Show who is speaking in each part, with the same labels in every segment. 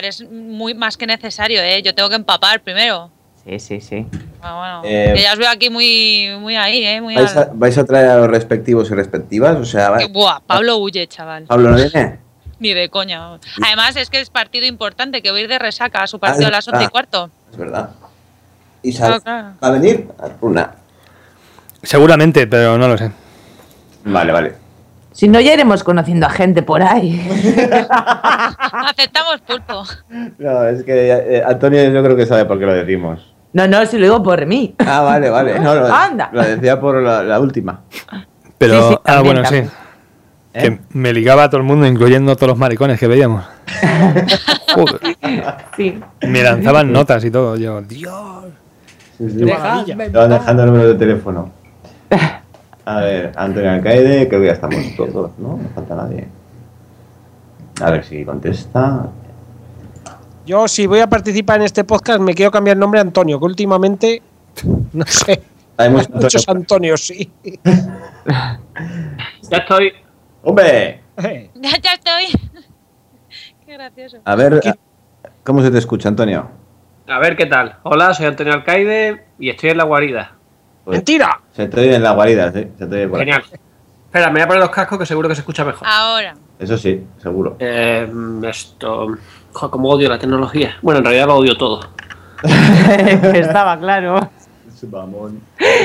Speaker 1: es muy más que necesario, ¿eh? Yo tengo que empapar primero.
Speaker 2: Sí.
Speaker 1: Bueno, que ya os veo aquí muy ahí, ¿eh? Muy
Speaker 3: ¿Vais a traer a los respectivos y respectivas? O sea,
Speaker 1: Buah, Pablo huye, chaval.
Speaker 3: ¿Pablo no viene?
Speaker 1: Ni de coña. Además, es que es partido importante, que voy a ir de resaca a su partido a las 11:15.
Speaker 3: Es verdad. ¿Y va a venir? Una.
Speaker 4: Seguramente, pero no lo sé.
Speaker 3: Vale.
Speaker 2: Si no, ya iremos conociendo a gente por ahí.
Speaker 1: Aceptamos pulpo.
Speaker 3: No, es que Antonio yo creo que sabe por qué lo decimos.
Speaker 2: No, si lo digo por mí.
Speaker 3: Ah, vale. No,
Speaker 2: Anda.
Speaker 3: Lo decía por la última.
Speaker 4: Pero,
Speaker 2: Sí, también,
Speaker 4: sí.
Speaker 2: también.
Speaker 4: Que me ligaba a todo el mundo, incluyendo a todos los maricones que veíamos. Joder.
Speaker 2: Sí.
Speaker 4: Me lanzaban notas y todo. Yo, Dios.
Speaker 3: Sí. Te van dejando el número de teléfono. A ver, Antonio Alcaide, creo que ya estamos todos, ¿no? No falta nadie. A ver si contesta.
Speaker 5: Yo, si voy a participar en este podcast, me quiero cambiar el nombre a Antonio, que últimamente, no sé,
Speaker 3: hay
Speaker 5: muchos Antonios, sí.
Speaker 6: Ya estoy.
Speaker 3: ¡Hombre!
Speaker 1: Ya estoy. Qué gracioso.
Speaker 3: A ver, ¿cómo se te escucha, Antonio?
Speaker 6: A ver qué tal. Hola, soy Antonio Alcaide y estoy en la guarida.
Speaker 3: Pues,
Speaker 5: ¡Mentira!
Speaker 3: Se te oye en la guarida, sí. Se te oye por
Speaker 6: Genial. Espera, me voy a poner los cascos que seguro que se escucha mejor.
Speaker 1: Ahora.
Speaker 3: Eso sí, seguro.
Speaker 6: Joder, como odio la tecnología. Bueno, en realidad lo odio todo.
Speaker 2: Estaba claro.
Speaker 3: Vamos.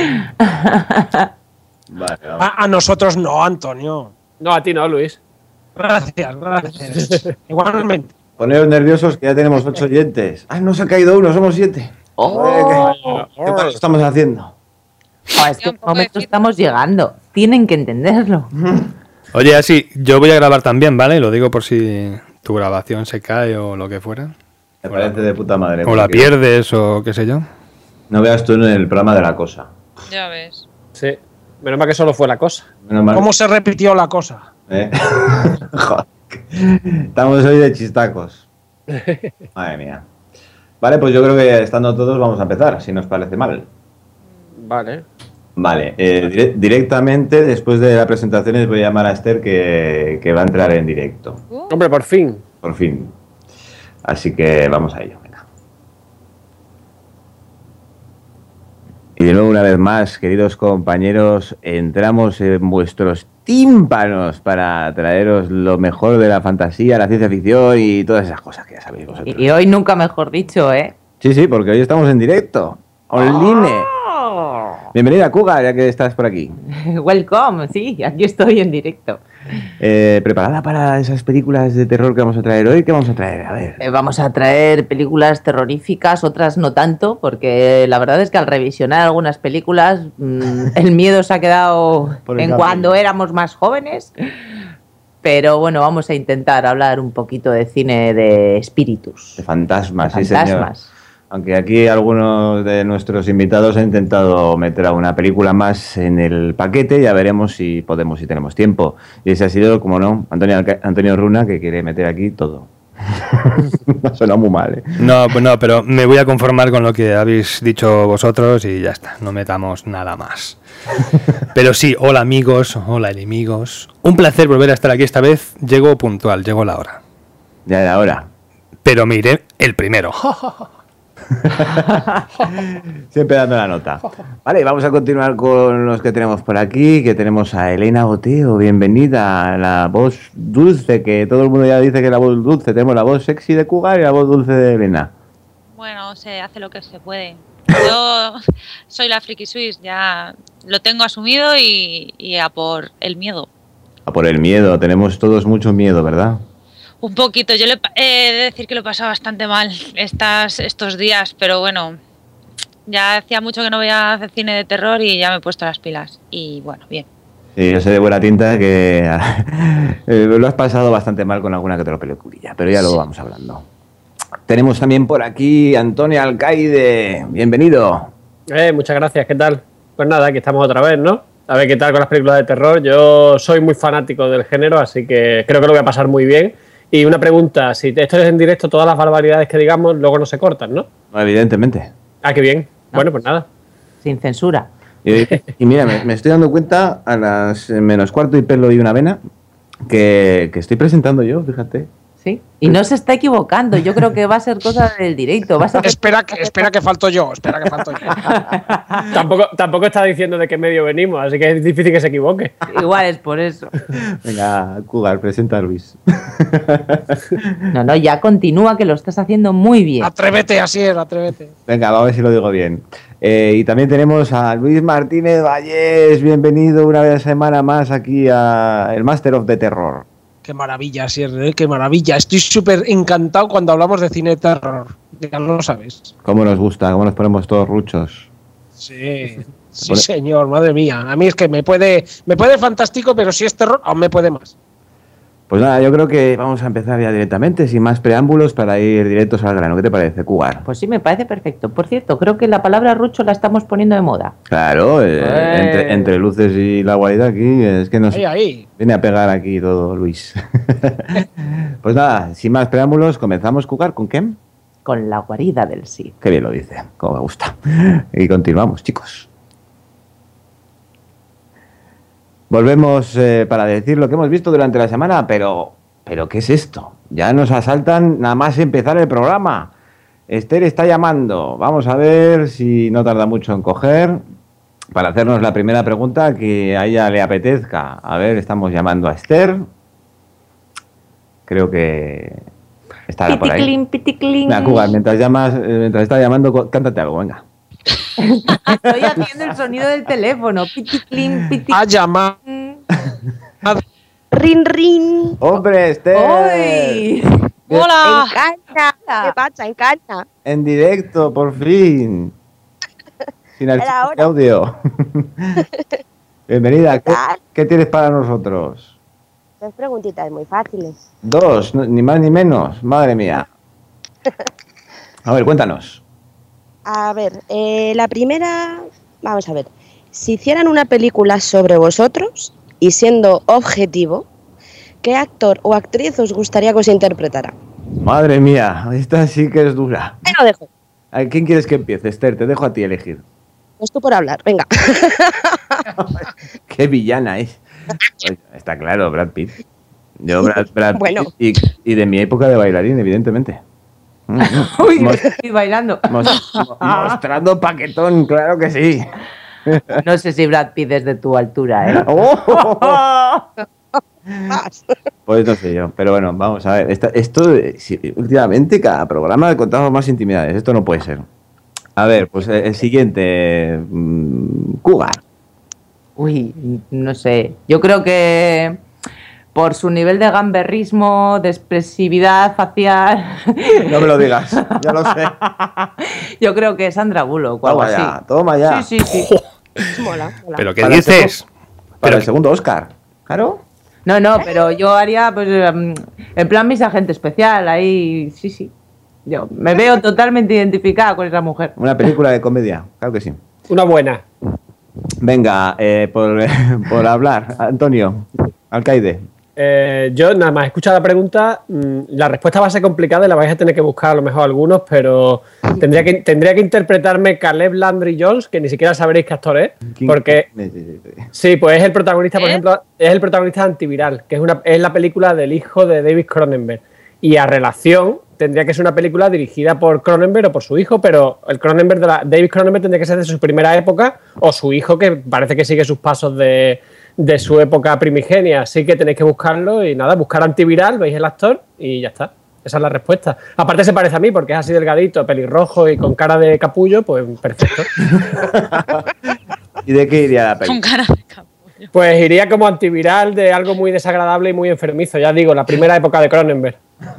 Speaker 3: Vale.
Speaker 5: A nosotros no, Antonio.
Speaker 6: No, a ti no, Luis.
Speaker 5: Gracias. Igualmente.
Speaker 3: Poneros nerviosos que ya tenemos 8 oyentes. ¡Ah, nos ha caído uno! Somos 7. ¿Qué mal estamos haciendo?
Speaker 2: Es que en momento estamos llegando. Tienen que entenderlo.
Speaker 4: Oye, así, yo voy a grabar también, ¿vale? Lo digo por si tu grabación se cae o lo que fuera.
Speaker 3: Me parece de puta madre.
Speaker 4: O la pierdes o qué sé yo.
Speaker 3: No veas tú en el programa de La Cosa.
Speaker 1: Ya ves.
Speaker 6: Sí. Menos mal que solo fue la cosa.
Speaker 3: Menos mal.
Speaker 5: ¿Cómo se repitió la cosa?
Speaker 3: Joder. Estamos hoy de chistacos. Madre mía. Vale, pues yo creo que estando todos vamos a empezar, si nos parece mal.
Speaker 6: Vale.
Speaker 3: Vale, directamente después de las presentaciones voy a llamar a Esther que va a entrar en directo.
Speaker 6: Hombre, por fin.
Speaker 3: Por fin. Así que vamos a ello. Venga. Y de nuevo, una vez más, queridos compañeros, entramos en vuestros tímpanos para traeros lo mejor de la fantasía, la ciencia ficción y todas esas cosas que ya sabéis vosotros.
Speaker 2: Y hoy nunca mejor dicho, ¿eh?
Speaker 3: Sí, porque hoy estamos en directo. Online. Bienvenida, Kuga, ya que estás por aquí.
Speaker 2: Welcome, sí, aquí estoy en directo.
Speaker 3: ¿Preparada para esas películas de terror que vamos a traer hoy? ¿Qué vamos a traer? A ver.
Speaker 2: Vamos a traer películas terroríficas, otras no tanto, porque la verdad es que al revisionar algunas películas, el miedo se ha quedado en cuando éramos más jóvenes. Pero bueno, vamos a intentar hablar un poquito de cine de espíritus.
Speaker 3: De fantasmas,
Speaker 2: de
Speaker 3: sí, señor. Aunque aquí algunos de nuestros invitados han intentado meter a una película más en el paquete, ya veremos si podemos, si tenemos tiempo. Y ese ha sido, como no, Antonio Runa, que quiere meter aquí todo. Suena muy mal, ¿eh?
Speaker 4: No, pues no, pero me voy a conformar con lo que habéis dicho vosotros y ya está, no metamos nada más. Pero sí, hola amigos, hola enemigos. Un placer volver a estar aquí esta vez. Llego puntual, llegó la hora.
Speaker 3: Ya era hora.
Speaker 4: Pero me iré el primero.
Speaker 3: Siempre dando la nota. Vale, vamos a continuar con los que tenemos por aquí, que tenemos a Elena Oteo, bienvenida, la voz dulce, que todo el mundo ya dice que la voz dulce, tenemos la voz sexy de Cougar y la voz dulce de Elena.
Speaker 1: Bueno, se hace lo que se puede. Yo soy la Friki Swiss, ya lo tengo asumido y a por el miedo.
Speaker 3: A por el miedo, tenemos todos mucho miedo, ¿verdad?
Speaker 1: Un poquito, yo he de decir que lo he pasado bastante mal estos días, pero bueno, ya hacía mucho que no veía cine de terror y ya me he puesto las pilas. Y bueno, bien.
Speaker 3: Sí, yo sé de buena tinta que lo has pasado bastante mal con alguna que otra peliculilla, pero ya lo vamos hablando. Tenemos también por aquí Antonio Alcaide, bienvenido.
Speaker 6: Muchas gracias, ¿qué tal? Pues nada, aquí estamos otra vez, ¿no? A ver qué tal con las películas de terror. Yo soy muy fanático del género, así que creo que lo voy a pasar muy bien. Y una pregunta, si esto es en directo, todas las barbaridades que digamos luego no se cortan, ¿no?
Speaker 3: No, evidentemente.
Speaker 6: Ah, qué bien. Bueno, pues nada.
Speaker 2: Sin censura.
Speaker 3: Y mira, me estoy dando cuenta a las menos cuarto y pelo y una vena que estoy presentando yo, fíjate.
Speaker 2: Sí. Y no se está equivocando. Yo creo que va a ser cosa del directo. Va a ser...
Speaker 5: Espera que falto yo.
Speaker 6: Tampoco está diciendo de qué medio venimos, así que es difícil que se equivoque.
Speaker 2: Igual es por eso.
Speaker 3: Venga, Cougar, presenta a Luis.
Speaker 2: No, ya continúa, que lo estás haciendo muy bien.
Speaker 5: Atrévete, Asier, atrévete.
Speaker 3: Venga, vamos a ver si lo digo bien. Y también tenemos a Luis Martínez Vallés. Bienvenido una vez semana más aquí a el Master of the Terror.
Speaker 5: Qué maravilla, Asier, qué maravilla. Estoy súper encantado cuando hablamos de cine de terror. Ya lo sabes.
Speaker 3: Cómo nos gusta, cómo nos ponemos todos ruchos.
Speaker 5: Sí, señor, madre mía. A mí es que me puede fantástico, pero si es terror, aún me puede más.
Speaker 3: Pues nada, yo creo que vamos a empezar ya directamente, sin más preámbulos, para ir directos al grano. ¿Qué te parece, Cougar?
Speaker 2: Pues sí, me parece perfecto. Por cierto, creo que la palabra rucho la estamos poniendo de moda.
Speaker 3: Claro, entre luces y la guarida aquí, es que nos
Speaker 5: Ahí.
Speaker 3: viene a pegar aquí todo, Luis. Pues nada, sin más preámbulos, comenzamos, Cougar, ¿con qué?
Speaker 2: Con la guarida del sí.
Speaker 3: Qué bien lo dice, como me gusta. Y continuamos, chicos. Volvemos para decir lo que hemos visto durante la semana, pero ¿qué es esto? Ya nos asaltan nada más empezar el programa. Esther está llamando. Vamos a ver si no tarda mucho en coger para hacernos la primera pregunta que a ella le apetezca. A ver, estamos llamando a Esther. Creo que estará por ahí.
Speaker 2: Piticlin.
Speaker 3: Mira, Cougar, mientras está llamando, cántate algo, venga.
Speaker 2: Estoy haciendo el sonido del teléfono. Piticlin.
Speaker 5: A llamar.
Speaker 7: Rin, rin.
Speaker 3: ¡Hombre, Esther!
Speaker 2: ¡Uy!
Speaker 1: ¡Hola!
Speaker 7: Encancha. ¿Qué pasa? Encancha.
Speaker 3: En directo, por fin. Sin archivo de audio. Bienvenida. ¿Qué tienes para nosotros?
Speaker 7: 2 preguntitas muy fáciles.
Speaker 3: 2, ni más ni menos. Madre mía. A ver, cuéntanos.
Speaker 7: A ver, la primera, vamos a ver. Si hicieran una película sobre vosotros y siendo objetivo, ¿qué actor o actriz os gustaría que os interpretara?
Speaker 3: Madre mía, esta sí que es dura.
Speaker 7: Te lo dejo.
Speaker 3: ¿A quién quieres que empiece, Esther? Te dejo a ti elegir.
Speaker 7: Pues tú por hablar, venga.
Speaker 3: Qué villana es. Está claro, Brad Pitt. Yo, Brad
Speaker 7: Bueno.
Speaker 3: Pitt y de mi época de bailarín, evidentemente.
Speaker 2: Uy, estoy bailando.
Speaker 3: Mostrando paquetón, claro que sí.
Speaker 2: No sé si Brad Pitt es de tu altura, ¿eh?
Speaker 3: Pues no sé yo, pero bueno, vamos a ver. Esto últimamente cada programa contamos más intimidades. Esto no puede ser. A ver, pues el siguiente, Cougar.
Speaker 2: Uy, no sé. Yo creo que por su nivel de gamberrismo, de expresividad facial.
Speaker 3: No me lo digas, ya lo sé.
Speaker 2: Yo creo que es Sandra Bullock o algo así.
Speaker 3: Toma ya.
Speaker 2: Sí.
Speaker 7: Mola.
Speaker 4: ¿Pero qué
Speaker 3: Para
Speaker 4: dices?
Speaker 3: Para el segundo Oscar. Claro.
Speaker 2: No, pero yo haría, pues, en plan Miss Agente Especial, ahí, sí. Yo me veo totalmente identificada con esa mujer.
Speaker 3: Una película de comedia, claro que sí.
Speaker 6: Una buena.
Speaker 3: Venga, por hablar, Antonio, alcaide.
Speaker 6: Yo nada más escuchado la pregunta, la respuesta va a ser complicada y la vais a tener que buscar a lo mejor algunos, pero tendría que interpretarme Caleb Landry Jones, que ni siquiera sabréis qué actor es, porque sí, pues es el protagonista, por ejemplo, es el protagonista de Antiviral, que es la película del hijo de David Cronenberg, y a relación tendría que ser una película dirigida por Cronenberg o por su hijo, pero el Cronenberg David Cronenberg tendría que ser de su primera época, o su hijo, que parece que sigue sus pasos de su época primigenia, así que tenéis que buscarlo y nada, buscar Antiviral, veis el actor y ya está. Esa es la respuesta. Aparte se parece a mí porque es así delgadito, pelirrojo y con cara de capullo, pues perfecto.
Speaker 3: ¿Y de qué iría la película?
Speaker 1: Con cara de capullo.
Speaker 6: Pues iría como Antiviral de algo muy desagradable y muy enfermizo, ya digo, la primera época de Cronenberg.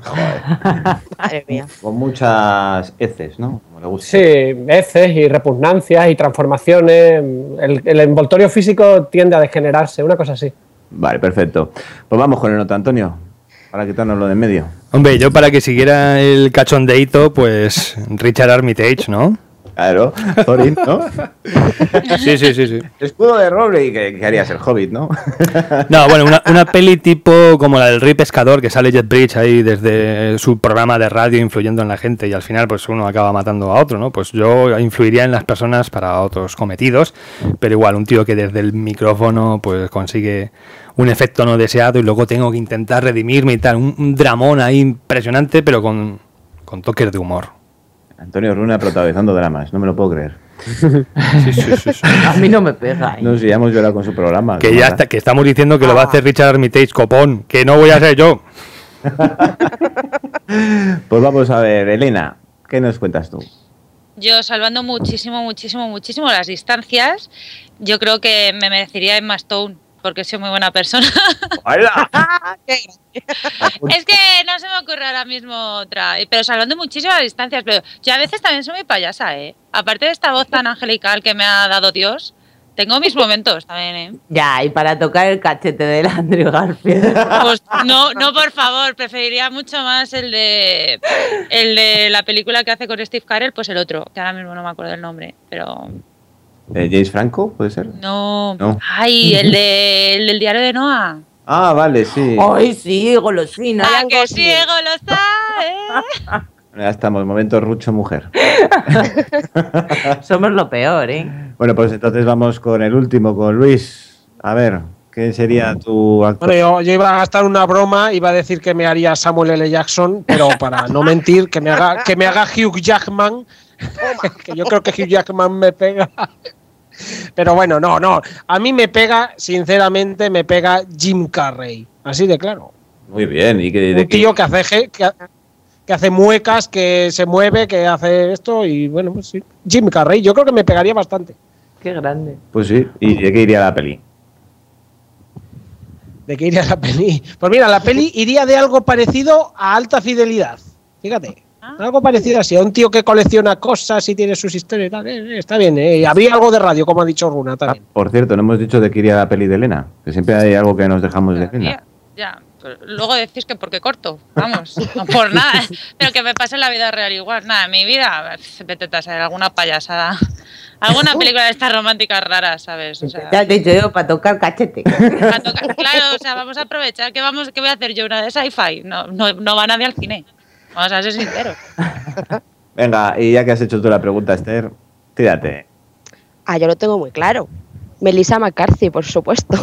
Speaker 7: Madre mía.
Speaker 3: Con muchas heces, ¿no? Como le gusta.
Speaker 6: Sí, heces y repugnancias y transformaciones. El envoltorio físico tiende a degenerarse, una cosa así.
Speaker 3: Vale, perfecto. Pues vamos con el nota, Antonio, para quitarnos lo de en medio.
Speaker 4: Hombre, yo para que siguiera el cachondeíto, pues Richard Armitage, ¿no?
Speaker 3: Claro, Thorin, ¿no?
Speaker 4: Sí.
Speaker 3: Escudo de roble y que harías el Hobbit, ¿no?
Speaker 4: No, bueno, una peli tipo como la del Rey Pescador, que sale Jet Bridge ahí desde su programa de radio influyendo en la gente y al final pues uno acaba matando a otro, ¿no? Pues yo influiría en las personas para otros cometidos, pero igual un tío que desde el micrófono pues consigue un efecto no deseado y luego tengo que intentar redimirme y tal. Un dramón ahí impresionante, pero con toques de humor.
Speaker 3: Antonio Runa protagonizando dramas, no me lo puedo creer.
Speaker 4: Sí.
Speaker 2: A mí no me pega.
Speaker 3: No, si ya hemos llorado con su programa.
Speaker 4: Que ya está, que estamos diciendo que lo va a hacer Richard Armitage, copón, que no voy a ser yo.
Speaker 3: Pues vamos a ver, Elena, ¿qué nos cuentas tú?
Speaker 1: Yo, salvando muchísimo las distancias, yo creo que me merecería Emma Stone, porque soy muy buena persona.
Speaker 3: ¡Hala!
Speaker 1: Es que no se me ocurre ahora mismo otra, pero salvando muchísimas distancias, pero yo a veces también soy muy payasa, ¿eh? Aparte de esta voz tan angelical que me ha dado Dios, tengo mis momentos también, ¿eh?
Speaker 2: Ya, y para tocar el cachete del Andrew Garfield.
Speaker 1: Pues no, por favor, preferiría mucho más el de la película que hace con Steve Carell, pues el otro, que ahora mismo no me acuerdo el nombre, pero...
Speaker 3: ¿James Franco, puede ser?
Speaker 1: No.
Speaker 3: No.
Speaker 1: Ay, el del diario de Noah.
Speaker 3: Ah, vale, sí.
Speaker 2: ¡Ay, sí, golosina!
Speaker 1: Ah, que sí, lo sabe.
Speaker 3: Ya estamos, momento rucho mujer.
Speaker 2: Somos lo peor, ¿eh?
Speaker 3: Bueno, pues entonces vamos con el último, con Luis. A ver, ¿qué sería tu actor?
Speaker 5: Bueno, yo iba a gastar una broma, iba a decir que me haría Samuel L. Jackson, pero para no mentir, que me haga Hugh Jackman, que yo creo que Hugh Jackman me pega. Pero bueno, no. A mí me pega, sinceramente, me pega Jim Carrey. Así de claro.
Speaker 3: Muy bien. ¿Y
Speaker 5: Un tío que hace muecas, que se mueve, que hace esto y bueno, pues sí. Jim Carrey, yo creo que me pegaría bastante.
Speaker 2: Qué grande.
Speaker 3: Pues sí. ¿Y de qué iría la peli?
Speaker 5: ¿De qué iría la peli? Pues mira, la peli iría de algo parecido a Alta Fidelidad. Fíjate. Algo parecido así, a un tío que colecciona cosas y tiene sus historias y tal. Está bien, habría algo de radio, como ha dicho Runa también.
Speaker 3: Por cierto, no hemos dicho de qué iría la peli de Elena, que siempre hay algo que nos dejamos de Elena.
Speaker 1: Ya, pero luego decís que porque corto, vamos, no por nada, pero que me pase en la vida real igual. Nada, en mi vida, vete a saber alguna payasada, alguna película de estas románticas raras, ¿sabes? O sea,
Speaker 2: Ya te he dicho yo, para tocar cachete.
Speaker 1: claro, o sea, vamos a aprovechar, ¿qué voy a hacer yo? ¿Una de sci-fi? No va nadie al cine. Vamos a ser sinceros.
Speaker 3: Venga, y ya que has hecho tú la pregunta, Esther, tírate.
Speaker 7: Yo lo tengo muy claro. Melissa McCarthy, por supuesto.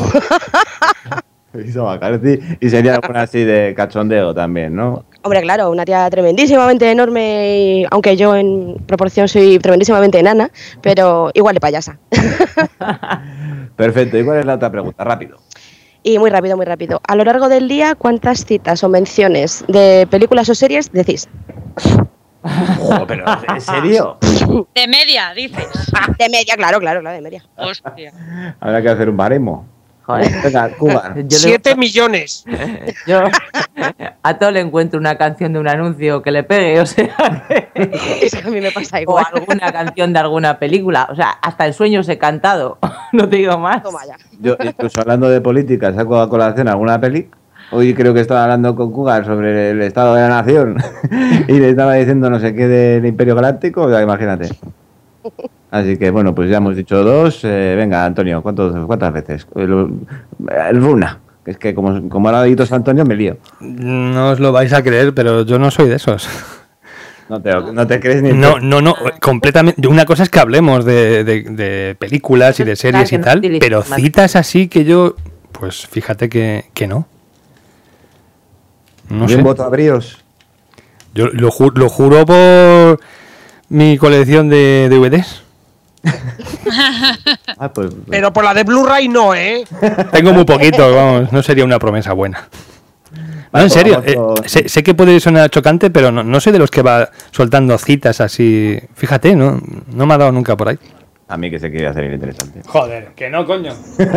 Speaker 3: Melissa McCarthy, y sería alguna así de cachondeo también, ¿no?
Speaker 7: Hombre, claro, una tía tremendísimamente enorme, y, aunque yo en proporción soy tremendísimamente enana, pero igual de payasa.
Speaker 3: Perfecto, ¿y cuál es la otra pregunta? Rápido.
Speaker 7: Y muy rápido, muy rápido. A lo largo del día, ¿cuántas citas o menciones de películas o series decís?
Speaker 3: Oh, pero ¿en serio?
Speaker 1: De media, dices.
Speaker 7: De media, claro, de media.
Speaker 1: Hostia.
Speaker 3: Habrá que hacer un baremo.
Speaker 2: Joder.
Speaker 3: Venga, Cuba.
Speaker 5: 7 millones.
Speaker 2: Yo a todo le encuentro una canción de un anuncio que le pegue, o sea,
Speaker 7: Es que a mí me pasa
Speaker 2: o
Speaker 7: igual.
Speaker 2: alguna canción de alguna película, o sea, hasta en sueños he cantado, no te digo más.
Speaker 7: Toma ya.
Speaker 3: Yo, incluso hablando de política, saco a colación alguna peli. Hoy creo que estaba hablando con Cuba sobre el estado de la nación y le estaba diciendo no sé qué del Imperio Galáctico, o sea, imagínate. Así que bueno, pues ya hemos dicho 2. Venga, Antonio, ¿cuántas veces? El Runa. Es que como ahora dicho Antonio, me lío.
Speaker 4: No os lo vais a creer, pero yo no soy de esos.
Speaker 3: No te crees ni...
Speaker 4: No, completamente. Una cosa es que hablemos de películas y de series y tal, pero citas así que yo, pues fíjate que no. No sé.
Speaker 3: Bien voto a bríos.
Speaker 4: Yo lo juro por mi colección de DVDs.
Speaker 3: Pues,
Speaker 5: Pero por la de Blu-ray no, ¿eh?
Speaker 4: Tengo muy poquito, vamos, no sería una promesa buena. No, en serio, sé que puede sonar chocante, pero no soy de los que va soltando citas así. Fíjate, no me ha dado nunca por ahí.
Speaker 3: a mí que se quiere hacer interesante.
Speaker 4: Joder, que no, coño.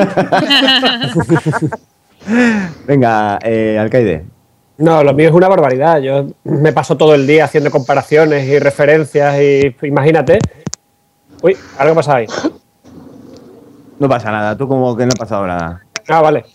Speaker 3: Venga, Alcaide.
Speaker 6: No, lo mío es una barbaridad. Yo me paso todo el día haciendo comparaciones y referencias y imagínate. Uy, algo pasa ahí.
Speaker 3: No pasa nada, tú como que no ha pasado nada.
Speaker 6: Ah, vale.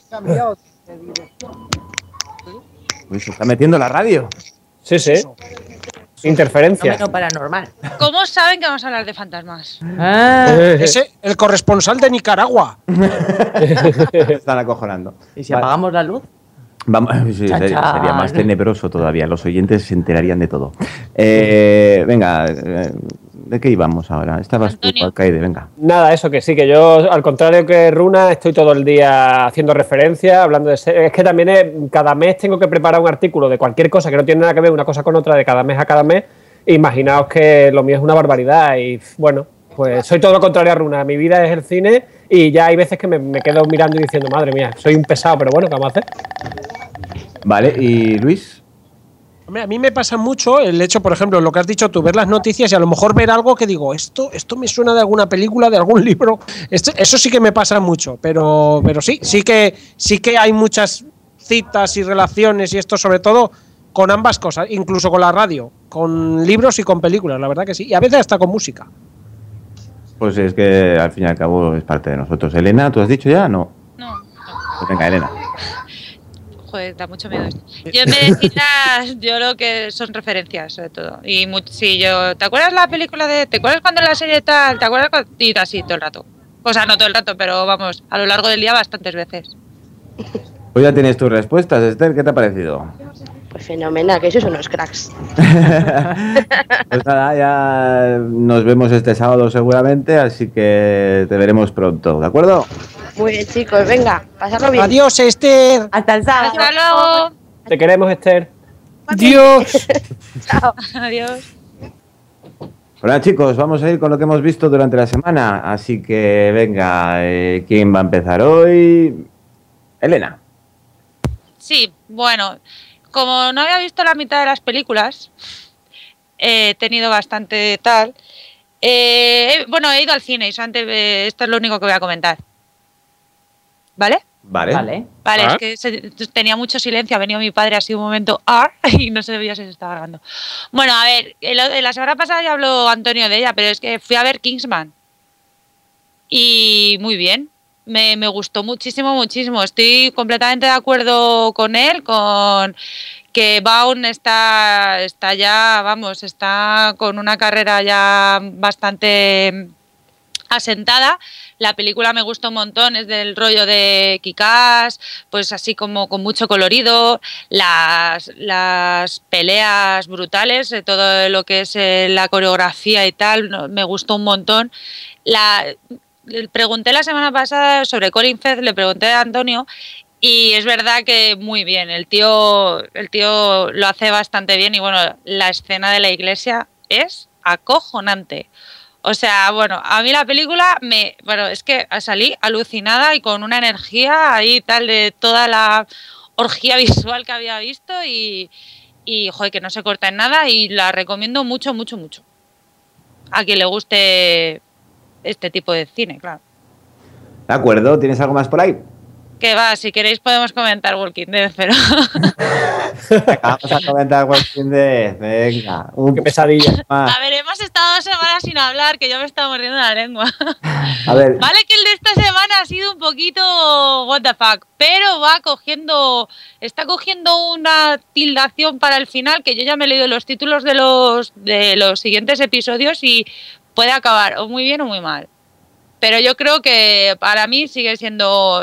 Speaker 3: Uy, se está metiendo la radio.
Speaker 6: Sí. Interferencia.
Speaker 2: Fenómeno paranormal.
Speaker 1: ¿Cómo saben que vamos a hablar de fantasmas?
Speaker 5: Ese, el corresponsal de Nicaragua.
Speaker 3: Están acojonando.
Speaker 2: ¿Y si apagamos la luz?
Speaker 3: Vamos, sí,
Speaker 2: Cha,
Speaker 3: sería
Speaker 2: cha.
Speaker 3: más tenebroso todavía. Los oyentes se enterarían de todo. Venga, ¿De qué íbamos ahora? Estabas tú,
Speaker 1: Antonio.
Speaker 3: Alcaide, venga.
Speaker 6: Nada, eso que sí, que yo, al contrario que Runa, estoy todo el día haciendo referencias, hablando de series. Es que también cada mes tengo que preparar un artículo de cualquier cosa que no tiene nada que ver una cosa con otra, de cada mes a cada mes. Imaginaos que lo mío es una barbaridad y, bueno, pues soy todo lo contrario a Runa. Mi vida es el cine y ya hay veces que me quedo mirando y diciendo, madre mía, soy un pesado, pero bueno, ¿qué vamos a hacer?
Speaker 3: Vale, ¿y Luis?
Speaker 5: Hombre, a mí me pasa mucho el hecho, por ejemplo, lo que has dicho tú, ver las noticias y a lo mejor ver algo que digo, esto me suena de alguna película, de algún libro. Eso sí que me pasa mucho, pero sí que hay muchas citas y relaciones y esto sobre todo con ambas cosas, incluso con la radio, con libros y con películas, la verdad que sí, y a veces hasta con música.
Speaker 3: Pues es que al fin y al cabo es parte de nosotros. Elena, ¿tú has dicho ya? No.
Speaker 1: No.
Speaker 3: Pues venga, Elena.
Speaker 1: Joder, da mucho miedo esto. Yo en vez de citas, yo lo que son referencias, sobre todo. Y sí, ¿te acuerdas la película ¿te acuerdas cuando la serie tal? ¿Te acuerdas cuando? Y así todo el rato. O sea, no todo el rato, pero vamos, a lo largo del día bastantes veces.
Speaker 3: Pues ya tienes tus respuestas, Esther, ¿qué te ha parecido?
Speaker 7: Pues fenomenal, que sois unos cracks.
Speaker 3: Pues nada, ya nos vemos este sábado seguramente, así que te veremos pronto, ¿de acuerdo?
Speaker 7: Muy bien, chicos, venga, pasadlo bien.
Speaker 5: Adiós, Esther.
Speaker 2: Hasta el sábado.
Speaker 1: Hasta luego.
Speaker 6: Te queremos, Esther.
Speaker 4: ¡Dios!
Speaker 7: Chao.
Speaker 1: Adiós.
Speaker 3: Hola chicos, vamos a ir con lo que hemos visto durante la semana, así que venga, ¿quién va a empezar hoy? Elena.
Speaker 1: Sí, bueno, como no había visto la mitad de las películas, he tenido bastante tal. Bueno, he ido al cine y solamente esto es lo único que voy a comentar. ¿Vale?
Speaker 3: Vale.
Speaker 2: Vale.
Speaker 1: Vale,
Speaker 6: Ah.
Speaker 1: es que tenía mucho silencio, ha venido mi padre, ha sido un momento y no sabía si se estaba grabando. Bueno, a ver, la semana pasada ya habló Antonio de ella, pero es que fui a ver Kingsman. Y muy bien, me gustó muchísimo, muchísimo. Estoy completamente de acuerdo con él, con que Vaughn está ya, vamos, está con una carrera ya bastante asentada. La película me gusta un montón, es del rollo de Kick-Ass, pues así como con mucho colorido, las peleas brutales, todo lo que es la coreografía y tal, me gustó un montón. Pregunté la semana pasada sobre Colin Firth, le pregunté a Antonio y es verdad que muy bien, el tío lo hace bastante bien y bueno, la escena de la iglesia es acojonante. O sea, bueno, a mí la película es que salí alucinada y con una energía ahí tal de toda la orgía visual que había visto y joder, que no se corta en nada y la recomiendo mucho, mucho, mucho. A quien le guste este tipo de cine, claro.
Speaker 3: De acuerdo, ¿tienes algo más por ahí?
Speaker 1: Que va, si queréis podemos comentar Walking Dead, pero...
Speaker 3: Vamos a comentar Walking Dead, venga.
Speaker 6: Qué pesadilla.
Speaker 3: más.
Speaker 1: A ver, hemos estado 2 semanas sin hablar, que yo me estaba mordiendo la lengua.
Speaker 3: A ver,
Speaker 1: Vale que el de esta semana ha sido un poquito what the fuck, pero está cogiendo una tildación para el final, que yo ya me he leído los títulos de los siguientes episodios y puede acabar o muy bien o muy mal. Pero yo creo que para mí sigue estando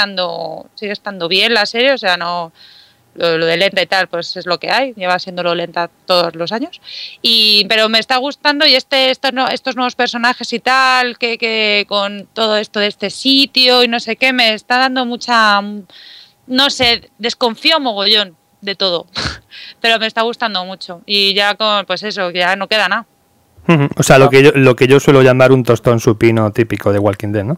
Speaker 1: bien la serie, o sea, no lo de lenta y tal, pues es lo que hay, lleva siéndolo lenta todos los años. Pero me está gustando y estos nuevos personajes y tal, que con todo esto de este sitio y no sé qué, me está dando mucha, no sé, desconfío mogollón de todo, pero me está gustando mucho y ya pues eso, ya no queda nada.
Speaker 4: O sea, lo que yo suelo llamar un tostón supino típico de Walking Dead, ¿no?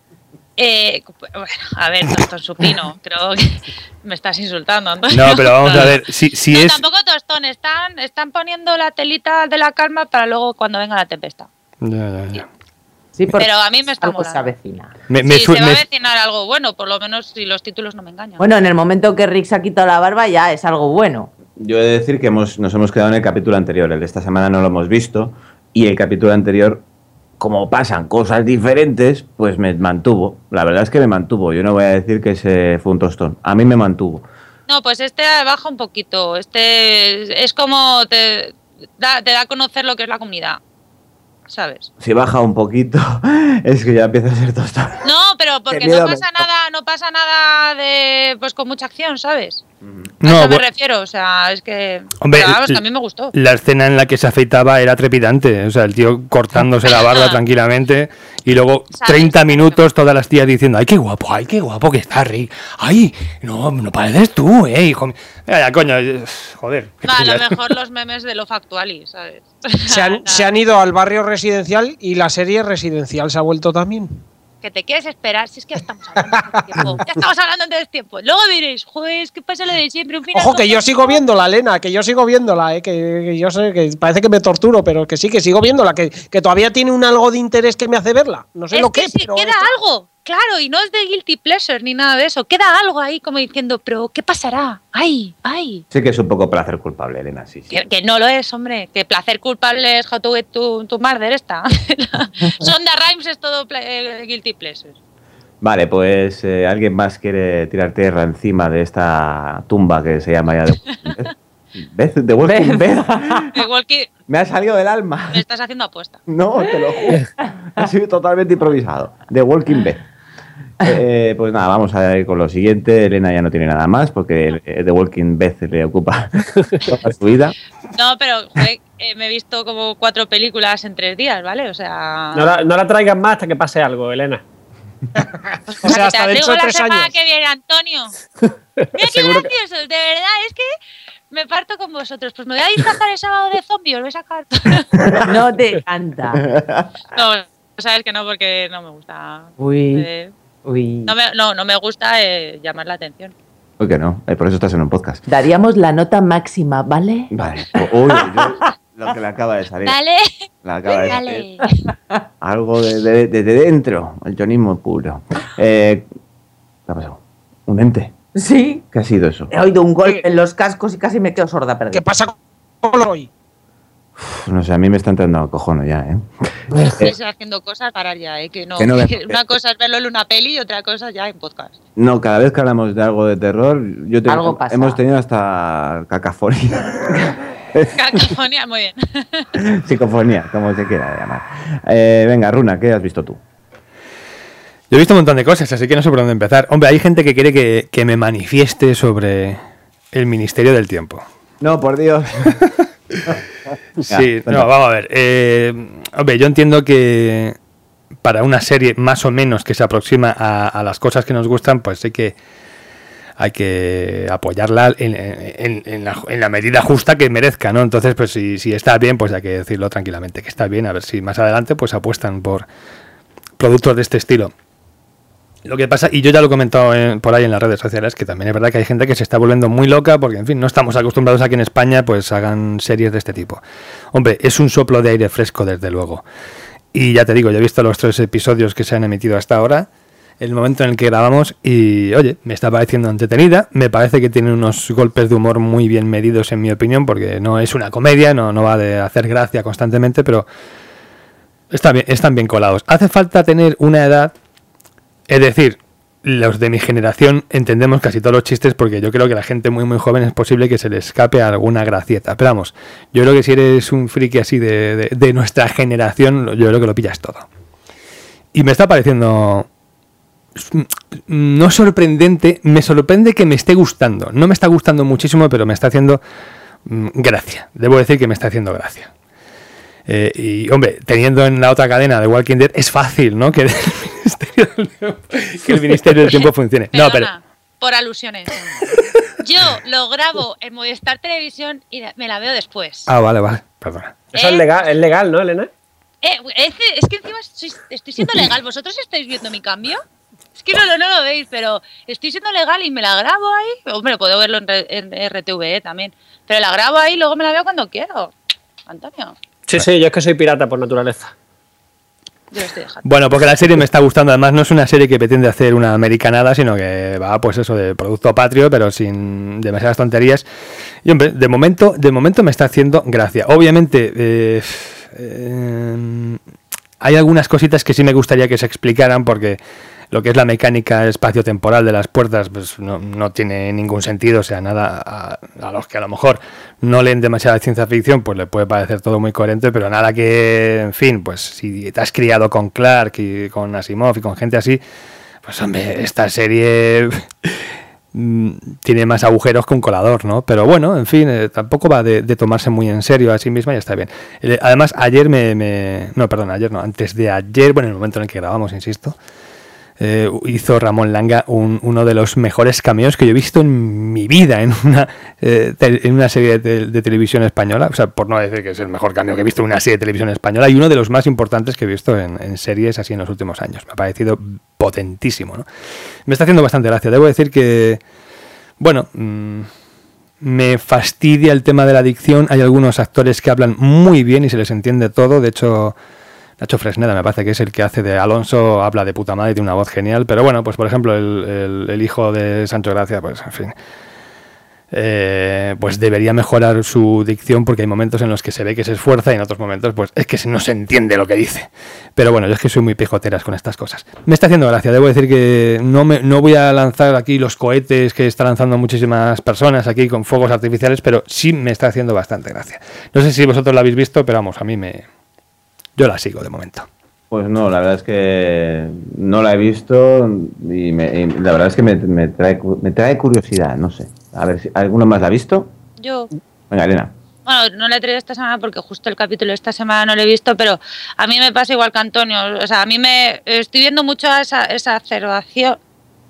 Speaker 1: Bueno, a ver, tostón supino, creo que me estás insultando, Antonio.
Speaker 4: No, pero vamos a ver, si
Speaker 1: No,
Speaker 4: es...
Speaker 1: tampoco tostón, están poniendo la telita de la calma para luego cuando venga la tempestad.
Speaker 4: Ya.
Speaker 2: Sí, porque
Speaker 1: Pero a mí me está
Speaker 2: algo se
Speaker 1: molando.
Speaker 2: avecina.
Speaker 1: Sí, se va a avecinar algo bueno, por lo menos si los títulos no me engañan.
Speaker 2: Bueno, en el momento que Rick se ha quitado la barba ya es algo bueno.
Speaker 3: yo he de decir que nos hemos quedado en el capítulo anterior, el de esta semana no lo hemos visto, y el capítulo anterior, como pasan cosas diferentes, pues me mantuvo. La verdad es que me mantuvo, yo no voy a decir que ese fue un tostón, a mí me mantuvo.
Speaker 1: No, pues baja un poquito, es como te da a conocer lo que es la comunidad, ¿sabes?
Speaker 3: Si baja un poquito, es que ya empieza a ser tostón.
Speaker 1: No, pero porque
Speaker 3: Qué miedo
Speaker 1: no pasa nada de pues con mucha acción, ¿sabes? A eso me refiero, o sea, es que...
Speaker 4: Hombre,
Speaker 1: pero vamos, que a mí me gustó.
Speaker 4: La escena en la que se afeitaba era trepidante, o sea, el tío cortándose la barba tranquilamente y luego 30 minutos todas las tías diciendo, ay, qué guapo que está Rick, ay, no pareces tú, hijo mío. Ya, coño, joder.
Speaker 1: No, a lo mejor los memes de Love Actually, ¿sabes?
Speaker 5: Se han ido al barrio residencial y la serie residencial se ha vuelto también.
Speaker 1: Que te quieres esperar, si es que ya estamos hablando de tiempo. Ya estamos hablando de tiempo. Luego diréis, joder, es que pasa lo de siempre. Un final.
Speaker 5: Ojo, que yo sigo viéndola, Elena, que yo sigo viéndola, que yo sé que parece que me torturo, pero que sí, que sigo viéndola, que todavía tiene un algo de interés que me hace verla. No sé
Speaker 1: es
Speaker 5: lo
Speaker 1: que
Speaker 5: que es,
Speaker 1: sí,
Speaker 5: pero
Speaker 1: queda algo, claro, y no es de guilty pleasure ni nada de eso. Queda algo ahí como diciendo, pero ¿qué pasará? ¡Ay!
Speaker 3: Sí que es un poco placer culpable, Elena, sí.
Speaker 1: Que no lo es, hombre. Que placer culpable es How to Get to Murder esta. Sonda Rhimes es todo guilty pleasure.
Speaker 3: Vale, pues ¿alguien más quiere tirar tierra encima de esta tumba que se llama ya The Walking Dead? Me ha salido del alma.
Speaker 1: Me estás haciendo apuesta.
Speaker 3: No, te lo juro. Ha sido totalmente improvisado. The Walking Dead. Pues nada, vamos a ir con lo siguiente. Elena ya no tiene nada más porque The Walking Dead le ocupa toda su vida.
Speaker 1: No, pero me he visto como 4 películas en 3 días, ¿vale? O sea...
Speaker 6: No la traigan más hasta que pase algo, Elena.
Speaker 5: O sea, hasta dentro de 3 años.
Speaker 1: La semana que viene, Antonio. Mira qué gracioso, de verdad, es que me parto con vosotros. Pues me voy a disfrazar el sábado de zombie, os voy a sacar.
Speaker 2: No te canta.
Speaker 1: No, sabes que no, porque no me gusta.
Speaker 2: Uy.
Speaker 1: No me gusta llamar la atención.
Speaker 3: Uy, que no, por eso estás en un podcast.
Speaker 2: Daríamos la nota máxima, ¿vale?
Speaker 3: Vale. Uy, lo que le acaba de salir.
Speaker 1: Dale.
Speaker 3: Le acaba de salir. Algo de dentro, el chonismo puro. ¿Qué ha pasado? ¿Un ente?
Speaker 2: Sí.
Speaker 3: ¿Qué ha sido eso?
Speaker 2: He oído un golpe en los cascos y casi me quedo sorda perdida.
Speaker 5: ¿Qué pasa con hoy?
Speaker 3: No sé, a mí me está entrando a cojones ya,
Speaker 1: Estoy haciendo cosas para ya, que no. Una cosa es verlo en una peli y otra cosa ya en podcast.
Speaker 3: No, cada vez que hablamos de algo de terror,
Speaker 2: algo pasa.
Speaker 3: Hemos tenido hasta cacofonía.
Speaker 1: Cacofonía, muy bien.
Speaker 3: Psicofonía, como se quiera llamar. Venga, Runa, ¿qué has visto tú?
Speaker 4: Yo he visto un montón de cosas, así que no sé por dónde empezar. Hombre, hay gente que quiere que me manifieste sobre el Ministerio del Tiempo.
Speaker 3: No, por Dios.
Speaker 4: Sí, no, vamos a ver. Hombre, yo entiendo que para una serie más o menos que se aproxima a las cosas que nos gustan, pues hay que apoyarla en la medida justa que merezca, ¿no? Entonces, pues si está bien, pues hay que decirlo tranquilamente, que está bien, a ver si más adelante pues apuestan por productos de este estilo. Lo que pasa, y yo ya lo he comentado por ahí en las redes sociales, que también es verdad que hay gente que se está volviendo muy loca porque, en fin, no estamos acostumbrados aquí en España, pues hagan series de este tipo. Hombre, es un soplo de aire fresco, desde luego. Y ya te digo, yo he visto los 3 episodios que se han emitido hasta ahora, el momento en el que grabamos, y oye, me está pareciendo entretenida. Me parece que tiene unos golpes de humor muy bien medidos, en mi opinión, porque no es una comedia, no va de hacer gracia constantemente, pero están bien colados. Hace falta tener una edad. Es decir, los de mi generación entendemos casi todos los chistes porque yo creo que la gente muy muy joven es posible que se le escape alguna gracieta. Pero vamos, yo creo que si eres un friki así de nuestra generación, yo creo que lo pillas todo. Y me está pareciendo... no sorprendente, me sorprende que me esté gustando. No me está gustando muchísimo, pero me está haciendo gracia. Debo decir que me está haciendo gracia. Y hombre, teniendo en la otra cadena de Walking Dead, es fácil, ¿no? Que el Ministerio del Tiempo funcione.
Speaker 1: Perdona,
Speaker 4: no, pero
Speaker 1: por alusiones. Yo lo grabo en Movistar Televisión y me la veo después.
Speaker 4: Ah, vale, perdona.
Speaker 6: Eso es legal, ¿no, Elena?
Speaker 1: Es que encima estoy siendo legal. ¿Vosotros estáis viendo mi cambio? Es que no lo veis, pero estoy siendo legal y me la grabo ahí. Hombre, puedo verlo en RTV también. Pero la grabo ahí y luego me la veo cuando quiero. Antonio.
Speaker 6: Sí, yo es que soy pirata por naturaleza.
Speaker 1: Yo lo estoy dejando.
Speaker 4: Bueno, porque la serie me está gustando. Además, no es una serie que pretende hacer una americanada, sino que va, pues eso, de producto patrio, pero sin demasiadas tonterías. Y hombre, de momento me está haciendo gracia. Obviamente, hay algunas cositas que sí me gustaría que se explicaran, porque lo que es la mecánica espacio-temporal de las puertas, pues no tiene ningún sentido. O sea, nada a los que a lo mejor no leen demasiada ciencia ficción, pues le puede parecer todo muy coherente, pero nada que, en fin, pues si te has criado con Clark y con Asimov y con gente así, pues hombre, esta serie tiene más agujeros que un colador, ¿no? Pero bueno, en fin, tampoco va de tomarse muy en serio a sí misma y está bien. Además, ayer antes de ayer, bueno, en el momento en el que grabamos, insisto, hizo Ramón Langa uno de los mejores cameos que yo he visto en mi vida en una serie de televisión española. O sea, por no decir que es el mejor cameo que he visto en una serie de televisión española y uno de los más importantes que he visto en series así en los últimos años. Me ha parecido potentísimo, ¿no? Me está haciendo bastante gracia. Debo decir que, bueno, me fastidia el tema de la dicción. Hay algunos actores que hablan muy bien y se les entiende todo. De hecho, Nacho Fresneda me parece que es el que hace de Alonso, habla de puta madre y tiene una voz genial, pero bueno, pues por ejemplo el hijo de Sancho Gracia, pues en fin, pues debería mejorar su dicción porque hay momentos en los que se ve que se esfuerza y en otros momentos pues es que no se entiende lo que dice. Pero bueno, yo es que soy muy pijoteras con estas cosas. Me está haciendo gracia, debo decir que no voy a lanzar aquí los cohetes que están lanzando muchísimas personas aquí con fuegos artificiales, pero sí me está haciendo bastante gracia. No sé si vosotros la habéis visto, pero vamos, yo la sigo de momento.
Speaker 3: Pues no, la verdad es que no la he visto y la verdad es que me trae curiosidad, no sé. A ver si alguno más la ha visto.
Speaker 1: Yo.
Speaker 3: Venga, Elena.
Speaker 1: Bueno, no la he traído esta semana porque justo el capítulo de esta semana no lo he visto, pero a mí me pasa igual que Antonio. O sea, a mí estoy viendo mucho esa observación.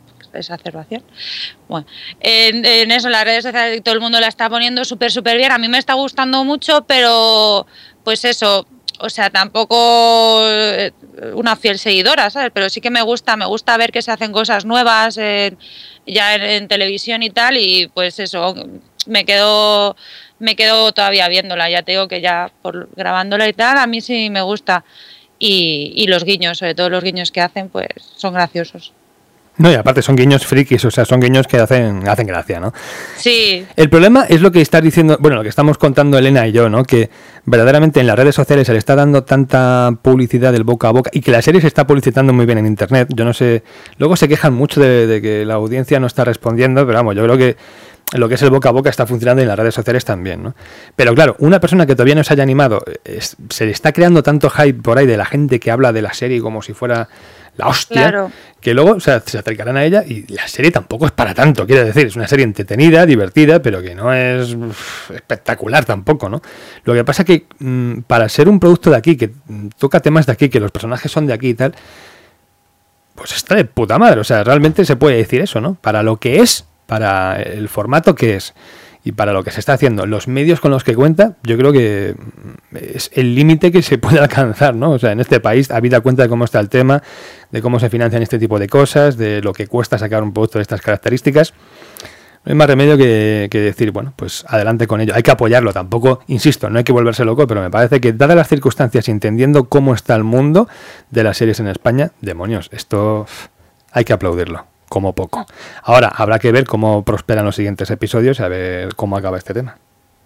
Speaker 1: Bueno, en eso, las redes sociales, todo el mundo la está poniendo súper bien. A mí me está gustando mucho, pero pues eso. O sea, tampoco una fiel seguidora, ¿sabes? Pero sí que me gusta ver que se hacen cosas nuevas ya en televisión y tal, y pues eso, me quedo todavía viéndola. Ya te digo que ya por grabándola y tal, a mí sí me gusta. Y los guiños, sobre todo los guiños que hacen, pues son graciosos.
Speaker 4: No, y aparte son guiños frikis, o sea, son guiños que hacen gracia, ¿no?
Speaker 1: Sí.
Speaker 4: El problema es lo que estás diciendo, bueno, lo que estamos contando Elena y yo, ¿no? Que verdaderamente en las redes sociales se le está dando tanta publicidad del boca a boca y que la serie se está publicitando muy bien en internet. Yo no sé, luego se quejan mucho de que la audiencia no está respondiendo, pero vamos, yo creo que lo que es el boca a boca está funcionando y en las redes sociales también, ¿no? Pero claro, una persona que todavía no se haya animado, se le está creando tanto hype por ahí de la gente que habla de la serie como si fuera la hostia, claro, que luego, o sea, se acercarán a ella y la serie tampoco es para tanto, quiero decir, es una serie entretenida, divertida, pero que no es espectacular tampoco, ¿no? Lo que pasa es que para ser un producto de aquí, que toca temas de aquí, que los personajes son de aquí y tal, pues está de puta madre, o sea, realmente se puede decir eso, ¿no? Para lo que es, para el formato que es y para lo que se está haciendo, los medios con los que cuenta, yo creo que es el límite que se puede alcanzar, ¿no? O sea, en este país, habida cuenta de cómo está el tema, de cómo se financian este tipo de cosas, de lo que cuesta sacar un producto de estas características, no hay más remedio que decir, bueno, pues adelante con ello. Hay que apoyarlo, tampoco, insisto, no hay que volverse loco, pero me parece que dadas las circunstancias y entendiendo cómo está el mundo de las series en España, demonios, esto hay que aplaudirlo. Como poco. Ahora, habrá que ver cómo prosperan los siguientes episodios y a ver cómo acaba este tema.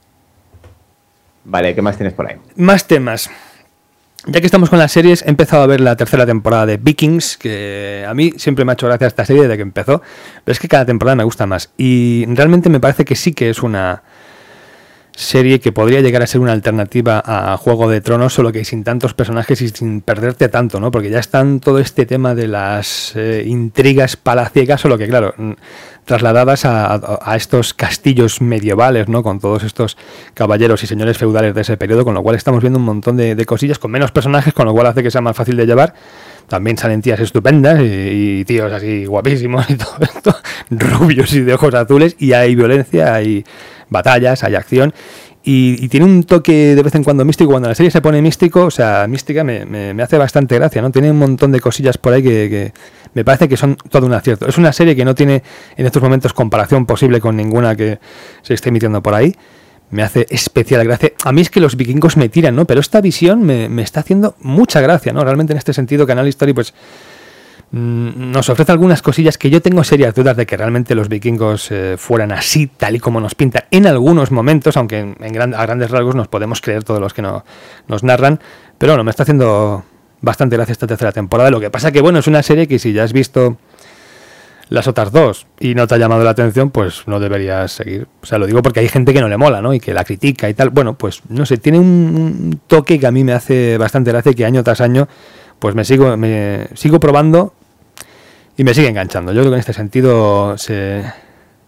Speaker 3: Vale, ¿qué más tienes por ahí?
Speaker 4: Más temas. Ya que estamos con las series, he empezado a ver la tercera temporada de Vikings, que a mí siempre me ha hecho gracia esta serie desde que empezó, pero es que cada temporada me gusta más. Y realmente me parece que sí que es una serie que podría llegar a ser una alternativa a Juego de Tronos, solo que sin tantos personajes y sin perderte tanto, ¿no? Porque ya están todo este tema de las intrigas palaciegas, solo que claro, trasladadas a estos castillos medievales, ¿no? Con todos estos caballeros y señores feudales de ese periodo, con lo cual estamos viendo un montón de cosillas con menos personajes, con lo cual hace que sea más fácil de llevar. También salen tías estupendas y tíos así guapísimos y todo esto, rubios y de ojos azules, y hay violencia, hay batallas, hay acción, y tiene un toque de vez en cuando místico. Cuando la serie se pone místico, o sea, mística, me hace bastante gracia, ¿no? Tiene un montón de cosillas por ahí que me parece que son todo un acierto. Es una serie que no tiene en estos momentos comparación posible con ninguna que se esté emitiendo por ahí. Me hace especial gracia. A mí es que los vikingos me tiran, ¿no? Pero esta visión me está haciendo mucha gracia, ¿no? Realmente en este sentido Canal History, pues nos ofrece algunas cosillas que yo tengo serias dudas de que realmente los vikingos fueran así, tal y como nos pintan en algunos momentos, aunque a grandes rasgos nos podemos creer todos los que nos narran. Pero bueno, me está haciendo bastante gracia esta tercera temporada. Lo que pasa que, bueno, es una serie que si ya has visto las otras dos y no te ha llamado la atención, pues no deberías seguir. O sea, lo digo porque hay gente que no le mola, ¿no? Y que la critica y tal. Bueno, pues no sé, tiene un toque que a mí me hace bastante gracia y que año tras año pues me sigo probando y me sigue enganchando. Yo creo que en este sentido se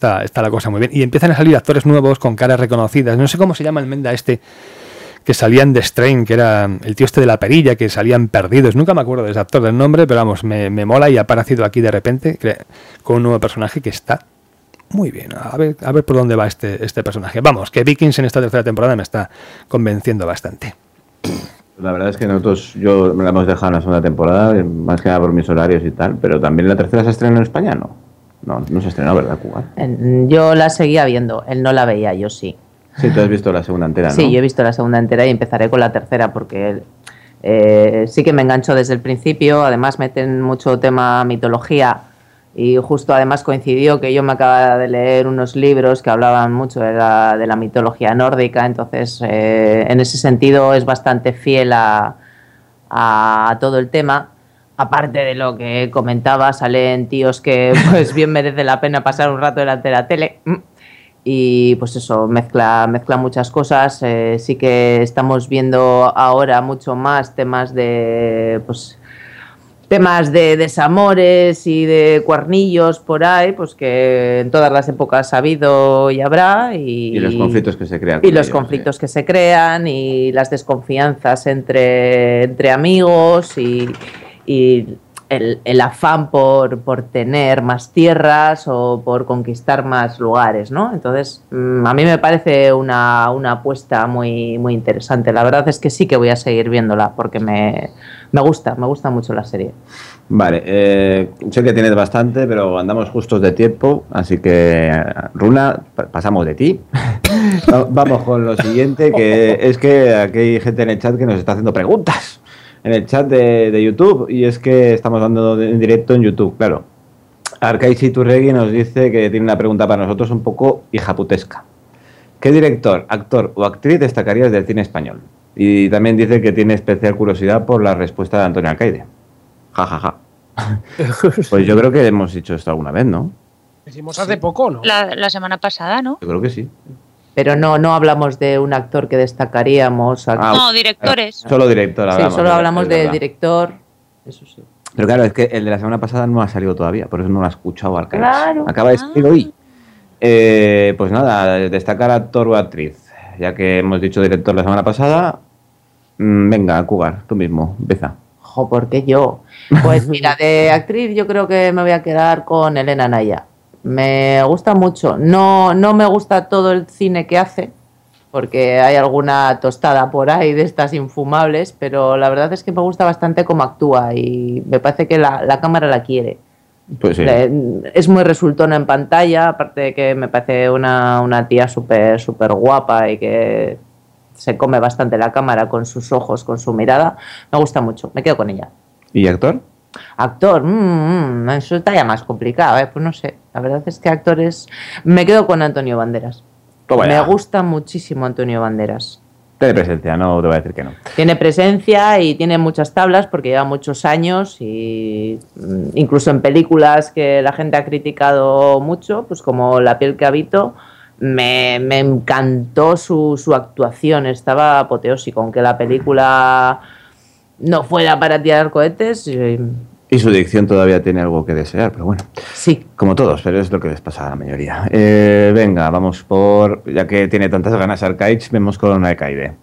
Speaker 4: está la cosa muy bien. Y empiezan a salir actores nuevos con caras reconocidas. No sé cómo se llama el Menda este que salía en The Strain, que era el tío este de la perilla, que salían perdidos. Nunca me acuerdo de ese actor del nombre, pero vamos, me mola y ha aparecido aquí de repente con un nuevo personaje que está muy bien. A ver por dónde va este personaje. Vamos, que Vikings en esta tercera temporada me está convenciendo bastante.
Speaker 3: La verdad es que nosotros, yo me la hemos dejado en la segunda temporada, más que nada por mis horarios y tal, pero también la tercera se estrenó en España, ¿no? No se estrenó, ¿verdad, Cuba?
Speaker 2: Yo la seguía viendo, él no la veía, yo sí.
Speaker 3: Sí, tú has visto la segunda entera, ¿no?
Speaker 2: Sí, yo he visto la segunda entera y empezaré con la tercera porque sí que me enganchó desde el principio. Además meten mucho tema mitología y justo además coincidió que yo me acababa de leer unos libros que hablaban mucho de la mitología nórdica, entonces en ese sentido es bastante fiel a todo el tema. Aparte de lo que comentaba, salen tíos que pues bien merece la pena pasar un rato delante de la tele. Y pues eso, mezcla muchas cosas. Sí que estamos viendo ahora mucho más temas de desamores y de cuernillos por ahí, pues que en todas las épocas ha habido y habrá. Y
Speaker 3: los conflictos que se crean.
Speaker 2: Y los conflictos que se crean y las desconfianzas entre amigos y el afán por tener más tierras o por conquistar más lugares, ¿no? Entonces, a mí me parece una apuesta muy, muy interesante. La verdad es que sí que voy a seguir viéndola porque me gusta mucho la serie.
Speaker 3: Vale, sé que tienes bastante, pero andamos justos de tiempo, así que, Runa, pasamos de ti. Vamos con lo siguiente, que es que aquí hay gente en el chat que nos está haciendo preguntas. En el chat de YouTube, y es que estamos dando en directo en YouTube, claro. Arcaiz Iturregui nos dice que tiene una pregunta para nosotros un poco hijaputesca. ¿Qué director, actor o actriz destacarías del cine español? Y también dice que tiene especial curiosidad por la respuesta de Antonio Alcaide. Ja, ja, ja. Pues yo creo que hemos dicho esto alguna vez, ¿no?
Speaker 5: Hicimos hace poco, ¿no?
Speaker 1: La semana pasada, ¿no?
Speaker 3: Yo creo que sí.
Speaker 2: Pero no hablamos de un actor que destacaríamos.
Speaker 1: No, directores.
Speaker 3: Solo director hablamos.
Speaker 2: Sí, solo hablamos de director. Eso sí.
Speaker 3: Pero claro, es que el de la semana pasada no ha salido todavía, por eso no lo ha escuchado Arcaiz.
Speaker 2: Claro.
Speaker 3: Acaba de salir hoy. Pues nada, destacar actor o actriz. Ya que hemos dicho director la semana pasada, venga, Cugar, tú mismo, empieza.
Speaker 2: ¿Por qué yo? Pues mira, de actriz yo creo que me voy a quedar con Elena Naya. Me gusta mucho. No me gusta todo el cine que hace, porque hay alguna tostada por ahí de estas infumables, pero la verdad es que me gusta bastante cómo actúa y me parece que la cámara la quiere.
Speaker 3: Pues sí.
Speaker 2: Es muy resultona en pantalla, aparte de que me parece una tía súper guapa y que se come bastante la cámara con sus ojos, con su mirada. Me gusta mucho, me quedo con ella.
Speaker 3: ¿Y actor?
Speaker 2: Actor, eso está ya más complicado, pues no sé. La verdad es que actores... Me quedo con Antonio Banderas. Me gusta muchísimo Antonio Banderas.
Speaker 3: Tiene presencia, no te voy a decir que no.
Speaker 2: Tiene presencia y tiene muchas tablas porque lleva muchos años y incluso en películas que la gente ha criticado mucho, pues como La piel que habito, me encantó su actuación, estaba apoteósico, aunque la película no fuera para tirar cohetes.
Speaker 3: Y su dicción todavía tiene algo que desear, pero bueno.
Speaker 2: Sí.
Speaker 3: Como todos, pero es lo que les pasa a la mayoría. Venga, vamos ya que tiene tantas ganas Arcaiz, vemos con Alcaide.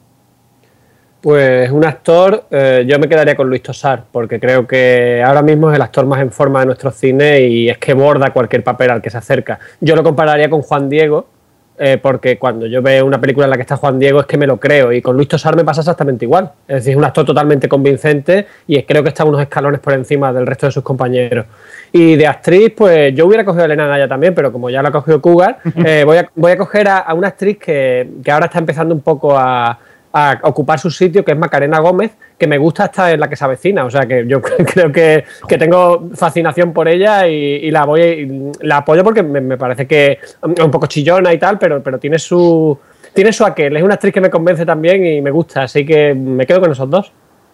Speaker 6: Pues un actor, yo me quedaría con Luis Tosar, porque creo que ahora mismo es el actor más en forma de nuestro cine y es que borda cualquier papel al que se acerca. Yo lo compararía con Juan Diego, porque cuando yo veo una película en la que está Juan Diego es que me lo creo, y con Luis Tosar me pasa exactamente igual. Es decir, es un actor totalmente convincente y creo que está unos escalones por encima del resto de sus compañeros. Y de actriz, pues yo hubiera cogido a Elena Naya también, pero como ya la ha cogido Cugar, voy a coger a una actriz que ahora está empezando un poco a ocupar su sitio, que es Macarena Gómez, que me gusta hasta en La que se avecina. O sea que yo creo que tengo fascinación por ella y la apoyo porque me parece que es un poco chillona y tal, pero tiene su aquel. Es una actriz que me convence también y me gusta, así que me quedo con esos dos.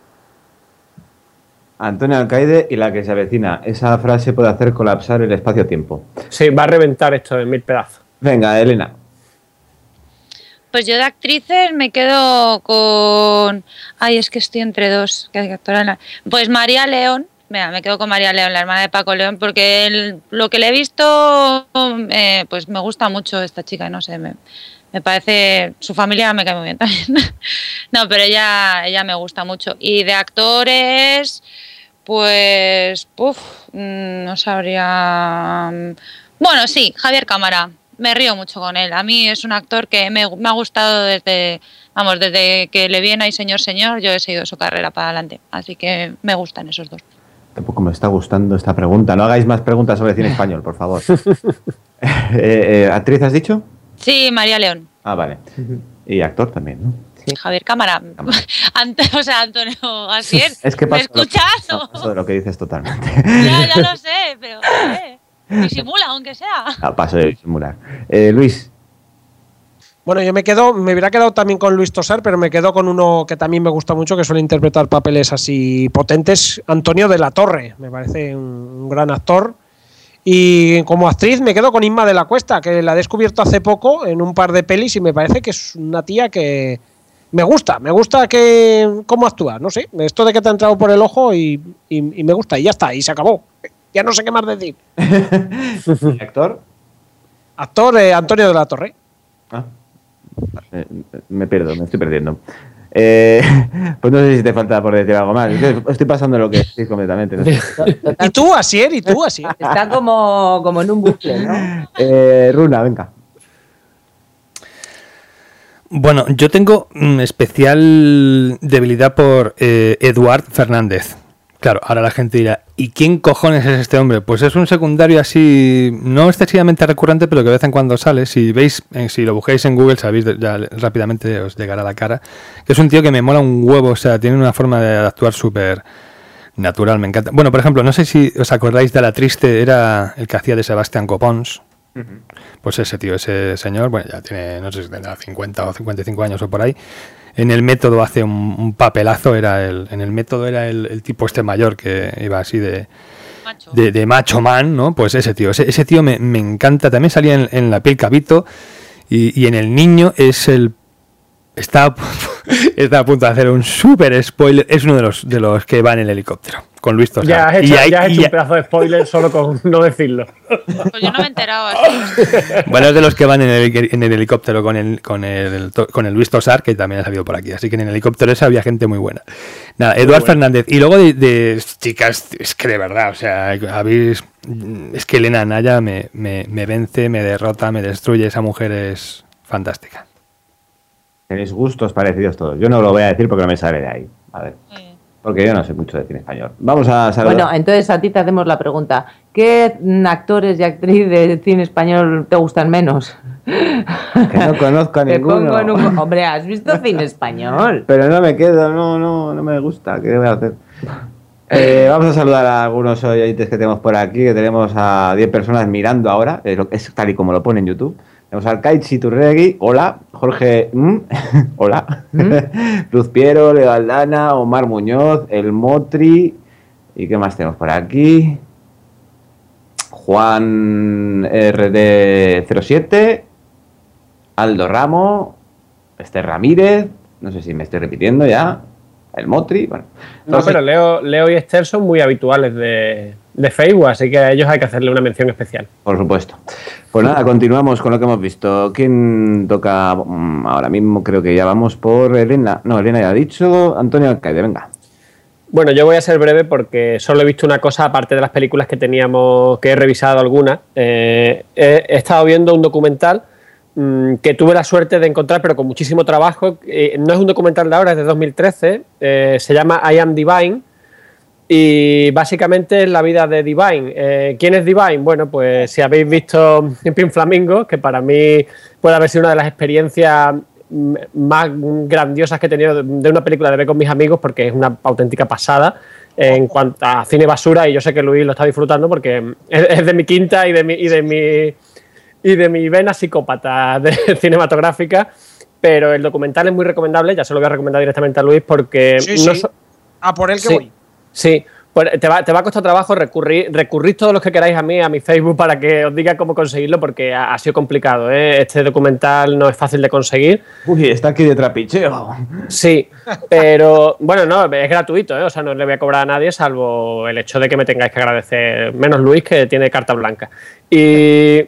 Speaker 3: Antonio Alcaide y La que se avecina. Esa frase puede hacer colapsar el espacio-tiempo.
Speaker 6: Sí, va a reventar esto en 1000 pedazos.
Speaker 3: Venga, Elena.
Speaker 1: Pues yo de actrices me quedo con... Ay, es que estoy entre dos. Pues María León, Mira, me quedo con María León, la hermana de Paco León, porque lo que le he visto, pues me gusta mucho esta chica, no sé, me parece, su familia me cae muy bien también. No, pero ella me gusta mucho. Y de actores, pues, no sabría. Bueno, sí, Javier Cámara, me río mucho con él. A mí es un actor que me ha gustado desde que le vi en Ay Señor, Señor, yo he seguido su carrera para adelante. Así que me gustan esos dos.
Speaker 3: Tampoco me está gustando esta pregunta. No hagáis más preguntas sobre cine español, por favor. ¿Actriz has dicho?
Speaker 1: Sí, María León.
Speaker 3: Ah, vale. Y actor también, ¿no?
Speaker 1: Sí. Javier Cámara. Antonio Asier.
Speaker 3: Es que
Speaker 1: ¿Me escuchas?
Speaker 3: Paso de lo que dices totalmente.
Speaker 1: Ya lo sé, pero disimula, aunque sea.
Speaker 3: Paso de disimular. Luis.
Speaker 5: Bueno, yo me hubiera quedado también con Luis Tosar, pero me quedo con uno que también me gusta mucho, que suele interpretar papeles así potentes, Antonio de la Torre. Me parece un gran actor. Y como actriz me quedo con Inma de la Cuesta, que la he descubierto hace poco en un par de pelis y me parece que es una tía que me gusta cómo actúa, no sé, esto de que te ha entrado por el ojo y me gusta, y ya está, y se acabó. Ya no sé qué más decir.
Speaker 3: ¿Actor?
Speaker 5: Actor Antonio de la Torre.
Speaker 3: Ah. Me estoy perdiendo. Pues no sé si te falta por decir algo más. Estoy pasando lo que estoy completamente. No sé.
Speaker 5: ¿Y tú, Asier?
Speaker 2: Está como en un bucle, ¿no?
Speaker 3: Runa, venga.
Speaker 4: Bueno, yo tengo especial debilidad por Eduard Fernández. Claro, ahora la gente dirá, ¿y quién cojones es este hombre? Pues es un secundario así, no excesivamente recurrente, pero que de vez en cuando sale. Si veis, si lo buscáis en Google, sabéis, ya rápidamente os llegará a la cara. Que es un tío que me mola un huevo, o sea, tiene una forma de actuar súper natural, me encanta. Bueno, por ejemplo, no sé si os acordáis de La Triste, era el que hacía de Sebastián Copons. Pues ese tío, ese señor, bueno, ya tiene, no sé si tendrá 50 o 55 años o por ahí. En El Método hace un papelazo, en El Método era el tipo este mayor que iba así de macho man, ¿no? Pues ese tío me encanta. También salía en La piel Cabito y en El Niño está a punto de hacer un súper spoiler. Es uno de los que va en el helicóptero con Luis Tosar.
Speaker 6: Ya has hecho un pedazo de spoiler solo con no decirlo.
Speaker 1: Pues yo no me he enterado así.
Speaker 4: Bueno, es de los que van en el helicóptero con el Luis Tosar, que también ha salido por aquí. Así que en el helicóptero ese había gente muy buena. Nada, Eduard Fernández. Y luego de chicas, es que de verdad, o sea, es que Elena Anaya me vence, me derrota, me destruye. Esa mujer es fantástica.
Speaker 3: Tenéis gustos parecidos todos. Yo no lo voy a decir porque no me sale de ahí. A ver. Porque yo no sé mucho de cine español. Vamos a saludar.
Speaker 2: Bueno, entonces a ti te hacemos la pregunta. ¿Qué actores y actrices de cine español te gustan menos?
Speaker 3: Que no conozco a ninguno.
Speaker 2: Hombre, ¿has visto cine español?
Speaker 3: Pero no me quedo, no me gusta. ¿Qué voy a hacer? Vamos a saludar a algunos oyentes que tenemos por aquí, que tenemos a 10 personas mirando ahora. Es tal y como lo pone en YouTube. Tenemos al Kaichi Turregui, hola. Jorge, hola. Luz Piero, Leo Aldana, Omar Muñoz, El Motri. ¿Y qué más tenemos por aquí? Juan RD07, Aldo Ramo, Esther Ramírez. No sé si me estoy repitiendo ya. El Motri, bueno.
Speaker 6: Entonces, no, pero Leo y Esther son muy habituales de Facebook, así que a ellos hay que hacerle una mención especial.
Speaker 3: Por supuesto. Pues nada, continuamos con lo que hemos visto. ¿Quién toca ahora mismo? Creo que ya vamos por Elena. No, Elena ya ha dicho. Antonio Alcaide, venga.
Speaker 6: Bueno, yo voy a ser breve porque solo he visto una cosa aparte de las películas que he revisado algunas. He estado viendo un documental que tuve la suerte de encontrar, pero con muchísimo trabajo. No es un documental de ahora, es de 2013. Se llama I Am Divine. Y básicamente es la vida de Divine. ¿Quién es Divine? Bueno, pues si habéis visto Pink Flamingo, que para mí puede haber sido una de las experiencias más grandiosas que he tenido de una película de ver con mis amigos, porque es una auténtica pasada en cuanto a cine basura, y yo sé que Luis lo está disfrutando porque es de mi quinta y de mi vena psicópata cinematográfica, pero el documental es muy recomendable. Ya se lo voy a recomendar directamente a Luis porque...
Speaker 5: Sí. A por él que voy.
Speaker 6: Sí, Pues te va a costar trabajo recurrir todos los que queráis a mi Facebook para que os diga cómo conseguirlo, porque ha sido complicado, ¿eh? Este documental no es fácil de conseguir.
Speaker 3: Uy, está aquí de trapicheo.
Speaker 6: Sí, pero bueno, no, es gratuito, ¿eh? O sea, no le voy a cobrar a nadie salvo el hecho de que me tengáis que agradecer, menos Luis, que tiene carta blanca. Y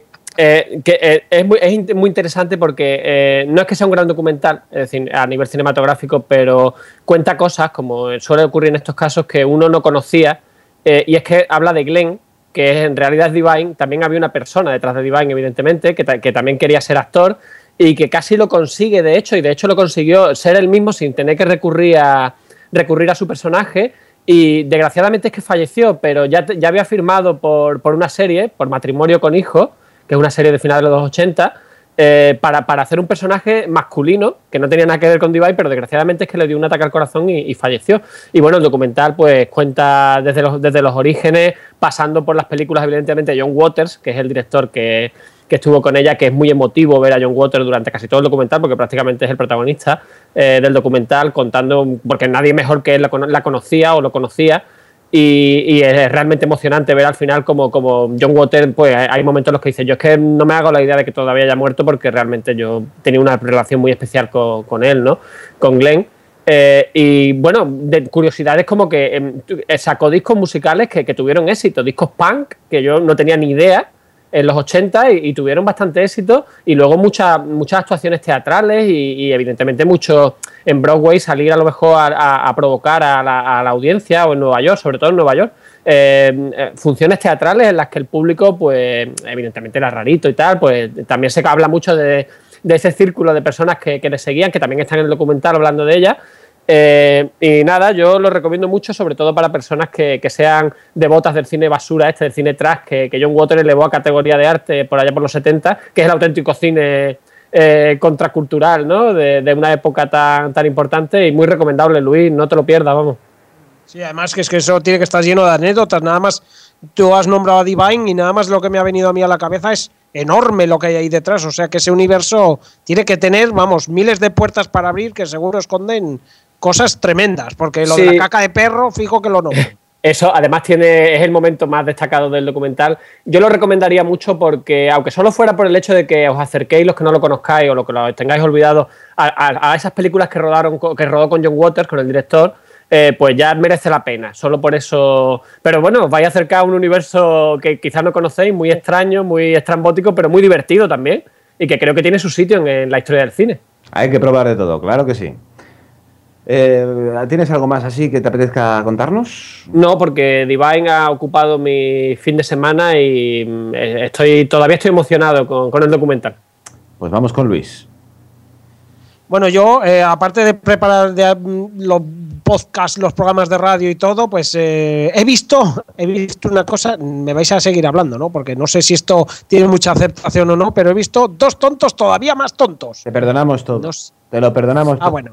Speaker 6: es muy interesante porque no es que sea un gran documental, es decir, a nivel cinematográfico, pero cuenta cosas, como suele ocurrir en estos casos, que uno no conocía, y es que habla de Glenn, que en realidad es Divine. También había una persona detrás de Divine, evidentemente, que también quería ser actor y que casi lo consigue, de hecho lo consiguió ser él mismo sin tener que recurrir a su personaje. Y desgraciadamente es que falleció, pero ya había firmado por una serie, por Matrimonio con Hijos, que es una serie de finales de los 80, para hacer un personaje masculino, que no tenía nada que ver con Divine, pero desgraciadamente es que le dio un ataque al corazón y falleció. Y bueno, el documental pues cuenta desde los orígenes, pasando por las películas, evidentemente, de John Waters, que es el director que estuvo con ella, que es muy emotivo ver a John Waters durante casi todo el documental, porque prácticamente es el protagonista del documental, contando, porque nadie mejor que él la conocía o lo conocía. Y es realmente emocionante ver al final como John Waters, pues hay momentos en los que dice, yo es que no me hago la idea de que todavía haya muerto, porque realmente yo tenía una relación muy especial con él, ¿no? Con Glenn. Y bueno, de curiosidades como que sacó discos musicales que tuvieron éxito, discos punk, que yo no tenía ni idea, en los 80 y tuvieron bastante éxito, y luego muchas actuaciones teatrales y evidentemente mucho en Broadway, salir a lo mejor a provocar a la audiencia, o en Nueva York, sobre todo en Nueva York, funciones teatrales en las que el público, pues evidentemente era rarito y tal, pues también se habla mucho de ese círculo de personas que le seguían, que también están en el documental hablando de ella. Y nada, yo lo recomiendo mucho, sobre todo para personas que sean devotas del cine basura, del cine trash, que John Waters elevó a categoría de arte por allá por los 70, que es el auténtico cine contracultural, ¿no? De una época tan importante, y muy recomendable, Luis, no te lo pierdas, vamos.
Speaker 5: Sí, además que es que eso tiene que estar lleno de anécdotas. Nada más tú has nombrado a Divine y nada más lo que me ha venido a mí a la cabeza es enorme lo que hay ahí detrás. O sea que ese universo tiene que tener, vamos, miles de puertas para abrir que seguro esconden cosas tremendas, porque lo de la caca de perro, fijo que lo nombro.
Speaker 6: Eso, además, es el momento más destacado del documental. Yo lo recomendaría mucho porque, aunque solo fuera por el hecho de que os acerquéis, los que no lo conozcáis o lo que lo tengáis olvidado, a esas películas que rodó con John Waters, con el director, pues ya merece la pena, solo por eso. Pero bueno, os vais a acercar a un universo que quizás no conocéis, muy extraño, muy estrambótico, pero muy divertido también, y que creo que tiene su sitio en la historia del cine.
Speaker 3: Hay que probar de todo, claro que sí. ¿Tienes algo más así que te apetezca contarnos?
Speaker 6: No, porque Divine ha ocupado mi fin de semana y todavía estoy emocionado con el documental.
Speaker 3: Pues vamos con Luis.
Speaker 5: Bueno, yo, aparte de preparar los podcasts, los programas de radio y todo, pues he visto una cosa, me vais a seguir hablando, ¿no? Porque no sé si esto tiene mucha aceptación o no, pero he visto dos tontos todavía más tontos.
Speaker 3: Te perdonamos todo. Te lo perdonamos todo.
Speaker 5: Ah, bueno.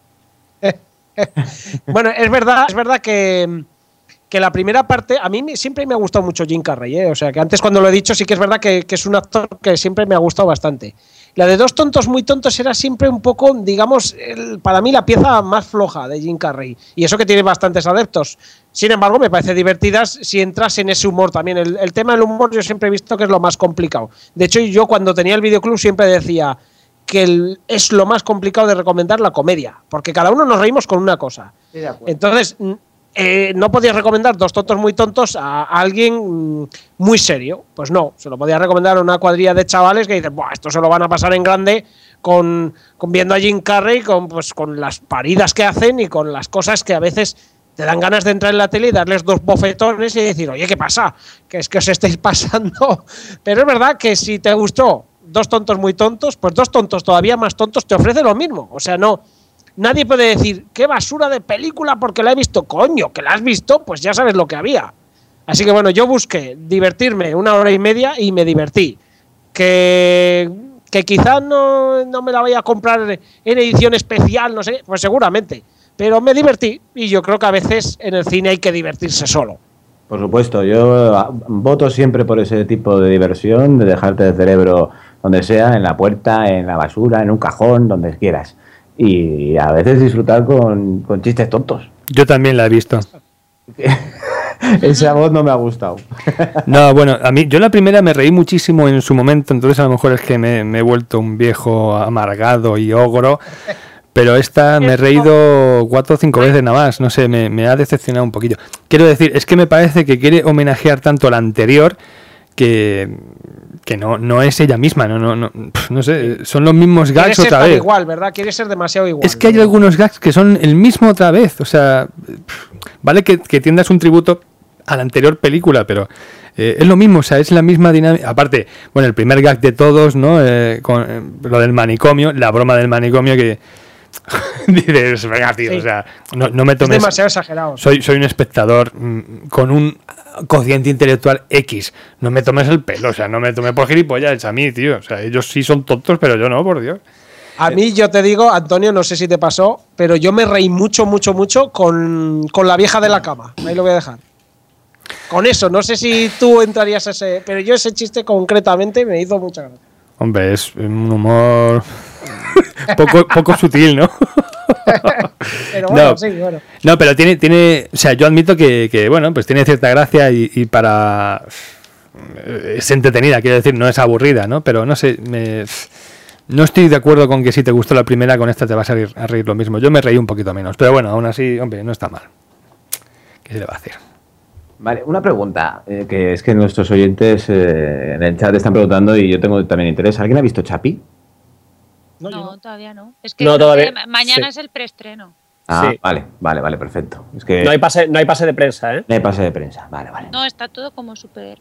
Speaker 5: Bueno, es verdad que la primera parte, a mí siempre me ha gustado mucho Jim Carrey, ¿eh? O sea, que antes cuando lo he dicho sí que es verdad que es un actor que siempre me ha gustado bastante. La de Dos tontos muy tontos era siempre un poco, digamos, para mí la pieza más floja de Jim Carrey, y eso que tiene bastantes adeptos. Sin embargo, me parece divertidas si entras en ese humor también. El tema del humor yo siempre he visto que es lo más complicado. De hecho, yo cuando tenía el videoclub siempre decía que es lo más complicado de recomendar la comedia, porque cada uno nos reímos con una cosa. Sí, entonces, no podías recomendar Dos tontos muy tontos a alguien muy serio. Pues no, se lo podías recomendar a una cuadrilla de chavales que dicen, buah, esto se lo van a pasar en grande con viendo a Jim Carrey, con las paridas que hacen y con las cosas que a veces te dan ganas de entrar en la tele y darles dos bofetones y decir, oye, ¿qué pasa? Que es que os estáis pasando. Pero es verdad que si te gustó Dos tontos muy tontos, pues Dos tontos todavía más tontos te ofrece lo mismo. O sea, no, nadie puede decir, qué basura de película porque la he visto. Coño, que la has visto, pues ya sabes lo que había. Así que bueno, yo busqué divertirme 1 hora y media y me divertí. Que quizás no me la vaya a comprar en edición especial, no sé, pues seguramente. Pero me divertí, y yo creo que a veces en el cine hay que divertirse solo.
Speaker 3: Por supuesto, yo voto siempre por ese tipo de diversión, de dejarte el cerebro donde sea, en la puerta, en la basura, en un cajón, donde quieras. Y a veces disfrutar con chistes tontos.
Speaker 4: Yo también la he visto.
Speaker 3: Esa voz no me ha gustado.
Speaker 4: No, bueno, yo la primera me reí muchísimo en su momento, entonces a lo mejor es que me he vuelto un viejo amargado y ogro, pero esta me he reído 4 o 5 veces nada más, no sé, me ha decepcionado un poquillo. Quiero decir, es que me parece que quiere homenajear tanto a la anterior que no es ella misma, no sé, son los mismos gags
Speaker 5: otra vez.
Speaker 4: Quiere ser
Speaker 5: igual, ¿verdad? Quiere ser demasiado igual.
Speaker 4: Es que hay algunos gags que son el mismo otra vez, o sea, vale que tiendas un tributo a la anterior película, pero es lo mismo, o sea, es la misma dinámica. Aparte, bueno, el primer gag de todos, ¿no? Con lo del manicomio, la broma del manicomio que dices, venga, tío, sí. O sea, no me tomes.
Speaker 5: Es demasiado exagerado.
Speaker 4: Soy un espectador con un cociente intelectual X. No me tomes el pelo, o sea, no me tomes por gilipollas a mí, tío. O sea, ellos sí son tontos, pero yo no, por Dios.
Speaker 5: A mí, yo te digo, Antonio, no sé si te pasó, pero yo me reí mucho con la vieja de la cama. Ahí lo voy a dejar. Con eso, no sé si tú entrarías a ese. Pero yo ese chiste concretamente me hizo mucha gracia.
Speaker 4: Hombre, es un humor poco sutil, ¿no?
Speaker 5: Pero bueno, no, sí, bueno.
Speaker 4: No, pero tiene. O sea, yo admito que bueno, pues tiene cierta gracia y para. Es entretenida, quiero decir, no es aburrida, ¿no? Pero no sé, no estoy de acuerdo con que si te gustó la primera, con esta te vas a reír lo mismo. Yo me reí un poquito menos, pero bueno, aún así, hombre, no está mal. ¿Qué se le va a hacer?
Speaker 3: Vale, una pregunta, que es que nuestros oyentes en el chat están preguntando y yo tengo también interés. ¿Alguien ha visto Chappie?
Speaker 1: No, todavía no. Es que
Speaker 6: no, todavía,
Speaker 1: mañana es el preestreno.
Speaker 3: Ah,
Speaker 6: sí.
Speaker 3: Vale, perfecto. Es que
Speaker 6: no hay pase de prensa, ¿eh?
Speaker 3: No hay pase de prensa, vale.
Speaker 1: No, está todo como súper.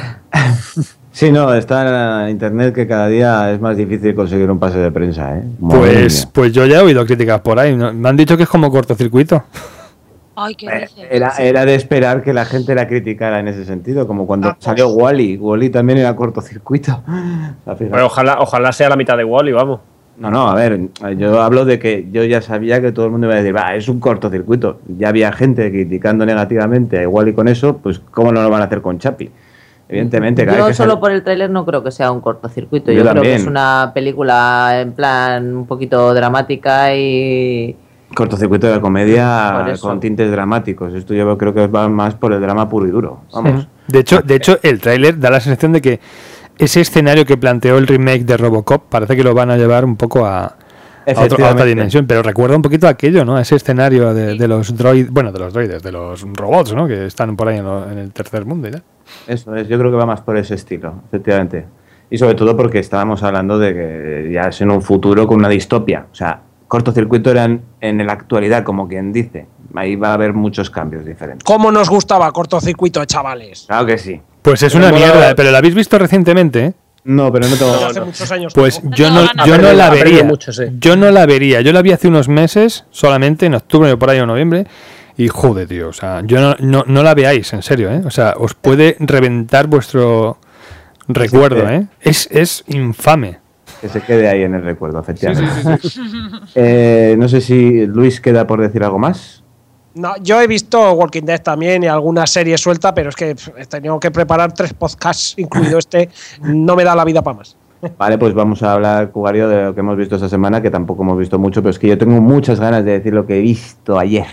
Speaker 3: Sí, no, está en internet que cada día es más difícil conseguir un pase de prensa, ¿eh?
Speaker 4: Pues yo ya he oído críticas por ahí. Me han dicho que es como cortocircuito.
Speaker 1: Ay, ¿qué dices?
Speaker 3: Era de esperar que la gente la criticara en ese sentido, como cuando salió Wall-E. Wall-E también era cortocircuito.
Speaker 6: Pero ojalá sea la mitad de Wall-E, vamos.
Speaker 3: No, a ver, yo hablo de que yo ya sabía que todo el mundo iba a decir, es un cortocircuito. Ya había gente criticando negativamente a Wall-E con eso, pues ¿cómo no lo van a hacer con Chappie? Evidentemente.
Speaker 2: Yo solo por el tráiler no creo que sea un cortocircuito. Yo creo que es una película en plan un poquito dramática y...
Speaker 3: Cortocircuito de comedia con tintes dramáticos. Esto yo creo que va más por el drama puro y duro. Vamos.
Speaker 4: Sí. De hecho, el tráiler da la sensación de que ese escenario que planteó el remake de Robocop parece que lo van a llevar un poco a otra dimensión, pero recuerda un poquito aquello, ¿no? Ese escenario de los droides, de los robots, ¿no? Que están por ahí en el tercer mundo y tal.
Speaker 3: Eso es, yo creo que va más por ese estilo, efectivamente. Y sobre todo porque estábamos hablando de que ya es en un futuro con una distopia. O sea, cortocircuito eran en la actualidad, como quien dice. Ahí va a haber muchos cambios diferentes.
Speaker 5: ¿Cómo nos gustaba cortocircuito, chavales?
Speaker 3: Claro que sí.
Speaker 4: Pues es una mierda, pero ¿la habéis visto recientemente?
Speaker 3: No, pero no tengo.
Speaker 5: Hace muchos años.
Speaker 4: Pues yo no la vería. Yo no la vería. Yo la vi hace unos meses, solamente en octubre o por ahí o noviembre. Y joder, tío. O sea, yo no la veáis, en serio, ¿eh? O sea, os puede reventar vuestro recuerdo, ¿eh? Es infame.
Speaker 3: Que se quede ahí en el recuerdo, efectivamente. Sí. No sé si Luis queda por decir algo más.
Speaker 5: No, yo he visto Walking Dead también y alguna serie suelta, pero es que he tenido que preparar 3 podcasts, incluido este. No me da la vida para más.
Speaker 3: Vale, pues vamos a hablar, Cugario, de lo que hemos visto esta semana, que tampoco hemos visto mucho, pero es que yo tengo muchas ganas de decir lo que he visto ayer.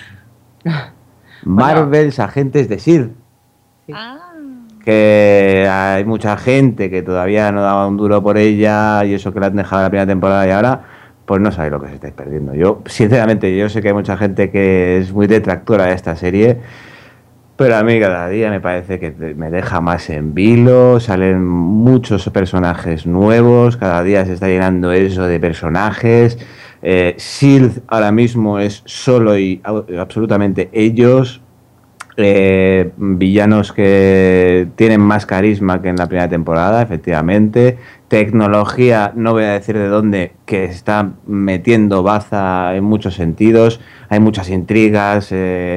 Speaker 3: Marvel's Agentes de S.H.I.E.L.D.
Speaker 2: Sí.
Speaker 3: Que hay mucha gente que todavía no daba un duro por ella y eso que la han dejado la primera temporada y ahora pues no sabéis lo que os estáis perdiendo. Yo, sinceramente, yo sé que hay mucha gente que es muy detractora de esta serie, pero a mí cada día me parece que me deja más en vilo, salen muchos personajes nuevos, cada día se está llenando eso de personajes. S.H.I.E.L.D. ahora mismo es solo y absolutamente ellos. Villanos que tienen más carisma que en la primera temporada, efectivamente. Tecnología, no voy a decir de dónde, que está metiendo baza en muchos sentidos. Hay muchas intrigas,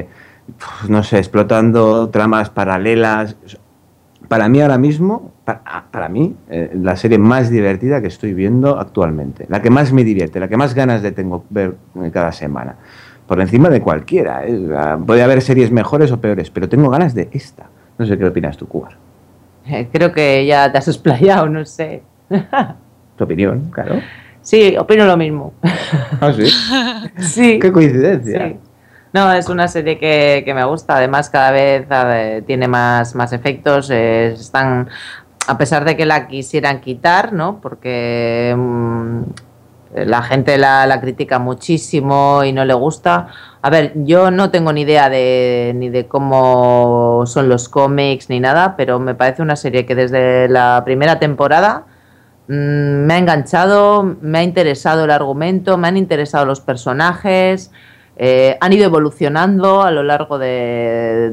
Speaker 3: no sé, explotando tramas paralelas. Para mí ahora mismo, para mí, la serie más divertida que estoy viendo actualmente. La que más me divierte, la que más ganas de tengo ver cada semana. Por encima de cualquiera. Puede haber series mejores o peores, pero tengo ganas de esta. No sé qué opinas tú, Cubar.
Speaker 2: Creo que ya te has explayado, no sé.
Speaker 3: Tu opinión, claro.
Speaker 2: Sí, opino lo mismo.
Speaker 3: ¿Ah, sí?
Speaker 2: Sí.
Speaker 3: Qué coincidencia.
Speaker 2: Sí. No, es una serie que me gusta. Además, cada vez tiene más efectos. Están, a pesar de que la quisieran quitar, ¿no? Porque la gente la critica muchísimo y no le gusta. A ver, yo no tengo ni idea ni de cómo son los cómics ni nada, pero me parece una serie que desde la primera temporada me ha enganchado, me ha interesado el argumento, me han interesado los personajes, han ido evolucionando a lo largo de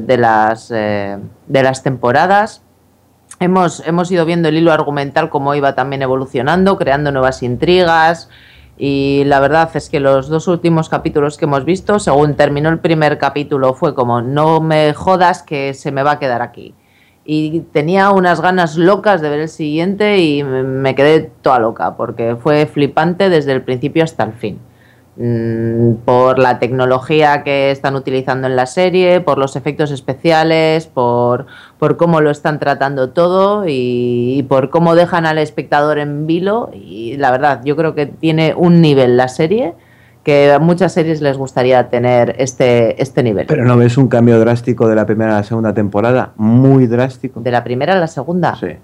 Speaker 2: las temporadas. Hemos ido viendo el hilo argumental cómo iba también evolucionando, creando nuevas intrigas, y la verdad es que los 2 últimos capítulos que hemos visto, según terminó el primer capítulo, fue como, no me jodas que se me va a quedar aquí. Y tenía unas ganas locas de ver el siguiente y me quedé toda loca, porque fue flipante desde el principio hasta el fin. Por la tecnología que están utilizando en la serie, por los efectos especiales, por cómo lo están tratando todo y por cómo dejan al espectador en vilo. Y la verdad, yo creo que tiene un nivel la serie que a muchas series les gustaría tener este nivel.
Speaker 3: ¿Pero no ves un cambio drástico de la primera a la segunda temporada? Muy drástico.
Speaker 2: ¿De la primera a la segunda?
Speaker 3: Sí.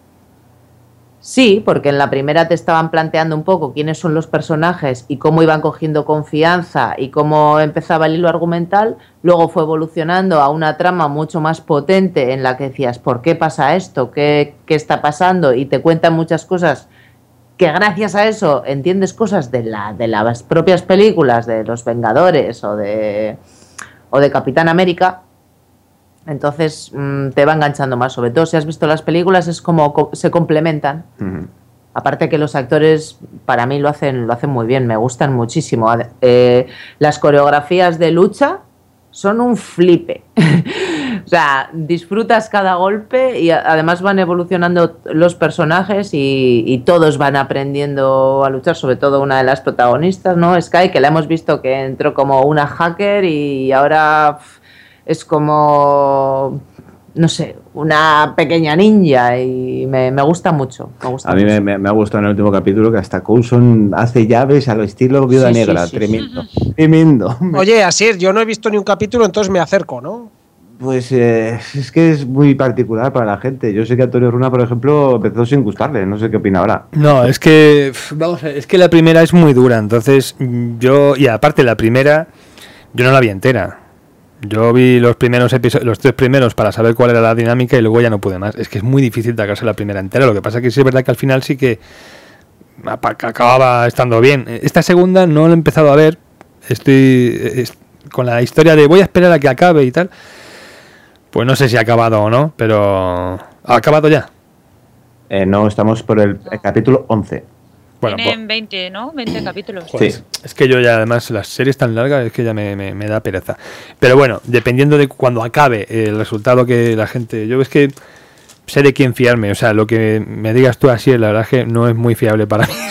Speaker 2: Sí, porque en la primera te estaban planteando un poco quiénes son los personajes y cómo iban cogiendo confianza y cómo empezaba el hilo argumental. Luego fue evolucionando a una trama mucho más potente en la que decías, ¿por qué pasa esto? ¿Qué está pasando? Y te cuentan muchas cosas que gracias a eso entiendes cosas de las propias películas de Los Vengadores o de Capitán América. Entonces te va enganchando más, sobre todo si has visto las películas, es como se complementan. Uh-huh. Aparte que los actores para mí lo hacen muy bien, me gustan muchísimo. Las coreografías de lucha son un flipe. O sea, disfrutas cada golpe y además van evolucionando los personajes y todos van aprendiendo a luchar, sobre todo una de las protagonistas, ¿no? Sky, que la hemos visto que entró como una hacker y ahora es como, no sé, una pequeña ninja y me gusta mucho.
Speaker 3: A mí me ha gustado en el último capítulo que hasta Coulson hace llaves al estilo Viuda Negra, sí. Tremendo.
Speaker 5: Oye, Asier, yo no he visto ni un capítulo, entonces me acerco, ¿no?
Speaker 3: Pues es que es muy particular para la gente. Yo sé que Antonio Runa, por ejemplo, empezó sin gustarle. No sé qué opina ahora.
Speaker 4: No, es que, vamos a ver, es que la primera es muy dura. Entonces y aparte la primera, yo no la vi entera. Yo vi los primeros episodios, los 3 primeros para saber cuál era la dinámica y luego ya no pude más. Es que es muy difícil sacarse la primera entera. Lo que pasa es que sí es verdad que al final sí que acababa estando bien. Esta segunda no la he empezado a ver. Estoy con la historia de voy a esperar a que acabe y tal. Pues no sé si ha acabado o no, pero ¿ha acabado ya?
Speaker 3: No, estamos por el capítulo 11.
Speaker 1: Bueno, tienen 20, ¿no? 20 capítulos.
Speaker 3: Sí.
Speaker 4: Es que yo ya, además, las series tan largas es que ya me da pereza. Pero bueno, dependiendo de cuando acabe el resultado que la gente... Yo es que sé de quién fiarme. O sea, lo que me digas tú así, la verdad es que no es muy fiable para mí.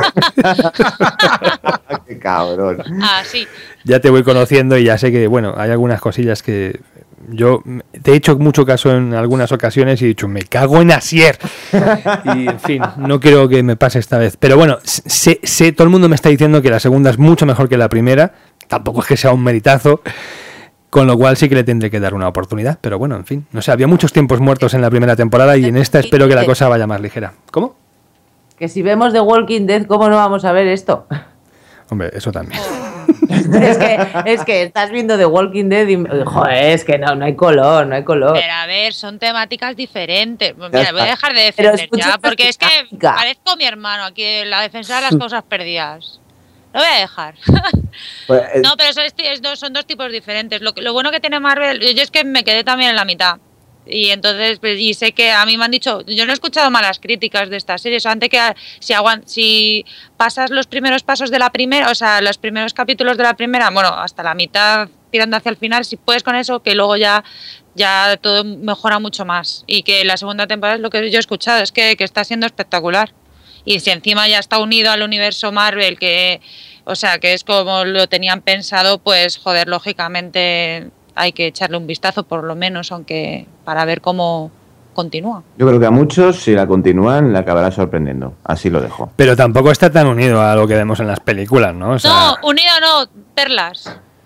Speaker 3: ¡Qué cabrón!
Speaker 1: Ah, sí.
Speaker 4: Ya te voy conociendo y ya sé que, bueno, hay algunas cosillas que... Yo te he hecho mucho caso en algunas ocasiones y he dicho, me cago en Asier. Y, en fin, no quiero que me pase esta vez. Pero bueno, sé, todo el mundo me está diciendo que la segunda es mucho mejor que la primera. Tampoco es que sea un meritazo. Con lo cual sí que le tendré que dar una oportunidad. Pero bueno, en fin. No sé, había muchos tiempos muertos en la primera temporada y en esta espero que la cosa vaya más ligera. ¿Cómo?
Speaker 2: Que si vemos The Walking Dead, ¿cómo no vamos a ver esto?
Speaker 4: Hombre, eso también.
Speaker 2: Es que estás viendo The Walking Dead y joder, es que no hay color.
Speaker 1: Pero a ver, son temáticas diferentes. Mira, voy a dejar de defender ya, porque es que parezco mi hermano aquí en la defensa de las cosas perdidas. Lo voy a dejar.
Speaker 3: Pues,
Speaker 1: no, pero son 2 tipos diferentes. Lo bueno que tiene Marvel, yo es que me quedé también en la mitad. Y entonces, pues, y sé que a mí me han dicho, yo no he escuchado malas críticas de esta serie, solamente que si pasas los primeros pasos de la primera, o sea, los primeros capítulos de la primera, bueno, hasta la mitad tirando hacia el final, si puedes con eso, que luego ya todo mejora mucho más. Y que la segunda temporada es lo que yo he escuchado, es que está siendo espectacular. Y si encima ya está unido al universo Marvel, o sea, que es como lo tenían pensado, pues, joder, lógicamente... hay que echarle un vistazo por lo menos, aunque para ver cómo continúa.
Speaker 3: Yo creo que a muchos, si la continúan, la acabará sorprendiendo. Así lo dejo.
Speaker 4: Pero tampoco está tan unido a lo que vemos en las películas, ¿no? O sea...
Speaker 1: No, unido no, perlas. O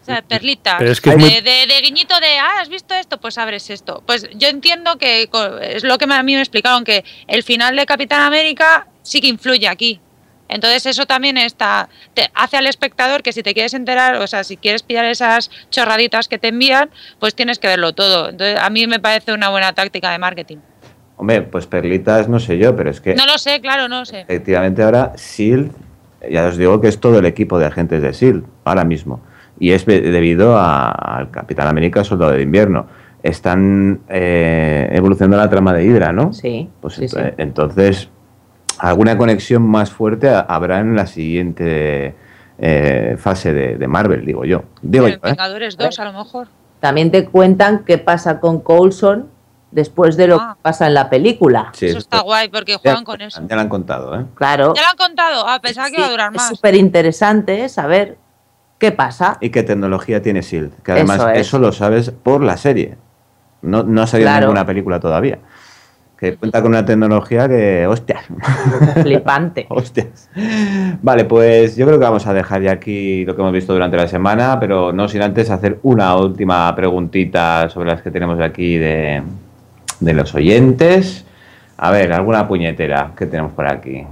Speaker 1: sea, perlitas.
Speaker 4: Pero es que
Speaker 1: de guiñito de, ¿has visto esto? Pues abres esto. Pues yo entiendo que es lo que a mí me explicaron, que el final de Capitán América sí que influye aquí. Entonces eso también hace al espectador que si te quieres enterar, o sea, si quieres pillar esas chorraditas que te envían, pues tienes que verlo todo. Entonces a mí me parece una buena táctica de marketing.
Speaker 3: Hombre, pues perlitas no sé yo, pero es que...
Speaker 1: No lo sé, claro, no lo sé.
Speaker 3: Efectivamente ahora S.H.I.E.L.D., ya os digo que es todo el equipo de agentes de S.H.I.E.L.D. ahora mismo. Y es debido al Capitán América Soldado de Invierno. Están evolucionando la trama de Hydra, ¿no?
Speaker 2: Sí.
Speaker 3: Pues
Speaker 2: sí.
Speaker 3: entonces, alguna conexión más fuerte habrá en la siguiente fase de Marvel, digo yo.
Speaker 1: Vengadores 2, a lo mejor.
Speaker 2: También te cuentan qué pasa con Coulson después de lo que pasa en la película.
Speaker 3: Sí,
Speaker 1: eso está guay, porque juegan con eso.
Speaker 3: Ya lo han contado, ¿eh?
Speaker 2: Claro.
Speaker 1: ¿Ya lo han contado? Pensaba que iba a durar más.
Speaker 2: Es súper interesante saber qué pasa.
Speaker 3: Y qué tecnología tiene S.H.I.E.L.D., que además
Speaker 2: Eso
Speaker 3: lo sabes por la serie. No ha salido ninguna película todavía. Que cuenta con una tecnología que... ¡Hostias!
Speaker 2: Flipante.
Speaker 3: ¡Hostias! Vale, pues yo creo que vamos a dejar ya aquí lo que hemos visto durante la semana, pero no sin antes hacer una última preguntita sobre las que tenemos aquí de los oyentes. A ver, alguna puñetera que tenemos por aquí.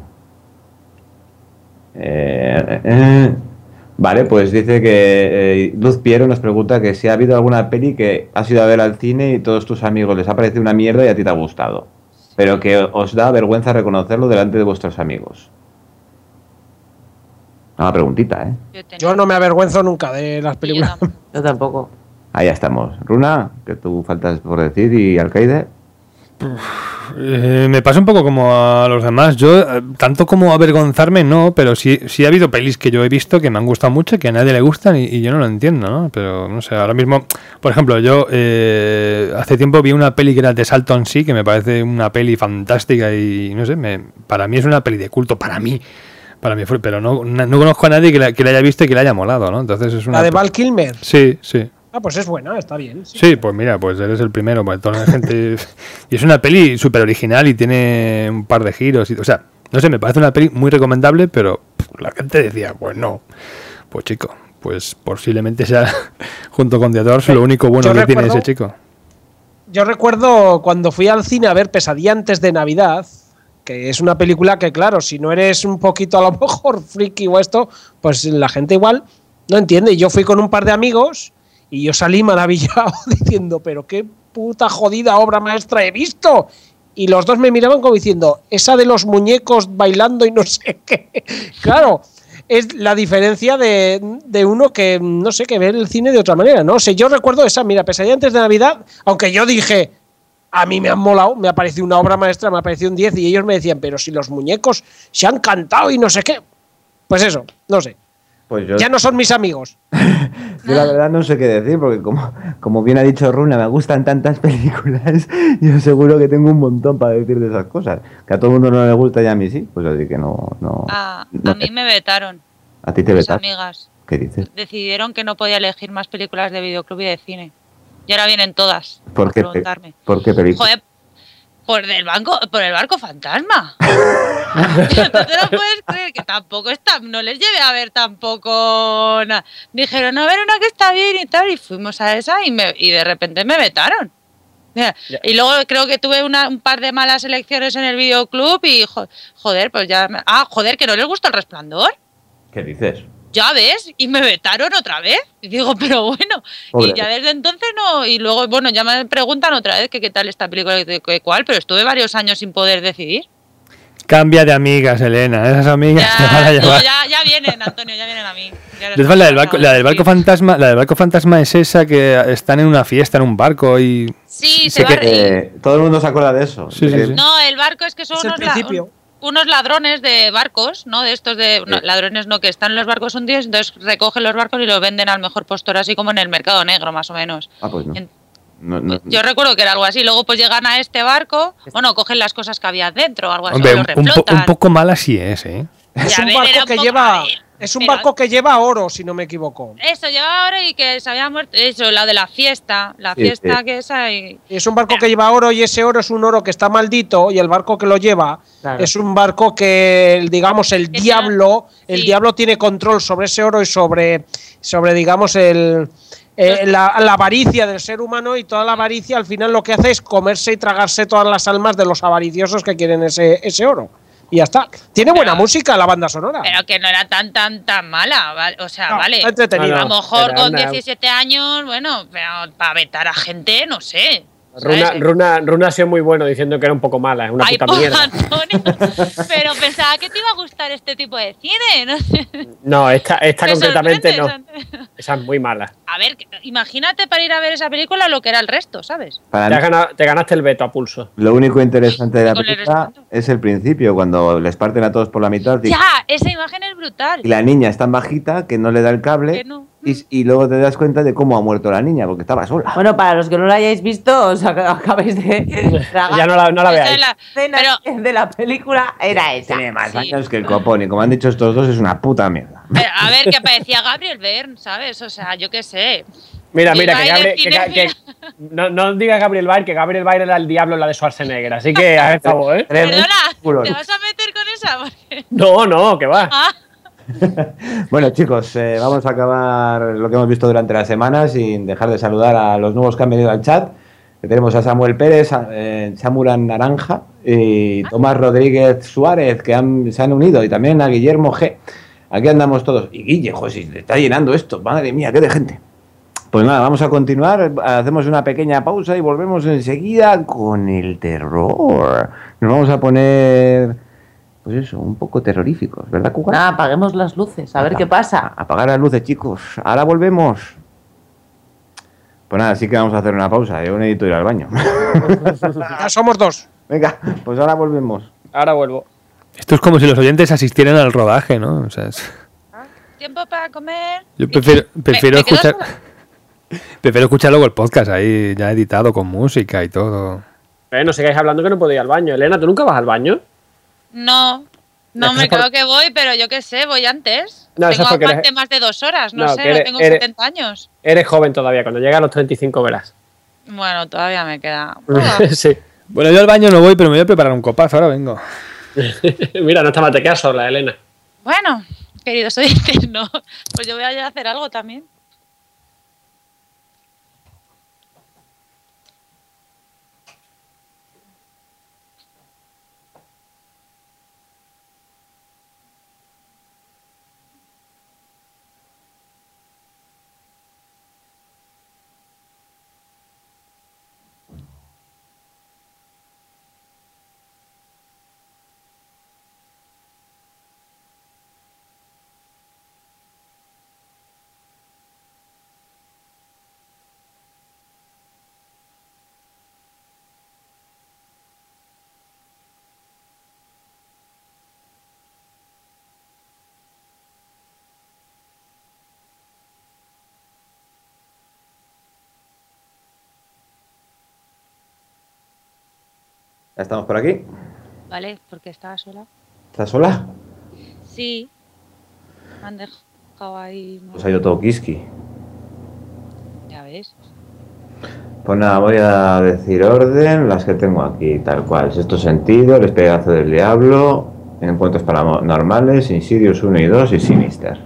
Speaker 3: Vale, pues dice que Luz Piero nos pregunta que si ha habido alguna peli que has ido a ver al cine y todos tus amigos les ha parecido una mierda y a ti te ha gustado, pero que os da vergüenza reconocerlo delante de vuestros amigos. Una preguntita, ¿eh?
Speaker 5: Yo no me avergüenzo nunca de las películas.
Speaker 2: Yo tampoco.
Speaker 3: Ahí estamos. Runa, que tú faltas por decir, y Alcaide.
Speaker 4: Me pasa un poco como a los demás. Yo, tanto como avergonzarme, no, pero sí ha habido pelis que yo he visto que me han gustado mucho y que a nadie le gustan y yo no lo entiendo, ¿no? Pero no sé, ahora mismo, por ejemplo, yo hace tiempo vi una peli que era The Salton Sea, que me parece una peli fantástica y no sé, para mí es una peli de culto, para mí fue, pero no conozco a nadie que la haya visto y que le haya molado, ¿no? Entonces es una...
Speaker 5: ¿La de Val Kilmer?
Speaker 4: Sí.
Speaker 5: Ah, pues es buena, está bien.
Speaker 4: Sí, pues mira, pues eres el primero, pues toda la gente... Y es una peli súper original y tiene un par de giros, o sea, no sé, me parece una peli muy recomendable, pero la gente decía, pues no, pues chico, pues posiblemente sea, junto con The Doors, lo único bueno que tiene ese chico.
Speaker 5: Yo recuerdo cuando fui al cine a ver Pesadilla antes de Navidad, que es una película que, claro, si no eres un poquito a lo mejor friki o esto, pues la gente igual no entiende. Y yo fui con un par de amigos y yo salí maravillado diciendo, pero qué puta jodida obra maestra he visto. Y los dos me miraban como diciendo, esa de los muñecos bailando y no sé qué. Claro, es la diferencia de uno que, no sé, que ve el cine de otra manera, ¿no? O sea, yo recuerdo esa, mira, Pesadilla antes de Navidad, aunque yo dije, a mí me han molado, me ha parecido una obra maestra, me ha parecido un 10, y ellos me decían, pero si los muñecos se han cantado y no sé qué. Pues eso, no sé.
Speaker 3: Pues yo...
Speaker 5: Ya no son mis amigos.
Speaker 3: Yo la verdad no sé qué decir, porque como bien ha dicho Runa, me gustan tantas películas, yo seguro que tengo un montón para decir de esas cosas. Que a todo el mundo no le gusta y a mí sí, pues así que no.
Speaker 1: A mí me vetaron.
Speaker 3: ¿A ti te vetaron?
Speaker 1: Mis amigas.
Speaker 3: ¿Qué dices?
Speaker 1: Decidieron que no podía elegir más películas de videoclub y de cine. Y ahora vienen todas.
Speaker 3: ¿Por qué película?
Speaker 1: Joder, por el barco fantasma. ¿Tú te lo puedes creer? Que tampoco está, no les llevé a ver tampoco nada. Dijeron, a ver, una que está bien y tal, y fuimos a esa y de repente me vetaron. Mira, y luego creo que tuve un par de malas elecciones en el videoclub y joder, pues ya... joder, que no les gusta El Resplandor.
Speaker 3: ¿Qué dices?
Speaker 1: Ya ves, y me vetaron otra vez. Y digo, pero bueno, pobre. Y ya desde entonces no. Y luego, bueno, ya me preguntan otra vez que qué tal esta película, que cuál, pero estuve varios años sin poder decidir.
Speaker 4: Cambia de amigas, Elena. Esas amigas te van a llevar.
Speaker 1: Ya vienen, Antonio, ya vienen a mí.
Speaker 4: La del barco fantasma, la del barco fantasma es esa que están en una fiesta en un barco y.
Speaker 1: Sí,
Speaker 3: todo el mundo se acuerda de eso.
Speaker 4: Sí.
Speaker 1: No, el barco es que son unos ladrones de barcos, ¿no? De estos ladrones no, que están en los barcos hundidos, entonces recogen los barcos y los venden al mejor postor, así como en el mercado negro, más o menos.
Speaker 3: Pues no.
Speaker 1: Yo recuerdo que era algo así. Luego pues llegan a este barco, bueno, cogen las cosas que había dentro, algo así.
Speaker 4: Hombre, un poco mala sí es, ¿eh?
Speaker 5: Es
Speaker 1: Y a
Speaker 5: un
Speaker 1: ver,
Speaker 5: barco
Speaker 1: era un
Speaker 5: que
Speaker 1: poco-
Speaker 5: lleva.
Speaker 1: a ver,
Speaker 5: Es un
Speaker 1: pero-
Speaker 5: barco que lleva oro, si no me equivoco.
Speaker 1: Eso, llevaba oro y que se había muerto. Eso, la de la fiesta. La
Speaker 3: Sí,
Speaker 1: fiesta
Speaker 3: sí.
Speaker 1: que esa. Y...
Speaker 5: Es un barco que lleva oro y ese oro es un oro que está maldito y el barco que lo lleva
Speaker 2: Claro.
Speaker 5: es un barco que, digamos, el
Speaker 1: Que
Speaker 5: diablo,
Speaker 1: sí.
Speaker 5: el diablo tiene control sobre ese oro y sobre digamos, la avaricia del ser humano, y toda la avaricia al final lo que hace es comerse y tragarse todas las almas de los avariciosos que quieren ese oro. Y ya está. Tiene buena música la banda sonora.
Speaker 1: Pero que no era tan mala. O sea,
Speaker 5: No,
Speaker 1: vale.
Speaker 5: está entretenida.
Speaker 1: A lo mejor
Speaker 6: Era
Speaker 1: con
Speaker 6: una-
Speaker 1: 17 años, bueno, pero para vetar a gente, no sé.
Speaker 6: Runa,
Speaker 1: ¿sabes?
Speaker 6: Runa ha sido muy bueno diciendo que era un poco mala, es una
Speaker 1: Ay,
Speaker 6: puta
Speaker 1: pues,
Speaker 6: mierda.
Speaker 1: Antonio. Pero pensaba que te iba a gustar este tipo de cine. No sé.
Speaker 6: No, esta
Speaker 1: Me
Speaker 6: concretamente no.
Speaker 1: sorprende.
Speaker 6: Esa es muy mala.
Speaker 1: A ver, imagínate para ir a ver esa película lo que era el resto, ¿sabes?
Speaker 3: Para
Speaker 6: Te,
Speaker 3: mí,
Speaker 6: te ganaste el veto a pulso.
Speaker 3: lo único interesante de la
Speaker 1: Con el
Speaker 3: película
Speaker 1: respeto.
Speaker 3: es el principio, cuando les parten a todos por la mitad y,
Speaker 1: Ya, esa imagen es brutal.
Speaker 3: y la niña es tan bajita que no le da el cable
Speaker 1: Que no.
Speaker 3: y luego te das cuenta de cómo ha muerto la niña, porque estaba sola.
Speaker 2: Bueno, para los que no lo hayáis visto, os acabáis de tragar.
Speaker 6: Ya no la
Speaker 1: Esa
Speaker 6: veáis.
Speaker 1: es la-
Speaker 2: escena
Speaker 1: pero-
Speaker 2: de la película era esa.
Speaker 3: Tiene más
Speaker 1: Sí.
Speaker 3: años que el copón y como han dicho estos dos es una puta mierda.
Speaker 1: Pero, a ver, que parecía Gabriel Byrne, ¿sabes? O sea, yo qué sé.
Speaker 6: Mira,
Speaker 1: Y
Speaker 6: mira, que
Speaker 1: baile
Speaker 6: Gabriel.
Speaker 1: cinéfila.
Speaker 6: No digas Gabriel Byrne, que Gabriel Byrne era el diablo en la de Schwarzenegger. Así que, a ver, favor, ¿eh?
Speaker 1: Perdona,
Speaker 3: culos.
Speaker 1: ¿te vas a meter con esa? Porque-
Speaker 6: No, que va.
Speaker 1: Ah,
Speaker 3: Bueno, chicos, vamos a acabar lo que hemos visto durante la semana sin dejar de saludar a los nuevos que han venido al chat. Que tenemos a Samuel Pérez, Samuran Naranja y Tomás Rodríguez Suárez, que se han unido, y también a Guillermo G. Aquí andamos todos. Y Guille, joder, si te está llenando esto, madre mía, qué de gente. Pues nada, vamos a continuar, hacemos una pequeña pausa y volvemos enseguida con el terror. Nos vamos a poner, pues eso, un poco terroríficos, ¿verdad, Cuca?
Speaker 2: Nada, apaguemos las luces, a ver qué pasa.
Speaker 3: Apagar las luces, chicos. Ahora volvemos. Pues nada, sí que vamos a hacer una pausa. Yo necesito ir al baño.
Speaker 5: Ya somos dos.
Speaker 3: Venga, pues ahora volvemos.
Speaker 6: Ahora vuelvo.
Speaker 4: Esto es como si los oyentes asistieran al rodaje, ¿no? O sea,
Speaker 1: tiempo para comer.
Speaker 4: yo prefiero
Speaker 1: Me quedo
Speaker 4: escuchar.
Speaker 1: sola.
Speaker 4: Prefiero escuchar luego el podcast ahí ya editado con música y todo.
Speaker 6: No sigáis hablando que no puedo ir al baño. Elena, ¿tú nunca vas al baño?
Speaker 1: No, no
Speaker 6: Es que
Speaker 1: me
Speaker 6: es por-
Speaker 1: creo que voy, pero yo qué sé, voy antes.
Speaker 6: No, eso
Speaker 1: Tengo
Speaker 6: es porque
Speaker 1: aguante
Speaker 6: eres-
Speaker 1: más de 2 horas, no
Speaker 6: No,
Speaker 1: sé,
Speaker 6: que
Speaker 1: no
Speaker 6: eres-
Speaker 1: tengo
Speaker 6: eres-
Speaker 1: 70 años.
Speaker 6: Eres joven todavía, cuando llegue a los 35 verás.
Speaker 1: Bueno, todavía me queda.
Speaker 6: Sí.
Speaker 4: Bueno, yo al baño no voy, pero me voy a preparar un copazo, ahora vengo.
Speaker 6: Mira, no está mal, te quedas sola, Elena.
Speaker 1: Bueno, queridos oyentes, no. Pues yo voy a ir a hacer algo también.
Speaker 3: Ya estamos por aquí.
Speaker 1: Vale, porque estaba sola.
Speaker 3: ¿Estás sola?
Speaker 1: Sí. Me han dejado ahí.
Speaker 3: Pues ha ido todo kiski.
Speaker 1: Ya ves.
Speaker 3: Pues nada, voy a decir orden, las que tengo aquí, tal cual. Sexto sentido, el espiegazo del diablo, encuentros paranormales, Insidious 1 y 2 y Sinister.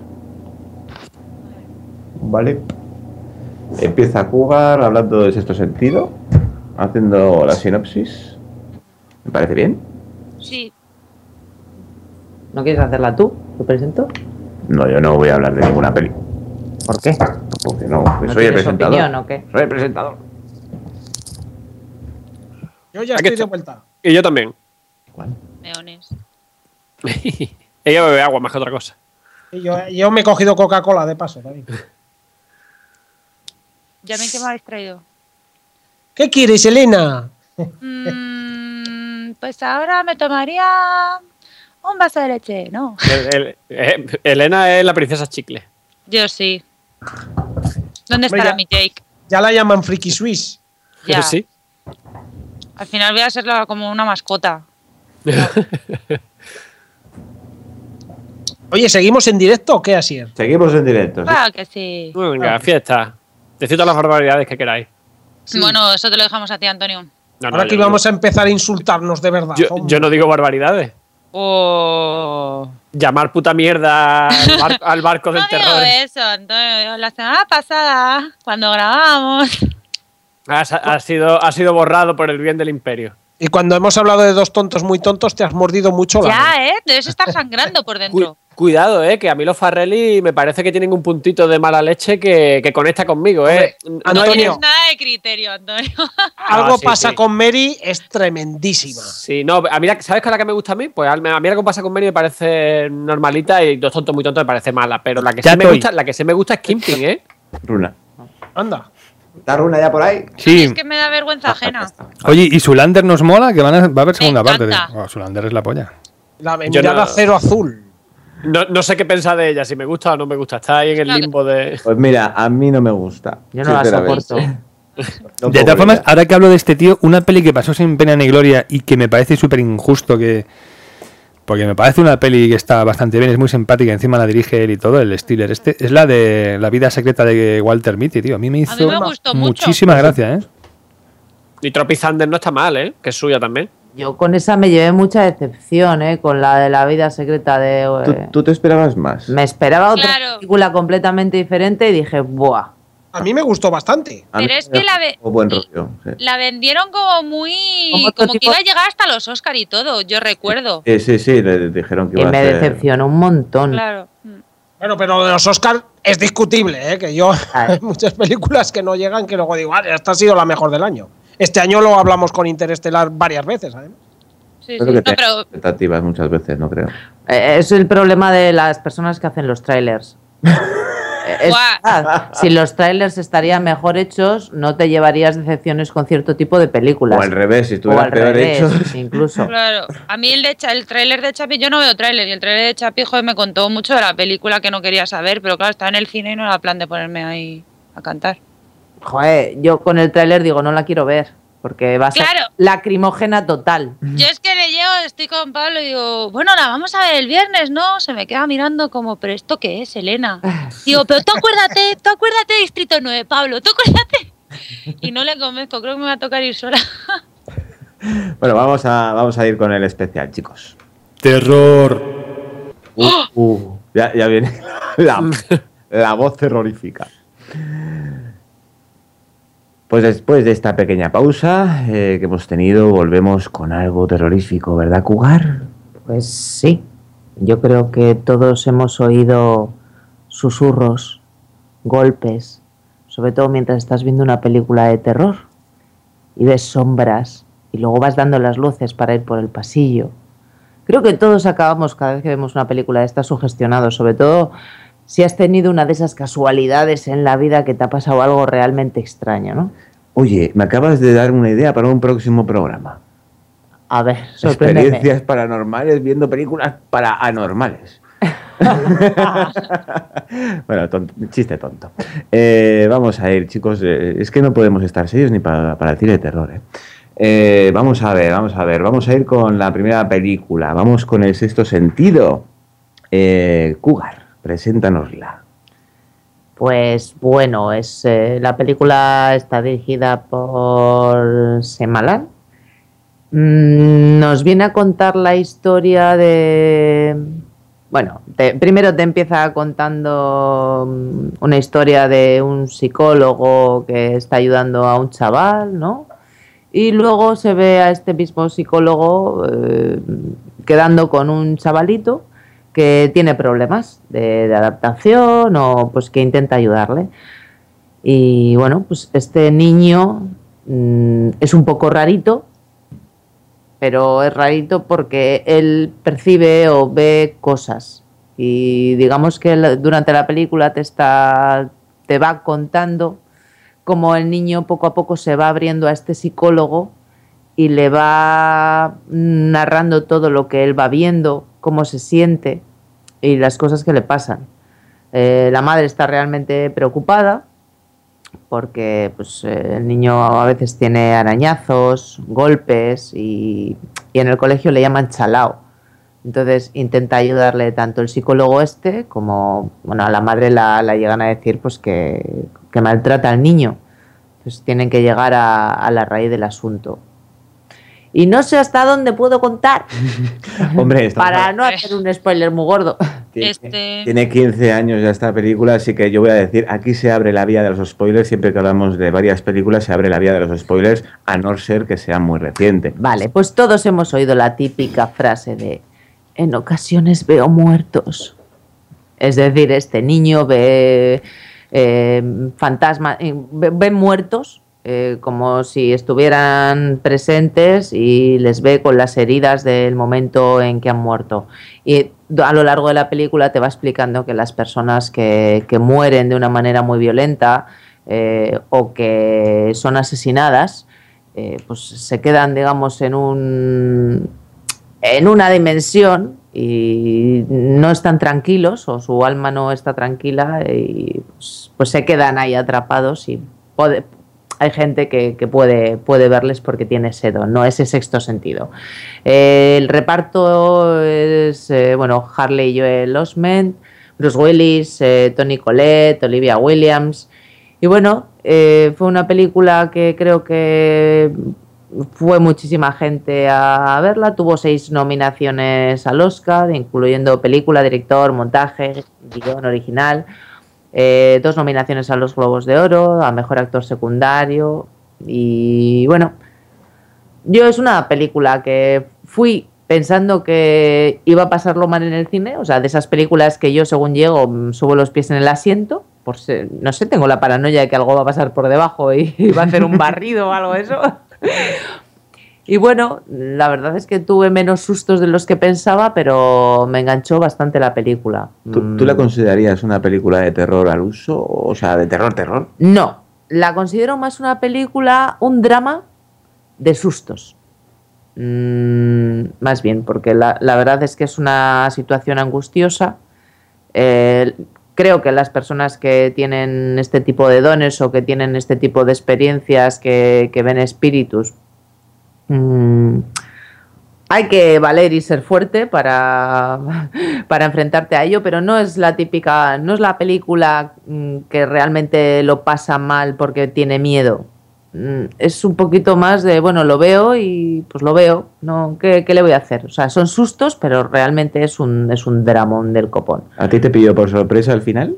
Speaker 3: Vale. Empieza Cougar hablando de sexto sentido, haciendo la sinopsis. ¿Me parece bien?
Speaker 1: Sí.
Speaker 2: ¿No quieres hacerla tú? ¿Lo presento?
Speaker 3: No, yo no voy a hablar de ninguna peli.
Speaker 2: ¿Por qué?
Speaker 3: Porque no, que
Speaker 2: ¿No
Speaker 3: soy el
Speaker 2: tienes
Speaker 3: presentador.
Speaker 2: opinión o qué?
Speaker 3: Soy el presentador.
Speaker 5: Yo ya
Speaker 6: Aquí
Speaker 5: estoy de
Speaker 6: está.
Speaker 5: vuelta.
Speaker 6: Y yo también.
Speaker 1: Meones.
Speaker 6: Ella bebe agua más que otra cosa.
Speaker 5: Y yo me he cogido Coca-Cola de paso también.
Speaker 1: ¿Ya ven que me habéis traído?
Speaker 5: ¿Qué quieres, Elena?
Speaker 1: Pues ahora me tomaría un vaso de leche, ¿no?
Speaker 6: Elena es la princesa chicle.
Speaker 1: Yo sí. ¿Dónde
Speaker 5: Hombre,
Speaker 1: estará
Speaker 5: ya-
Speaker 1: mi Jake?
Speaker 5: Ya la llaman Friki Swiss.
Speaker 1: Ya.
Speaker 6: Sí.
Speaker 1: Al final voy a ser como una mascota.
Speaker 5: Oye, ¿seguimos en directo o qué, Asier?
Speaker 3: Seguimos en directo. ¿sí?
Speaker 1: Claro que sí.
Speaker 6: Venga, fiesta. Decid todas las barbaridades que queráis.
Speaker 5: Sí.
Speaker 1: Bueno, eso te lo dejamos a ti, Antonio.
Speaker 6: No,
Speaker 5: Ahora que
Speaker 6: yo no
Speaker 5: íbamos a
Speaker 6: digo-
Speaker 5: empezar a insultarnos de verdad.
Speaker 6: yo no digo barbaridades.
Speaker 1: Oh.
Speaker 6: Llamar puta mierda al barco del
Speaker 1: No digo
Speaker 6: terror.
Speaker 1: eso, Antonio. La semana pasada, cuando grabamos.
Speaker 6: Ha sido borrado por el bien del imperio.
Speaker 5: Y cuando hemos hablado de dos tontos muy tontos, te has mordido mucho la mano.
Speaker 1: Ya, debes estar sangrando por dentro.
Speaker 6: Cuidado, que a mí los Farrelly me parece que tienen un puntito de mala leche que conecta conmigo,
Speaker 5: Hombre,
Speaker 1: No
Speaker 5: Antonio.
Speaker 1: tienes nada de criterio, Antonio.
Speaker 5: Algo
Speaker 6: sí,
Speaker 5: pasa
Speaker 6: sí.
Speaker 5: con Mary, es tremendísima.
Speaker 6: Sí, no, a mí, ¿sabes cuál es la que me gusta a mí? Pues a mí la que pasa con Mary me parece normalita y Dos tontos muy tontos me parece mala, pero la que
Speaker 4: Ya
Speaker 6: sí me
Speaker 4: estoy.
Speaker 6: gusta, la que sí me gusta es Kimping,
Speaker 3: Runa.
Speaker 5: Anda.
Speaker 3: ¿Está Runa ya por ahí?
Speaker 4: Sí.
Speaker 1: Es que me da vergüenza ajena.
Speaker 4: Oye, ¿y Zulander nos mola? Que va a haber segunda parte.
Speaker 1: encanta.
Speaker 4: Oh, Zulander es la polla.
Speaker 5: La
Speaker 6: Yo
Speaker 5: mirada
Speaker 6: no-
Speaker 5: cero azul.
Speaker 6: No sé qué pensar de ella, si me gusta o no me gusta. Está ahí en el
Speaker 1: Claro que-
Speaker 6: limbo de...
Speaker 3: Pues mira, a mí no me gusta.
Speaker 2: Yo no la
Speaker 3: sinceramente.
Speaker 2: soporto.
Speaker 3: No
Speaker 4: De
Speaker 3: puedo
Speaker 4: todas
Speaker 3: con
Speaker 4: formas,
Speaker 3: ella.
Speaker 4: ahora que hablo de este tío, una peli que pasó sin pena ni gloria y que me parece súper injusto que... Porque me parece una peli que está bastante bien, es muy simpática, encima la dirige él y todo, el Stiller este. Es la de La vida secreta de Walter Mitty, tío. A mí me hizo
Speaker 1: me gustó mucho.
Speaker 4: muchísima gracia, ¿eh?
Speaker 6: Y Tropic Thunder no está mal, que es suya también.
Speaker 2: Yo con esa me llevé mucha decepción, con la de la vida secreta de...
Speaker 3: ¿Tú te esperabas más?
Speaker 2: Me esperaba otra
Speaker 1: Claro.
Speaker 2: película completamente diferente y dije, ¡buah!
Speaker 5: A mí me gustó bastante.
Speaker 3: A mí
Speaker 1: Pero es
Speaker 3: me
Speaker 1: que la
Speaker 3: dejó buen rollo. Sí.
Speaker 1: La vendieron como muy...
Speaker 2: Como otro
Speaker 1: Como que
Speaker 2: tipo-
Speaker 1: iba a llegar hasta los Oscar y todo, yo recuerdo.
Speaker 3: Sí, le dijeron que
Speaker 2: Y
Speaker 3: iba
Speaker 2: me
Speaker 3: a ser...
Speaker 2: decepcionó un montón.
Speaker 1: Claro.
Speaker 5: Bueno, pero lo de los Oscars es discutible, que yo
Speaker 2: Ah.
Speaker 5: hay muchas películas que no llegan que luego digo, vale, esta ha sido la mejor del año. Este año lo hablamos con Interestelar varias veces, además.
Speaker 1: Sí, sí.
Speaker 3: Creo que
Speaker 1: No,
Speaker 3: tenía
Speaker 1: pero
Speaker 3: expectativas muchas veces, no creo.
Speaker 2: Es el problema de las personas que hacen los trailers. Si los trailers estarían mejor hechos, no te llevarías decepciones con cierto tipo de películas.
Speaker 3: O al revés, si
Speaker 2: O
Speaker 3: estuviera
Speaker 2: al
Speaker 3: peor
Speaker 2: revés,
Speaker 3: hecho.
Speaker 2: incluso.
Speaker 1: claro, a mí el tráiler de Chapi, yo no veo tráiler, y el tráiler de Chapi, joder, me contó mucho de la película que no quería saber, pero claro, estaba en el cine y no era plan de ponerme ahí a cantar.
Speaker 2: Joder, yo con el tráiler digo, no la quiero ver, porque va a ser
Speaker 1: Claro.
Speaker 2: lacrimógena total.
Speaker 1: Yo es que le llego, estoy con Pablo y digo, bueno, la vamos a ver el viernes, ¿no? Se me queda mirando como, ¿pero esto qué es, Elena? Digo, pero tú acuérdate de Distrito 9, Pablo, tú acuérdate. Y no le convenzco, creo que me va a tocar ir sola.
Speaker 3: Bueno, vamos a ir con el especial, chicos.
Speaker 4: Terror.
Speaker 3: Ya viene la voz terrorífica. Pues después de esta pequeña pausa que hemos tenido, volvemos con algo terrorífico, ¿verdad, Cougar?
Speaker 2: Pues sí, yo creo que todos hemos oído susurros, golpes, sobre todo mientras estás viendo una película de terror y ves sombras y luego vas dando las luces para ir por el pasillo. Creo que todos acabamos cada vez que vemos una película de estas sugestionados, sobre todo si has tenido una de esas casualidades en la vida que te ha pasado algo realmente extraño, ¿no?
Speaker 3: Oye, me acabas de dar una idea para un próximo programa.
Speaker 2: A ver, sorpréndeme.
Speaker 3: Experiencias paranormales viendo películas para anormales. Bueno, chiste tonto. Vamos a ir, chicos. Es que no podemos estar serios ni para el cine de terror. Vamos a ver. Vamos a ir con la primera película. Vamos con El sexto sentido. Cougar, preséntanosla.
Speaker 2: Pues bueno, la película está dirigida por Shyamalan. Nos viene a contar la historia de... Bueno, primero te empieza contando una historia de un psicólogo que está ayudando a un chaval, ¿no? Y luego se ve a este mismo psicólogo quedando con un chavalito que tiene problemas de adaptación o pues que intenta ayudarle. Y bueno, pues este niño es un poco rarito, pero es rarito porque él percibe o ve cosas. Y digamos que durante la película te va contando cómo el niño poco a poco se va abriendo a este psicólogo y le va narrando todo lo que él va viendo, cómo se siente y las cosas que le pasan. La madre está realmente preocupada porque pues, el niño a veces tiene arañazos, golpes y en el colegio le llaman chalao. Entonces intenta ayudarle tanto el psicólogo como, bueno, a la madre la llegan a decir pues que maltrata al niño. Entonces tienen que llegar a la raíz del asunto. Y no sé hasta dónde puedo contar.
Speaker 3: Hombre,
Speaker 2: para no hacer un spoiler muy gordo.
Speaker 3: Tiene 15 años ya esta película, así que yo voy a decir, aquí se abre la vía de los spoilers. Siempre que hablamos de varias películas se abre la vía de los spoilers, a no ser que sea muy reciente.
Speaker 2: Vale, pues todos hemos oído la típica frase de en ocasiones veo muertos. Es decir, este niño ve fantasmas, ve muertos, como si estuvieran presentes, y les ve con las heridas del momento en que han muerto. Y a lo largo de la película te va explicando que las personas que mueren de una manera muy violenta o que son asesinadas, pues se quedan, digamos, en una dimensión y no están tranquilos, o su alma no está tranquila, y pues se quedan ahí atrapados, y hay gente que puede verles porque tiene ese don, no ese sexto sentido. El reparto es Harley Joel Osment, Bruce Willis, Toni Collette, Olivia Williams. Y bueno, fue una película que creo que fue muchísima gente a verla. Tuvo 6 nominaciones al Oscar, incluyendo película, director, montaje, guión original. 2 nominaciones a los Globos de Oro, a Mejor Actor Secundario. Y bueno, yo es una película que fui pensando que iba a pasarlo mal en el cine, o sea, de esas películas que yo según llego subo los pies en el asiento, no sé, tengo la paranoia de que algo va a pasar por debajo y va a hacer un barrido o algo de eso. Y bueno, la verdad es que tuve menos sustos de los que pensaba, pero me enganchó bastante la película.
Speaker 3: ¿Tú la considerarías una película de terror al uso? O sea, de terror.
Speaker 2: No, la considero más una película, un drama de sustos. Más bien, porque la verdad es que es una situación angustiosa. Creo que las personas que tienen este tipo de dones o que tienen este tipo de experiencias, que ven espíritus, hay que valer y ser fuerte para enfrentarte a ello, pero no es la típica, no es la película que realmente lo pasa mal porque tiene miedo. Es un poquito más de, bueno, lo veo y pues lo veo, ¿no? ¿Qué le voy a hacer? O sea, son sustos, pero realmente es un dramón del copón.
Speaker 3: ¿A ti te pilló por sorpresa al final?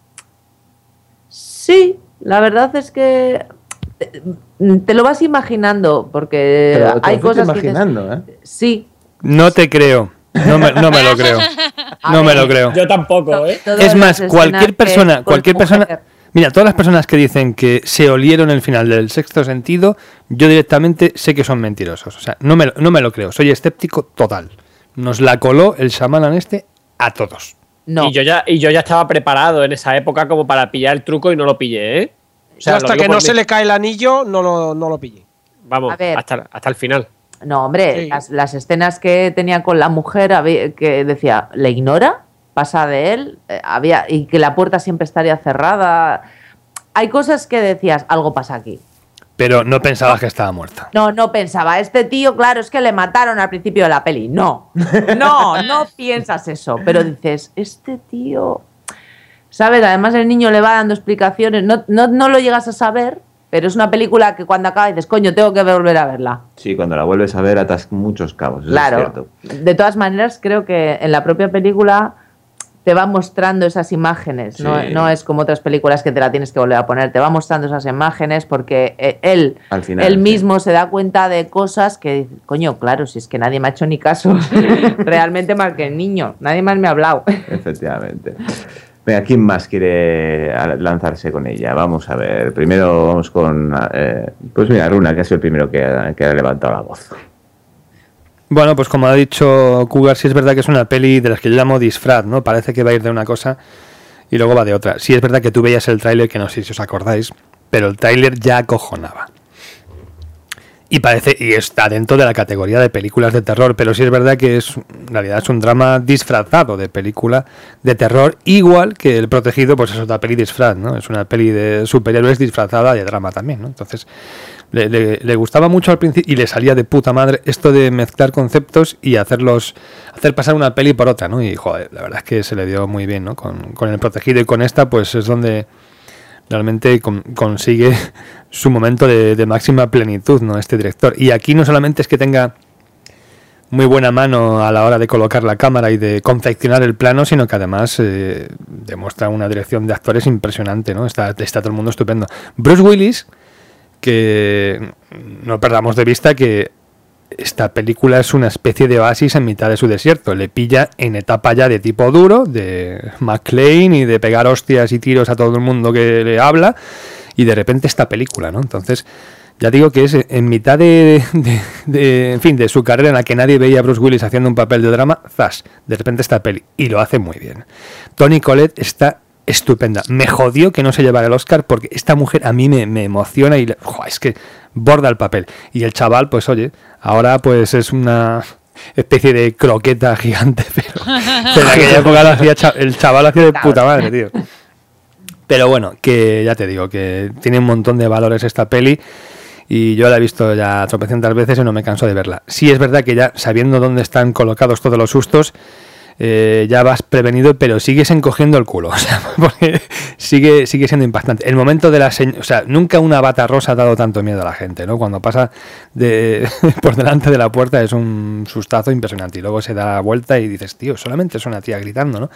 Speaker 2: Sí, la verdad es que te lo vas imaginando, porque
Speaker 3: pero
Speaker 2: hay cosas
Speaker 3: imaginando,
Speaker 2: que dices, sí.
Speaker 4: No te creo. No me lo creo. No me lo creo.
Speaker 6: Yo tampoco, ¿eh?
Speaker 4: Es más, cualquier persona, mira, todas las personas que dicen que se olieron el final del Sexto Sentido, yo directamente sé que son mentirosos. O sea, no me lo creo. Soy escéptico total. Nos la coló el Shyamalan a todos.
Speaker 2: No.
Speaker 6: Y yo ya estaba preparado en esa época como para pillar el truco y no lo pillé, ¿eh? O sea,
Speaker 5: hasta que no se le cae el anillo, no lo pillé.
Speaker 6: Vamos, hasta el final.
Speaker 2: No, hombre,
Speaker 5: Sí.
Speaker 2: las escenas que tenía con la mujer, que decía, ¿le ignora? ¿Pasa de él? Y que la puerta siempre estaría cerrada. Hay cosas que decías, algo pasa aquí.
Speaker 4: Pero no pensabas que estaba muerta.
Speaker 2: No pensaba, este tío, claro, es que le mataron al principio de la peli. No piensas eso. Pero dices, este tío, ¿sabes? Además el niño le va dando explicaciones. No lo llegas a saber, pero es una película que cuando acaba dices, coño, tengo que volver a verla.
Speaker 3: Sí, cuando la vuelves a ver atas muchos cabos.
Speaker 2: Claro.
Speaker 3: Eso es cierto.
Speaker 2: De todas maneras, creo que en la propia película te va mostrando esas imágenes.
Speaker 3: Sí.
Speaker 2: No es como otras películas que te la tienes que volver a poner. Te va mostrando esas imágenes porque él mismo se da cuenta de cosas que, coño, claro, si es que nadie me ha hecho ni caso. Realmente más que el niño. Nadie más me ha hablado.
Speaker 3: Efectivamente. Venga, ¿quién más quiere lanzarse con ella? Vamos a ver. Primero vamos con... pues mira, Runa, que ha sido el primero que ha levantado la voz.
Speaker 4: Bueno, pues como ha dicho Cougar, sí es verdad que es una peli de las que yo llamo disfraz, ¿no? Parece que va a ir de una cosa y luego va de otra. Sí es verdad que tú veías el tráiler, que no sé si os acordáis, pero el tráiler ya acojonaba. y está dentro de la categoría de películas de terror, pero sí es verdad que en realidad es un drama disfrazado de película de terror, igual que El Protegido, pues es otra peli disfraz, ¿no? Es una peli de superhéroes disfrazada de drama también, ¿no? Entonces le gustaba mucho al principio y le salía de puta madre esto de mezclar conceptos y hacer pasar una peli por otra, ¿no? Y joder, la verdad es que se le dio muy bien, ¿no? Con El Protegido, y con esta pues es donde realmente consigue su momento de máxima plenitud, ¿no? Este director. Y aquí no solamente es que tenga muy buena mano a la hora de colocar la cámara y de confeccionar el plano, sino que además demuestra una dirección de actores impresionante, ¿no? Está todo el mundo estupendo. Bruce Willis, que no perdamos de vista que esta película es una especie de oasis en mitad de su desierto. Le pilla en etapa ya de tipo duro, de McClane y de pegar hostias y tiros a todo el mundo que le habla, y de repente esta película, ¿no? Entonces, ya digo que es en mitad en fin, de su carrera en la que nadie veía a Bruce Willis haciendo un papel de drama, ¡zas! De repente esta peli, y lo hace muy bien. Toni Collette está estupenda. Me jodió que no se llevara el Oscar, porque esta mujer a mí me emociona y es que borda el papel. Y el chaval, pues oye, ahora pues es una especie de croqueta gigante, pero en aquella época el chaval hacía de puta madre, tío. Pero bueno, que ya te digo, que tiene un montón de valores esta peli, y yo la he visto ya tropecientas veces y no me canso de verla. Sí es verdad que ya sabiendo dónde están colocados todos los sustos, ya vas prevenido, pero sigues encogiendo el culo, o sea, porque sigue siendo impactante. El momento de o sea, nunca una bata rosa ha dado tanto miedo a la gente, ¿no? Cuando pasa por delante de la puerta es un sustazo impresionante, y luego se da la vuelta y dices, tío, solamente es una tía gritando, ¿no?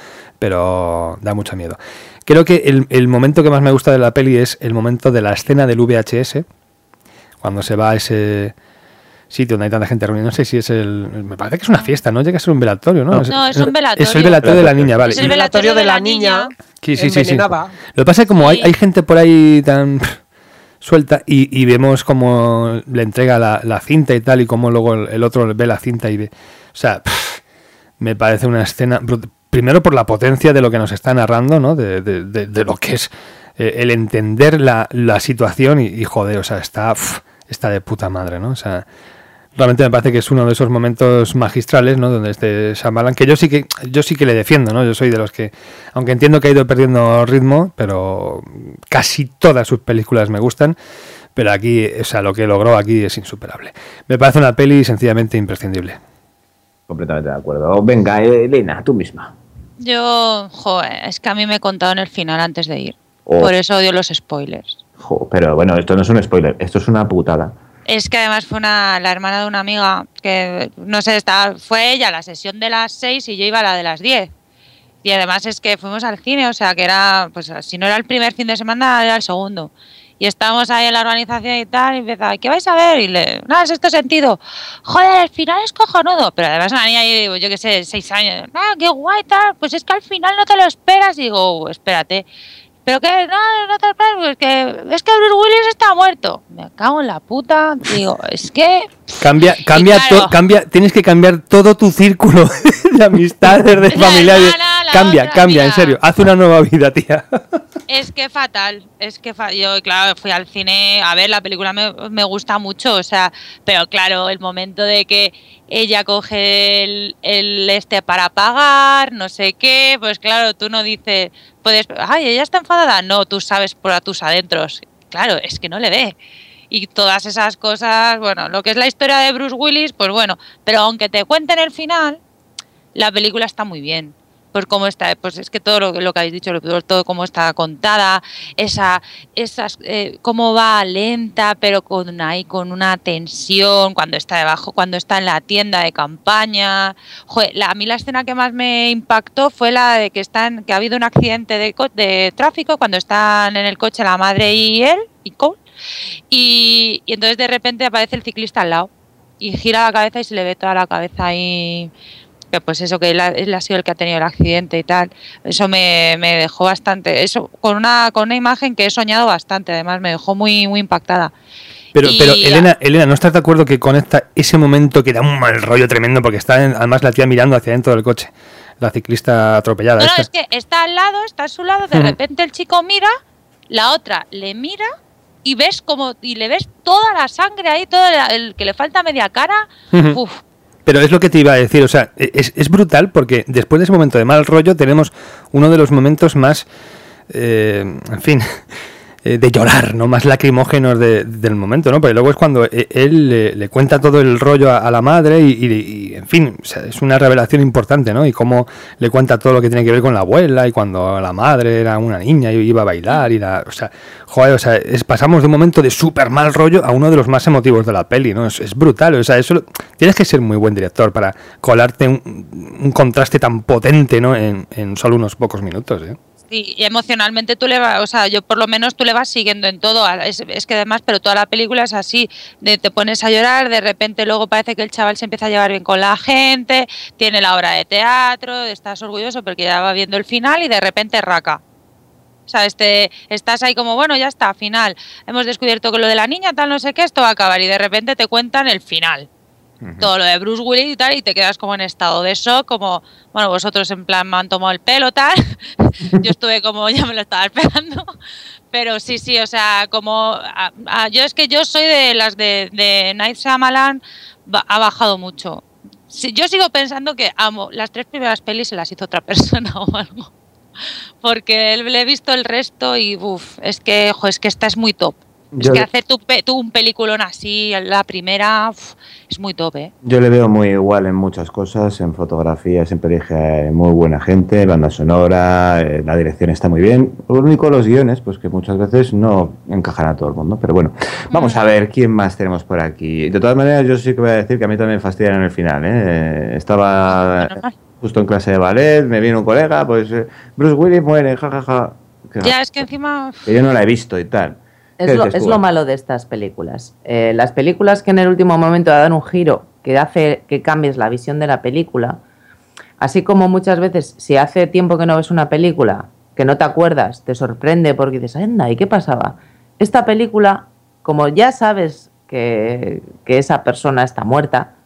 Speaker 4: Pero da mucho miedo. Creo que el momento que más me gusta de la peli es el momento de la escena del VHS, cuando se va a ese sitio donde hay tanta gente reunida. No sé si es me parece que es una fiesta, ¿no? Llega a ser un velatorio, ¿no?
Speaker 1: No, es un velatorio.
Speaker 4: Es el velatorio de la niña, vale.
Speaker 5: Es el velatorio de la niña envenenada.
Speaker 4: Lo que pasa es que como hay gente por ahí tan suelta, y vemos cómo le entrega la cinta y tal, y cómo luego el otro ve la cinta y ve... O sea, me parece una escena... Primero por la potencia de lo que nos está narrando, ¿no? De lo que es el entender la situación, y joder, o sea, está de puta madre, ¿no? O sea, realmente me parece que es uno de esos momentos magistrales, ¿no? Donde este Shyamalan, que yo sí que le defiendo, ¿no? Yo soy de los que, aunque entiendo que ha ido perdiendo ritmo, pero casi todas sus películas me gustan, pero aquí, o sea, lo que logró aquí es insuperable. Me parece una peli sencillamente imprescindible.
Speaker 3: Completamente de acuerdo. Venga, Elena, tú misma.
Speaker 1: Yo, es que a mí me contaron el final antes de ir. Por eso odio los spoilers.
Speaker 3: Pero bueno, esto no es un spoiler, esto es una putada.
Speaker 1: Es que además fue la hermana de una amiga que, no sé, fue ella a la sesión de las 6 y yo iba a la de las 10. Y además es que fuimos al cine, o sea que era, pues si no era el primer fin de semana, era el segundo. Y estábamos ahí en la urbanización y tal, y empezaba, ¿qué vais a ver? Y no, es esto sentido. Joder, el final es cojonudo. Pero además una niña, yo qué sé, 6 años, qué guay tal, pues es que al final no te lo esperas. Y digo, espérate. Pero que no te esperas, es que Bruce Willis está muerto. Me cago en la puta, digo, es que...
Speaker 4: Cambia, tienes que cambiar todo tu círculo de amistades, de familiares. Cambia, en serio, haz una nueva vida, tía.
Speaker 1: Es que fatal, yo claro fui al cine a ver la película, me gusta mucho, o sea, pero claro, el momento de que ella coge el para pagar, no sé qué, pues claro, tú no dices, ella está enfadada, no, tú sabes por tus adentros, claro, es que no le ve. Y todas esas cosas, bueno, lo que es la historia de Bruce Willis, pues bueno, pero aunque te cuenten el final, la película está muy bien. Pues cómo está, pues es que todo lo que habéis dicho, todo cómo está contada, cómo va lenta, pero con una tensión cuando está debajo, cuando está en la tienda de campaña. Joder, a mí la escena que más me impactó fue la de que ha habido un accidente de tráfico cuando están en el coche la madre y él y Cole, y entonces de repente aparece el ciclista al lado y gira la cabeza y se le ve toda la cabeza ahí. Que pues eso, que él ha sido el que ha tenido el accidente y tal, eso me dejó bastante, eso con una imagen que he soñado bastante, además me dejó muy, muy impactada.
Speaker 4: Pero Elena, ¿no estás de acuerdo que conecta ese momento que da un mal rollo tremendo, porque está además la tía mirando hacia dentro del coche, la ciclista atropellada?
Speaker 1: No, es que está al lado, está a su lado, de repente el chico mira, la otra le mira y ves como y le ves toda la sangre ahí, todo el que le falta media cara. Uf.
Speaker 4: Pero es lo que te iba a decir, o sea, es brutal porque después de ese momento de mal rollo tenemos uno de los momentos más, en fin, de llorar, ¿no? Más lacrimógenos del momento, ¿no? Porque luego es cuando él le cuenta todo el rollo a la madre y, en fin, o sea, es una revelación importante, ¿no? Y cómo le cuenta todo lo que tiene que ver con la abuela y cuando la madre era una niña y iba a bailar o sea, joder, o sea, pasamos de un momento de súper mal rollo a uno de los más emotivos de la peli, ¿no? Es brutal, o sea, eso tienes que ser muy buen director para colarte un contraste tan potente, ¿no? En solo unos pocos minutos, ¿eh?
Speaker 1: Sí, y emocionalmente tú le vas, o sea, yo por lo menos tú le vas siguiendo en todo, es que además, pero toda la película es así, te pones a llorar, de repente luego parece que el chaval se empieza a llevar bien con la gente, tiene la obra de teatro, estás orgulloso porque ya va viendo el final y de repente raca. O sea, estás ahí como, bueno, ya está, final, hemos descubierto que lo de la niña, tal, no sé qué, esto va a acabar y de repente te cuentan el final. Todo lo de Bruce Willis y tal, y te quedas como en estado de shock, como, bueno, vosotros en plan me han tomado el pelo, tal. Yo estuve como, ya me lo estaba esperando. Pero sí, o sea, como, yo es que yo soy de las de Night Shyamalan, ha bajado mucho. Sí, yo sigo pensando que las 3 primeras pelis se las hizo otra persona o algo. Porque le he visto el resto y, es que esta es muy top. Es que hacer tú un peliculón así, la primera, es muy top, ¿eh?
Speaker 3: Yo le veo muy igual en muchas cosas, en fotografía siempre dije muy buena gente, banda sonora, la dirección está muy bien. Lo único, los guiones, pues que muchas veces no encajan a todo el mundo. Pero bueno, vamos a ver quién más tenemos por aquí. De todas maneras, yo sí que voy a decir que a mí también me fastidian en el final, ¿eh? Estaba justo en clase de ballet, me vino un colega, pues Bruce Willis muere, jajaja.
Speaker 1: Ya, es que encima...
Speaker 3: Que yo no la he visto y tal.
Speaker 2: Es lo malo de estas películas. Las películas que en el último momento dan un giro que hace que cambies la visión de la película, así como muchas veces si hace tiempo que no ves una película, que no te acuerdas, te sorprende porque dices, anda, ¿y qué pasaba? Esta película, como ya sabes que esa persona está muerta,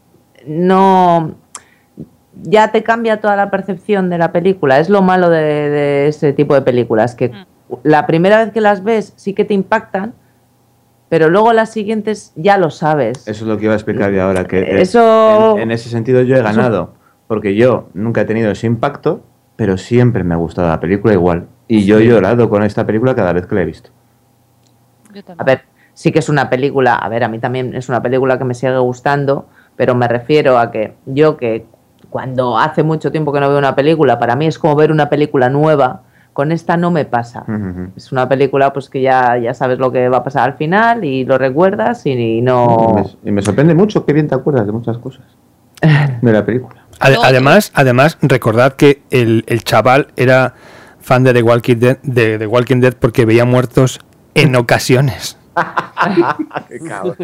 Speaker 2: ya te cambia toda la percepción de la película. Es lo malo de ese tipo de películas, que la primera vez que las ves sí que te impactan, pero luego las siguientes ya lo sabes.
Speaker 3: Eso es lo que iba a explicar yo ahora, que en ese sentido yo he ganado, porque yo nunca he tenido ese impacto, pero siempre me ha gustado la película igual. Y yo he llorado con esta película cada vez que la he visto.
Speaker 2: A ver, sí que es una película, a mí también es una película que me sigue gustando, pero me refiero a que cuando hace mucho tiempo que no veo una película, para mí es como ver una película nueva. Con esta no me pasa. Es una película pues que ya sabes lo que va a pasar al final y lo recuerdas y no...
Speaker 3: Y me sorprende mucho qué bien te acuerdas de muchas cosas de la película.
Speaker 4: Además, recordad que el chaval era fan de The Walking Dead porque veía muertos en ocasiones.
Speaker 3: Qué cabrón.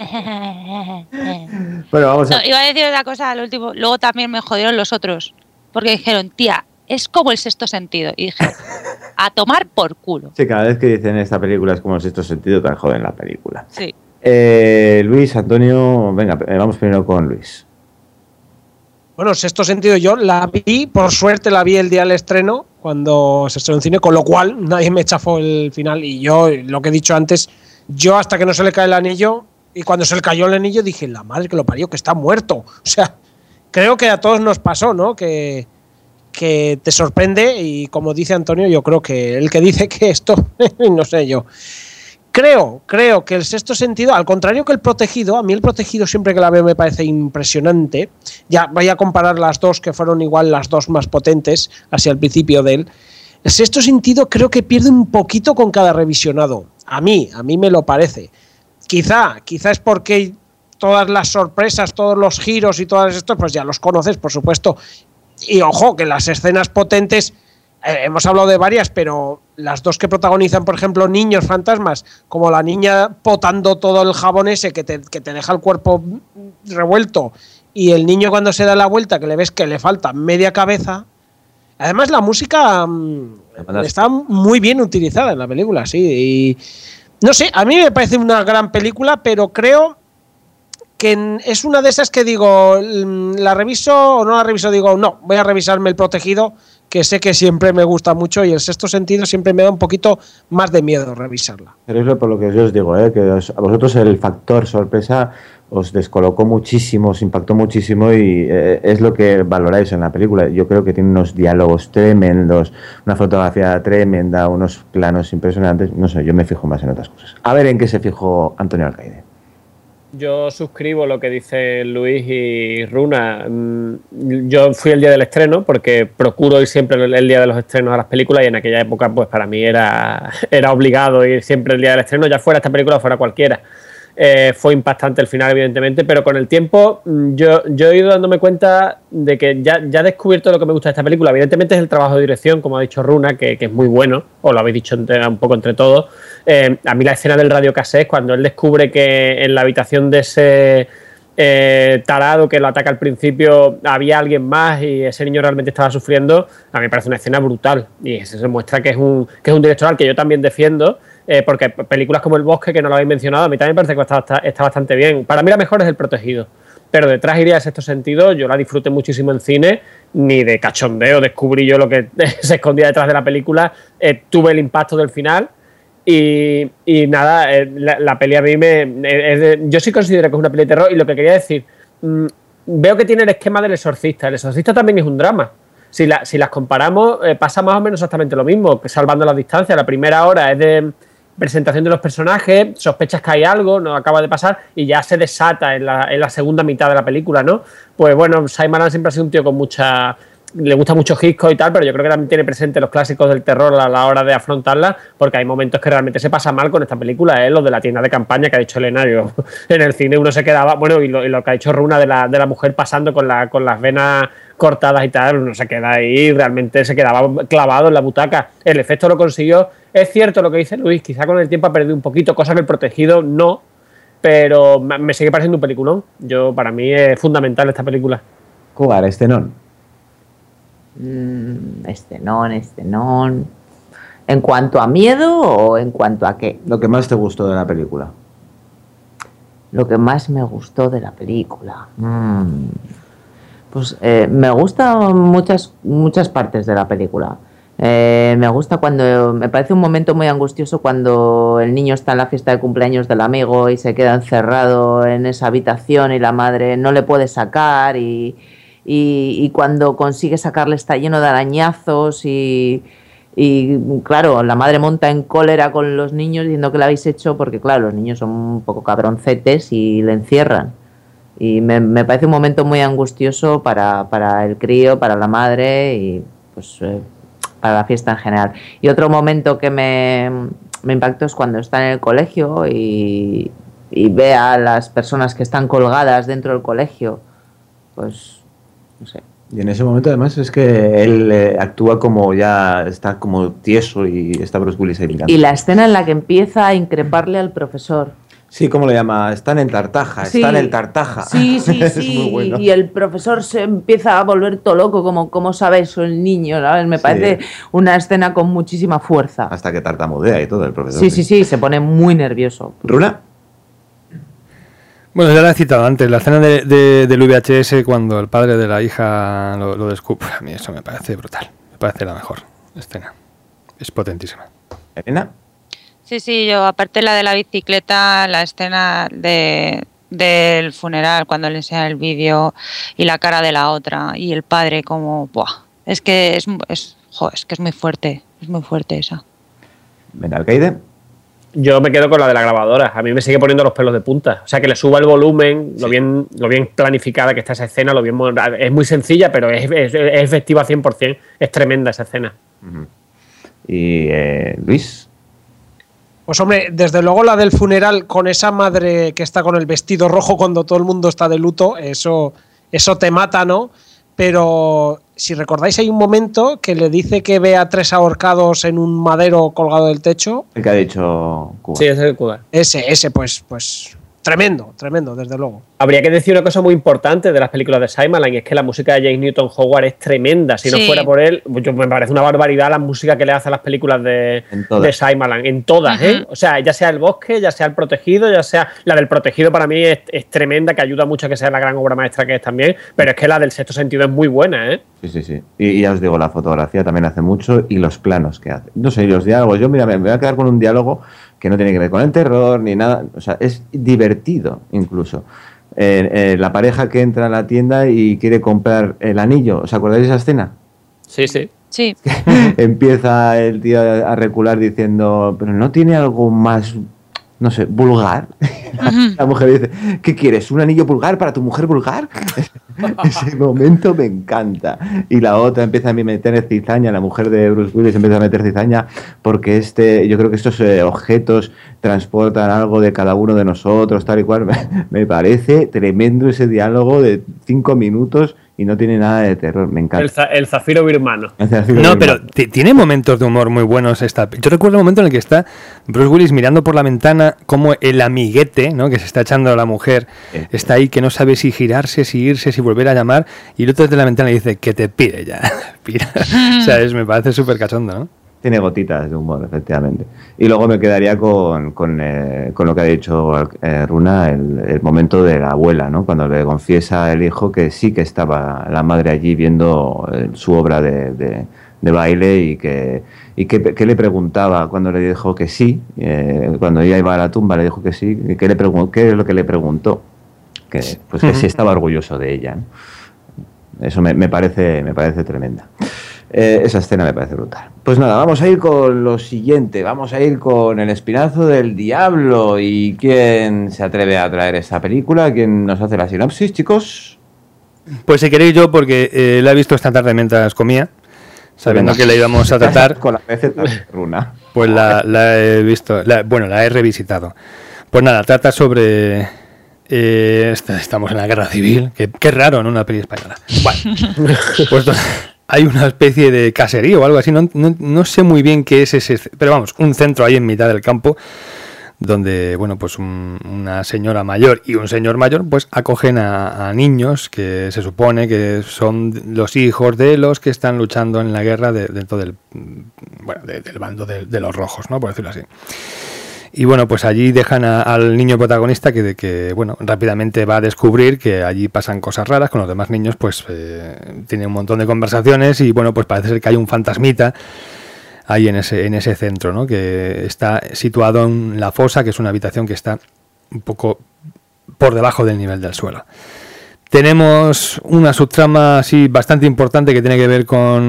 Speaker 3: Bueno, vamos a...
Speaker 1: iba a decir otra cosa al último. Luego también me jodieron los otros. Porque dijeron, tía, es como el Sexto Sentido. Y dije, a tomar por culo.
Speaker 3: Sí, cada vez que dicen esta película es como el Sexto Sentido, tan joven la película.
Speaker 1: Sí.
Speaker 3: Luis, Antonio, venga, vamos primero con Luis.
Speaker 5: Bueno, Sexto Sentido yo la vi, por suerte la vi el día del estreno, cuando se estrenó en cine, con lo cual nadie me chafó el final. Y yo, lo que he dicho antes, yo hasta que no se le cae el anillo, y cuando se le cayó el anillo dije, la madre que lo parió, que está muerto. O sea, creo que a todos nos pasó, ¿no? Que te sorprende y como dice Antonio, yo creo que el que dice que esto, no sé yo, creo que el Sexto Sentido, al contrario que El Protegido, a mí El Protegido siempre que la veo me parece impresionante. Ya voy a comparar las dos, que fueron igual las dos más potentes, hacia el principio de él. El Sexto Sentido creo que pierde un poquito con cada revisionado. A mí me lo parece. Quizá es porque todas las sorpresas, todos los giros y todas esto, pues ya los conoces, por supuesto. Y ojo, que las escenas potentes, hemos hablado de varias, pero las dos que protagonizan, por ejemplo, Niños Fantasmas, como la niña potando todo el jabón ese que te deja el cuerpo revuelto, y el niño cuando se da la vuelta, que le ves que le falta media cabeza. Además, la música está muy bien utilizada en la película, sí. Y no sé, a mí me parece una gran película, pero creo que es una de esas que digo, ¿la reviso o no la reviso? Digo, no, voy a revisarme El Protegido, que sé que siempre me gusta mucho, y El sexto sentido siempre me da un poquito más de miedo revisarla.
Speaker 3: Pero es por lo que yo os digo, que a vosotros el factor sorpresa os descolocó muchísimo, os impactó muchísimo, y es lo que valoráis en la película. Yo creo que tiene unos diálogos tremendos, una fotografía tremenda, unos planos impresionantes. No sé, yo me fijo más en otras cosas. A ver en qué se fijó Antonio Alcaide.
Speaker 6: Yo suscribo lo que dicen Luis y Runa. Yo fui el día del estreno porque procuro ir siempre el día de los estrenos a las películas, y en aquella época pues para mí era obligado ir siempre el día del estreno, ya fuera esta película o fuera cualquiera. Fue impactante el final, evidentemente, pero con el tiempo yo he ido dándome cuenta de que ya he descubierto lo que me gusta de esta película. Evidentemente es el trabajo de dirección, como ha dicho Runa, que es muy bueno, o lo habéis dicho un poco entre todos. A mí la escena del radiocassette, cuando él descubre que en la habitación de ese tarado que lo ataca al principio había alguien más y ese niño realmente estaba sufriendo, a mí me parece una escena brutal, y eso se muestra que es un director al que yo también defiendo, porque películas como El Bosque, que no lo habéis mencionado, a mí también me parece que está bastante bien. Para mí la mejor es El Protegido, pero detrás iría El sexto sentido. Yo la disfruté muchísimo en cine, ni de cachondeo descubrí yo lo que se escondía detrás de la película, tuve el impacto del final. Y nada, la peli a mí yo sí considero que es una peli de terror, y lo que quería decir, veo que tiene el esquema del Exorcista. El Exorcista también es un drama. Si las comparamos, pasa más o menos exactamente lo mismo, salvando las distancias. La primera hora es de presentación de los personajes, sospechas que hay algo, no acaba de pasar, y ya se desata en la segunda mitad de la película, ¿no? Pues bueno, Shyamalan siempre ha sido un tío con le gusta mucho Hitchcock y tal, pero yo creo que también tiene presente los clásicos del terror a la hora de afrontarla, porque hay momentos que realmente se pasa mal con esta película, lo de la tienda de campaña que ha dicho Elena. Yo, en el cine uno se quedaba, bueno, y lo que ha dicho Runa de la mujer pasando con las venas cortadas y tal, uno se queda ahí, realmente se quedaba clavado en la butaca. El efecto lo consiguió. Es cierto lo que dice Luis, quizá con el tiempo ha perdido un poquito, cosa que El Protegido no, pero me sigue pareciendo un peliculón. Para mí es fundamental esta película.
Speaker 3: Cubar, Estenón.
Speaker 2: Estenón. ¿En cuanto a miedo o en cuanto a qué?
Speaker 3: Lo que más te gustó de la película.
Speaker 2: Lo que más me gustó de la película. Pues me gustan muchas partes de la película. Me gusta me parece un momento muy angustioso cuando el niño está en la fiesta de cumpleaños del amigo y se queda encerrado en esa habitación y la madre no le puede sacar, y cuando consigue sacarle está lleno de arañazos, y claro, la madre monta en cólera con los niños diciendo que le habéis hecho, porque claro, los niños son un poco cabroncetes y le encierran. Y me parece un momento muy angustioso para el crío, para la madre y pues para la fiesta en general. Y otro momento que me impactó es cuando está en el colegio y ve a las personas que están colgadas dentro del colegio. Pues no sé.
Speaker 3: Y en ese momento además es que él actúa como ya está como tieso y está Bruce Willis ahí mirando.
Speaker 2: Y la escena en la que empieza a increparle al profesor.
Speaker 3: Sí, ¿cómo le llama? Están en Tartaja,
Speaker 2: sí,
Speaker 3: están en Tartaja.
Speaker 2: Sí.
Speaker 3: Es muy bueno.
Speaker 2: Y el profesor se empieza a volver todo loco, como sabe eso el niño, ¿sabes? Me parece una escena con muchísima fuerza.
Speaker 3: Hasta que tartamudea y todo el profesor.
Speaker 2: Sí, se pone muy nervioso.
Speaker 3: ¿Runa?
Speaker 4: Bueno, ya la he citado antes, la escena del VHS cuando el padre de la hija lo descubre. A mí eso me parece brutal, me parece la mejor escena. Es potentísima.
Speaker 3: ¿Elena?
Speaker 1: Sí, yo, aparte la de la bicicleta, la escena del funeral, cuando le enseña el vídeo y la cara de la otra, y el padre como, ¡buah! Es que es muy fuerte esa.
Speaker 3: ¿Ben Alcaide?
Speaker 6: Yo me quedo con la de la grabadora. A mí me sigue poniendo los pelos de punta. O sea, que le suba el volumen, lo bien planificada que está esa escena, es muy sencilla, pero es efectiva 100%. Es tremenda esa escena.
Speaker 3: Uh-huh. ¿Y Luis?
Speaker 5: Pues hombre, desde luego la del funeral con esa madre que está con el vestido rojo cuando todo el mundo está de luto, eso te mata, ¿no? Pero si recordáis, hay un momento que le dice que ve a 3 ahorcados en un madero colgado del techo.
Speaker 3: El que ha dicho Cuba.
Speaker 6: Sí, ese es el Cuba.
Speaker 5: Ese, pues tremendo, desde luego.
Speaker 6: Habría que decir una cosa muy importante de las películas de Shyamalan, y es que la música de James Newton Howard es tremenda. Si no fuera por él, me parece una barbaridad la música que le hace a las películas de Shyamalan, en todas, ¿eh? O sea, ya sea El Bosque, ya sea El Protegido, ya sea la del Protegido, para mí es tremenda, que ayuda mucho a que sea la gran obra maestra que es también, pero es que la del Sexto Sentido es muy buena, ¿eh?
Speaker 3: Sí. Y ya os digo, la fotografía también hace mucho, y los planos que hace. No sé, y los diálogos. Yo, mira, me voy a quedar con un diálogo que no tiene que ver con el terror ni nada. O sea, es divertido incluso. La pareja que entra a la tienda y quiere comprar el anillo. ¿Os acordáis de esa escena?
Speaker 6: Sí.
Speaker 3: Empieza el tío a recular diciendo, pero ¿no tiene algo más, no sé, vulgar? La mujer dice, ¿qué quieres? ¿Un anillo vulgar para tu mujer vulgar? Ese momento me encanta. Y la otra empieza a meter cizaña, la mujer de Bruce Willis empieza a meter cizaña porque yo creo que estos objetos transportan algo de cada uno de nosotros, tal y cual. Me parece tremendo ese diálogo de 5 minutos y no tiene nada de terror, me encanta.
Speaker 6: El zafiro birmano.
Speaker 4: Pero tiene momentos de humor muy buenos esta. Yo recuerdo el momento en el que está Bruce Willis mirando por la ventana como el amiguete, ¿no?, que se está echando a la mujer, está ahí, que no sabe si girarse, si irse, si volver a llamar, y el otro desde la ventana le dice que te pide ya. O sea, me parece súper cachondo, ¿no?
Speaker 3: Tiene gotitas de humor, efectivamente. Y luego me quedaría con lo que ha dicho Runa, el momento de la abuela, ¿no? Cuando le confiesa el hijo que sí que estaba la madre allí viendo su obra de baile, y que le preguntaba cuando le dijo que sí, cuando ella iba a la tumba le dijo que sí, ¿qué es lo que le preguntó? Que sí estaba orgulloso de ella, ¿no? Eso me parece tremenda. Esa escena me parece brutal. Pues nada, vamos a ir con lo siguiente. Vamos a ir con El Espinazo del Diablo. ¿Y quién se atreve a traer esta película? ¿Quién nos hace la sinopsis, chicos?
Speaker 4: Pues si queréis yo, porque la he visto esta tarde mientras comía, sabiendo que la íbamos a tratar.
Speaker 3: Con la receta de Runa.
Speaker 4: Pues la he visto, la he revisitado. Pues nada, trata sobre... estamos en la guerra civil. Qué raro, ¿no? Una peli española. Bueno, pues... Hay una especie de caserío o algo así, no sé muy bien qué es ese, pero vamos, un centro ahí en mitad del campo donde, bueno, pues una señora mayor y un señor mayor pues acogen a niños que se supone que son los hijos de los que están luchando en la guerra dentro del bando de los rojos, ¿no?, por decirlo así. Y bueno, pues allí dejan al niño protagonista que bueno, rápidamente va a descubrir que allí pasan cosas raras. Con los demás niños pues tiene un montón de conversaciones y bueno, pues parece ser que hay un fantasmita ahí en ese centro, ¿no?, que está situado en la fosa, que es una habitación que está un poco por debajo del nivel del suelo. Tenemos una subtrama así bastante importante que tiene que ver con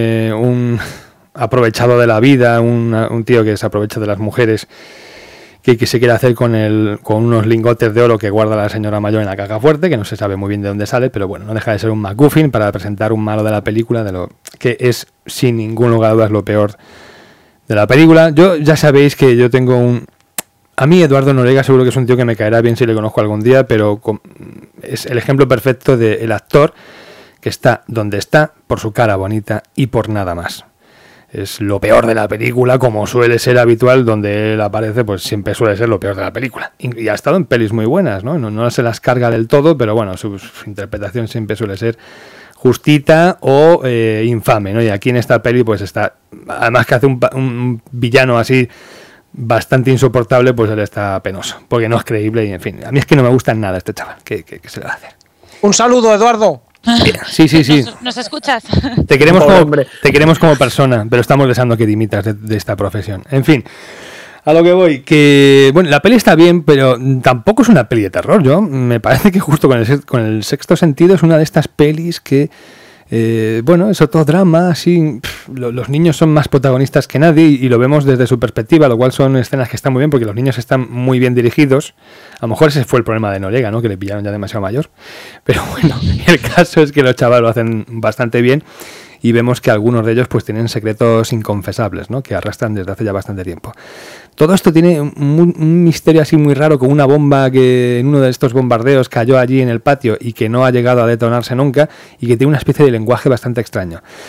Speaker 4: un aprovechado de la vida, un tío que se aprovecha de las mujeres, que se quiere hacer con unos lingotes de oro que guarda la señora mayor en la caja fuerte, que no se sabe muy bien de dónde sale, pero bueno, no deja de ser un MacGuffin para presentar un malo de la película, de lo que es sin ningún lugar a dudas lo peor de la película. Yo ya sabéis que yo tengo a mí Eduardo Noriega seguro que es un tío que me caerá bien si le conozco algún día, pero es el ejemplo perfecto del actor que está donde está por su cara bonita y por nada más. Es lo peor de la película, como suele ser habitual, donde él aparece, pues siempre suele ser lo peor de la película. Y ha estado en pelis muy buenas, ¿no? No se las carga del todo, pero bueno, su interpretación siempre suele ser justita o infame, ¿no? Y aquí en esta peli, pues está, además que hace un villano así bastante insoportable, pues él está penoso, porque no es creíble y en fin, a mí es que no me gusta nada este chaval, ¿qué se le va a hacer?
Speaker 5: Un saludo, Eduardo.
Speaker 4: Sí.
Speaker 1: ¿Nos escuchas?
Speaker 4: Te queremos como persona, pero estamos deseando que dimitas de esta profesión. En fin, a lo que voy, que bueno, la peli está bien, pero tampoco es una peli de terror. Me parece que justo con el Sexto Sentido es una de estas pelis que bueno, es otro drama, así, los niños son más protagonistas que nadie y lo vemos desde su perspectiva, lo cual son escenas que están muy bien porque los niños están muy bien dirigidos. A lo mejor ese fue el problema de Noriega, ¿no?, que le pillaron ya demasiado mayor, pero bueno, el caso es que los chavales lo hacen bastante bien y vemos que algunos de ellos pues tienen secretos inconfesables, ¿no?, que arrastran desde hace ya bastante tiempo. Todo esto tiene un misterio así muy raro, con una bomba que en uno de estos bombardeos cayó allí en el patio y que no ha llegado a detonarse nunca y que tiene una especie de lenguaje bastante extraño.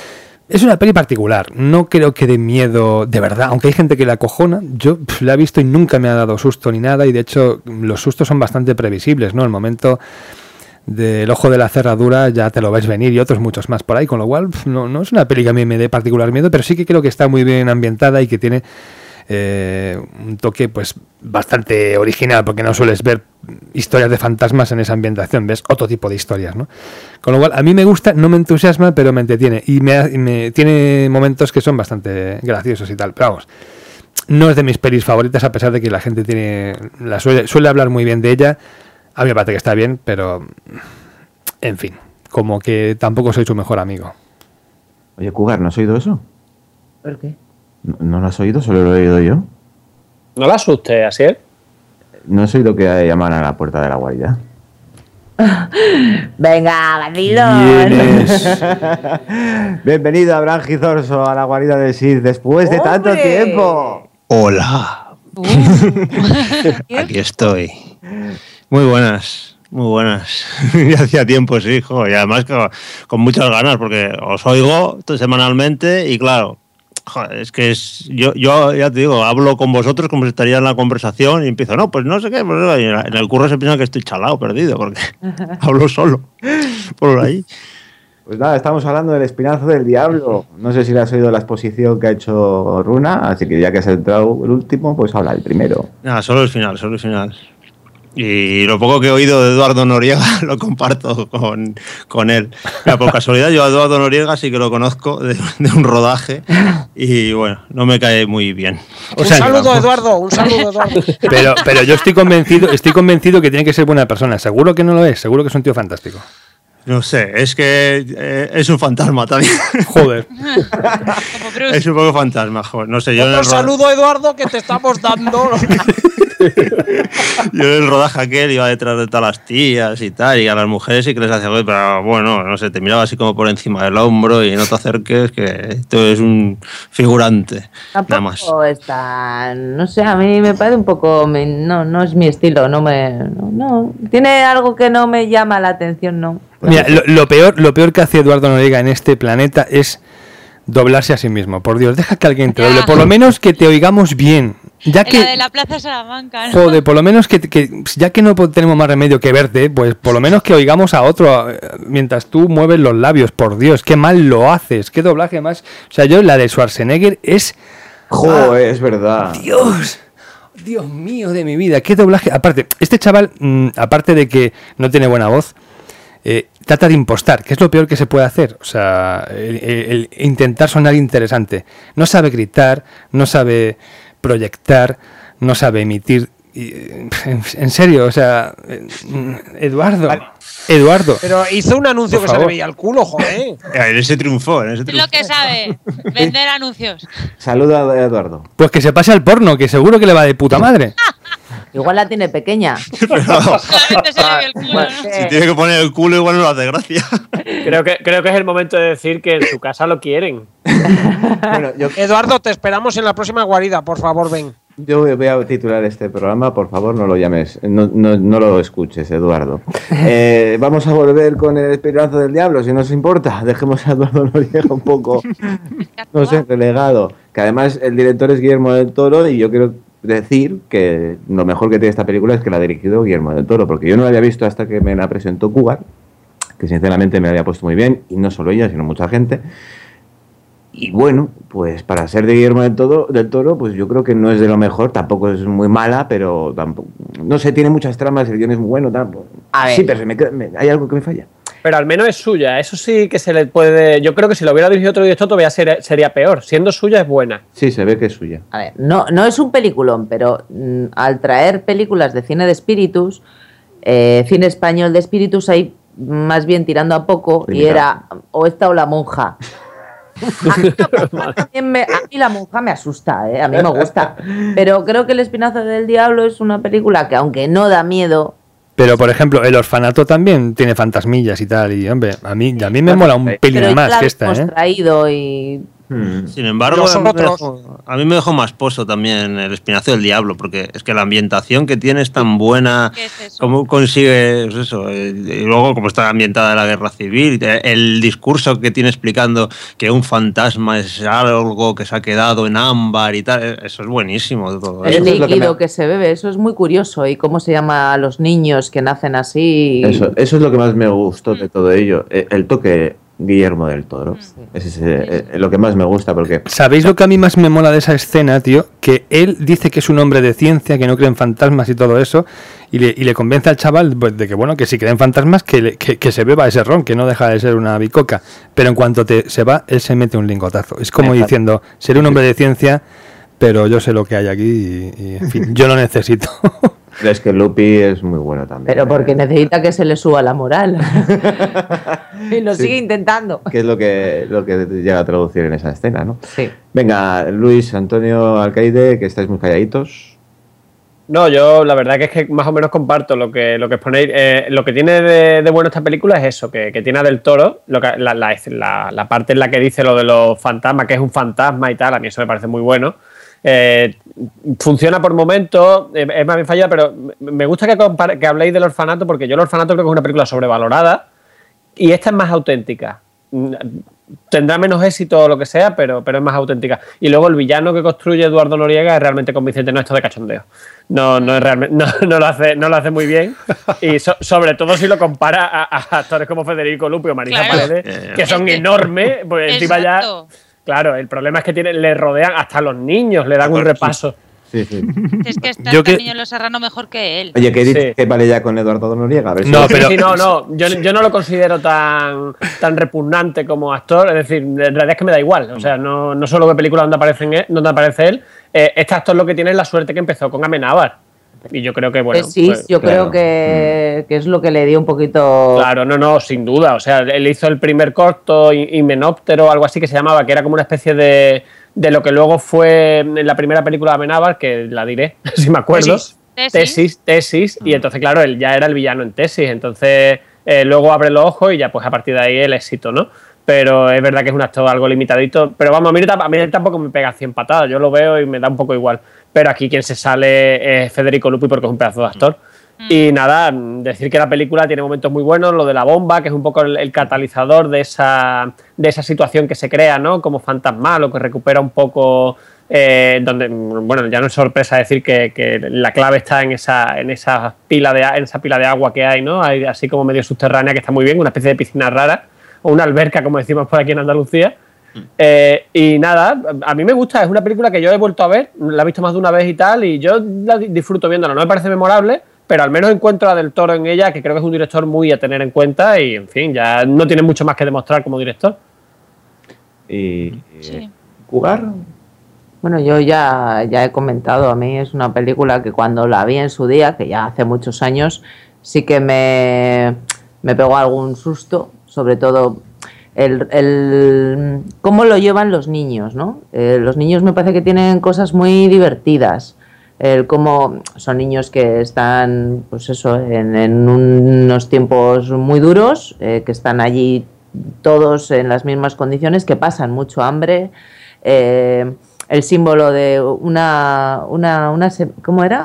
Speaker 4: Es una peli particular, no creo que dé miedo de verdad, aunque hay gente que la acojona. Yo la he visto y nunca me ha dado susto ni nada, y de hecho los sustos son bastante previsibles, ¿no? El momento del ojo de la cerradura ya te lo ves venir, y otros muchos más por ahí, con lo cual no es una peli que a mí me dé particular miedo, pero sí que creo que está muy bien ambientada y que tiene un toque pues bastante original, porque no sueles ver historias de fantasmas en esa ambientación, ves otro tipo de historias, ¿no? Con lo cual a mí me gusta, no me entusiasma, pero me entretiene, y me tiene momentos que son bastante graciosos y tal, pero vamos, no es de mis pelis favoritas, a pesar de que la gente suele hablar muy bien de ella. A mí me parece que está bien, pero en fin, como que tampoco soy su mejor amigo.
Speaker 3: Oye, Cougar, ¿no has oído eso?
Speaker 2: ¿Por qué?
Speaker 3: ¿No lo has oído? Solo lo he oído yo.
Speaker 6: No la asuste, Asier.
Speaker 3: ¿No has oído que llaman a la puerta de la guarida?
Speaker 2: Venga, vacilos.
Speaker 3: Bienvenido, Abraham Gizorso, a la guarida del Sith después de tanto tiempo.
Speaker 8: Hola. Aquí estoy. Muy buenas, muy buenas. Ya hacía tiempo, sí, hijo. Y además con muchas ganas, porque os oigo semanalmente y claro, joder, es que yo ya te digo, hablo con vosotros como si estaría en la conversación y empiezo, no, pues no sé qué, pues, en el curro se piensa que estoy chalado, perdido, porque hablo solo por ahí.
Speaker 3: Pues nada, estamos hablando del Espinazo del Diablo. No sé si le has oído la exposición que ha hecho Runa, así que ya que has entrado el último, pues habla el primero.
Speaker 8: Nada, solo el final. Y lo poco que he oído de Eduardo Noriega lo comparto con él. Mira, por casualidad, yo a Eduardo Noriega sí que lo conozco de un rodaje y bueno, no me cae muy bien.
Speaker 5: Un saludo, Eduardo.
Speaker 4: Pero yo estoy convencido que tiene que ser buena persona. Seguro que no lo es, seguro que es un tío fantástico.
Speaker 8: No sé, es que es un fantasma también.
Speaker 4: Joder.
Speaker 8: Es un poco fantasma, joder. No sé, yo
Speaker 5: otro saludo, Eduardo, que te estamos dando.
Speaker 8: Yo en el rodaje aquel iba detrás de todas las tías y tal, y a las mujeres sí que les hacía, pero bueno, no sé, te miraba así como por encima del hombro y no te acerques, que tú eres un figurante.
Speaker 2: Tampoco
Speaker 8: nada más.
Speaker 2: Está, no sé, a mí me parece un poco, no es mi estilo, no, tiene algo que no me llama la atención, no.
Speaker 4: Mira, lo peor que hace Eduardo Noriega en este planeta es doblarse a sí mismo. Por Dios, deja que alguien te doble, por lo menos que te oigamos bien. Ya que,
Speaker 1: la de la Plaza Salamanca, ¿no?
Speaker 4: Joder, por lo menos que ya que no tenemos más remedio que verte, pues por lo menos que oigamos a otro mientras tú mueves los labios. Por Dios, qué mal lo haces, qué doblaje más. O sea, yo la de Schwarzenegger es...
Speaker 3: Joder, es verdad.
Speaker 4: Dios mío de mi vida, qué doblaje. Aparte, este chaval, aparte de que no tiene buena voz, trata de impostar, que es lo peor que se puede hacer. O sea, el intentar sonar interesante. No sabe gritar, no sabe proyectar, no sabe emitir. En serio, o sea, Eduardo.
Speaker 5: Pero hizo un anuncio que se le veía el culo, joder.
Speaker 8: En ese triunfó.
Speaker 1: Es lo que sabe, vender anuncios.
Speaker 3: Saluda a Eduardo.
Speaker 4: Pues que se pase al porno, que seguro que le va de puta madre.
Speaker 2: Igual la tiene pequeña.
Speaker 1: Solamente se le ve el culo, ¿no?
Speaker 8: Si tiene que poner el culo, igual no lo hace gracia.
Speaker 6: Creo que es el momento de decir que en su casa lo quieren.
Speaker 3: Bueno,
Speaker 5: Eduardo, te esperamos en la próxima guarida, por favor, ven.
Speaker 3: Yo voy a titular este programa, por favor no lo llames, no lo escuches, Eduardo. Vamos a volver con el Espinazo del Diablo, si no os importa. Dejemos a Eduardo Noriega un poco, no sé, relegado. Que además el director es Guillermo del Toro, y yo quiero decir que lo mejor que tiene esta película es que la ha dirigido Guillermo del Toro, porque yo no la había visto hasta que me la presentó Cougar, que sinceramente me la había puesto muy bien, y no solo ella, sino mucha gente. Y bueno, pues para ser de Guillermo del Toro, pues yo creo que no es de lo mejor, tampoco es muy mala, pero tampoco, no sé, tiene muchas tramas, el guion es muy bueno, tampoco. Sí, pero hay algo que me falla.
Speaker 6: Pero al menos es suya, eso sí que se le puede... Yo creo que si lo hubiera dirigido otro director todavía sería peor, siendo suya es buena.
Speaker 3: Sí, se ve que es suya.
Speaker 2: A ver, no es un peliculón, pero al traer películas de cine de espíritus, cine español de espíritus, ahí más bien tirando a poco, y era o esta o La Monja. A mí La Monja me asusta, a mí me gusta, pero creo que El Espinazo del Diablo es una película que, aunque no da miedo,
Speaker 4: pero por ejemplo El Orfanato también tiene fantasmillas y tal, y hombre, a mí me mola un pelín más que esta,
Speaker 2: traído y
Speaker 8: Sin embargo, a mí me dejó más pozo también El Espinazo del Diablo, porque es que la ambientación que tiene es tan buena.
Speaker 1: ¿Qué es eso?
Speaker 8: ¿Cómo consigues eso? Y luego, como está ambientada la guerra civil, el discurso que tiene explicando que un fantasma es algo que se ha quedado en ámbar y tal, eso es buenísimo. Todo
Speaker 2: El
Speaker 8: eso.
Speaker 2: líquido que se bebe, eso es muy curioso. Y cómo se llama a los niños que nacen así.
Speaker 3: Eso es lo que más me gustó de todo ello. El toque Guillermo del Toro. Ese es lo que más me gusta porque...
Speaker 4: ¿Sabéis lo que a mí más me mola de esa escena, tío? Que él dice que es un hombre de ciencia, que no cree en fantasmas y todo eso, y le convence al chaval pues, de que, bueno, que si cree en fantasmas, que se beba ese ron, que no deja de ser una bicoca. Pero en cuanto se va, él se mete un lingotazo. Es como diciendo, seré un hombre de ciencia, pero yo sé lo que hay aquí y en fin, yo lo necesito.
Speaker 3: Es que Lupi es muy bueno también.
Speaker 2: Pero porque necesita que se le suba la moral. Y lo sigue intentando.
Speaker 3: Que es lo que llega a traducir en esa escena, ¿no?
Speaker 2: Sí.
Speaker 3: Venga, Luis, Antonio, Alcaide, que estáis muy calladitos.
Speaker 6: No, yo la verdad que es que más o menos comparto lo que exponéis. Lo que tiene de bueno esta película es eso, que tiene a Del Toro, la parte en la que dice lo de los fantasmas, que es un fantasma y tal, a mí eso me parece muy bueno. Funciona por momentos, es más bien fallida, pero me gusta que habléis del Orfanato, porque yo El Orfanato creo que es una película sobrevalorada y esta es más auténtica. Tendrá menos éxito o lo que sea, pero es más auténtica. Y luego el villano que construye Eduardo Noriega es realmente convincente, no esto de cachondeo. No es realmente, no lo hace muy bien. Y sobre todo si lo compara a actores como Federico Lupi o Marisa Paredes, que son enormes, pues encima ya. Claro, el problema es que le rodean hasta los niños, le dan un repaso.
Speaker 3: Sí.
Speaker 1: Es que está el niño Los Serrano mejor que él.
Speaker 3: Oye, que vale ya con Eduardo Noriega. A ver si
Speaker 6: yo no lo considero tan repugnante como actor. Es decir, en realidad es que me da igual. O sea, no solo ve películas donde aparece él. Este actor lo que tiene es la suerte que empezó con Amenábar. Y yo creo que, bueno...
Speaker 2: creo que es lo que le dio un poquito...
Speaker 6: Claro, no, sin duda. O sea, él hizo el primer corto, Himenóptero o algo así que se llamaba, que era como una especie de lo que luego fue en la primera película de Amenábar, que la diré, si me acuerdo. Tesis. Y entonces, claro, él ya era el villano en Tesis. Entonces, luego abre los ojos y ya, pues a partir de ahí el éxito, ¿no? Pero es verdad que es un actor algo limitadito. Pero vamos, a mí tampoco me pega 100 patadas. Yo lo veo y me da un poco igual. Pero aquí quien se sale es Federico Lupi porque es un pedazo de actor. Y nada, decir que la película tiene momentos muy buenos, lo de la bomba, que es un poco el catalizador de esa situación que se crea, ¿no? Como fantasmal, o que recupera un poco, donde, bueno, ya no es sorpresa decir que la clave está en esa pila de agua que hay, ¿no? Hay así como medio subterránea, que está muy bien, una especie de piscina rara, o una alberca, como decimos por aquí en Andalucía. Y nada, a mí me gusta, es una película que yo he vuelto a ver, la he visto más de una vez y tal, y yo la disfruto viéndola, no me parece memorable, pero al menos encuentro a Del Toro en ella, que creo que es un director muy a tener en cuenta y, en fin, ya no tiene mucho más que demostrar como director.
Speaker 3: ¿Y jugar?
Speaker 2: Bueno, yo ya he comentado, a mí es una película que cuando la vi en su día, que ya hace muchos años, sí que me pegó algún susto, sobre todo cómo lo llevan los niños, ¿no? Los niños me parece que tienen cosas muy divertidas. Cómo son niños que están, pues eso, en unos tiempos muy duros, que están allí todos en las mismas condiciones, que pasan mucho hambre. El símbolo de ¿cómo era?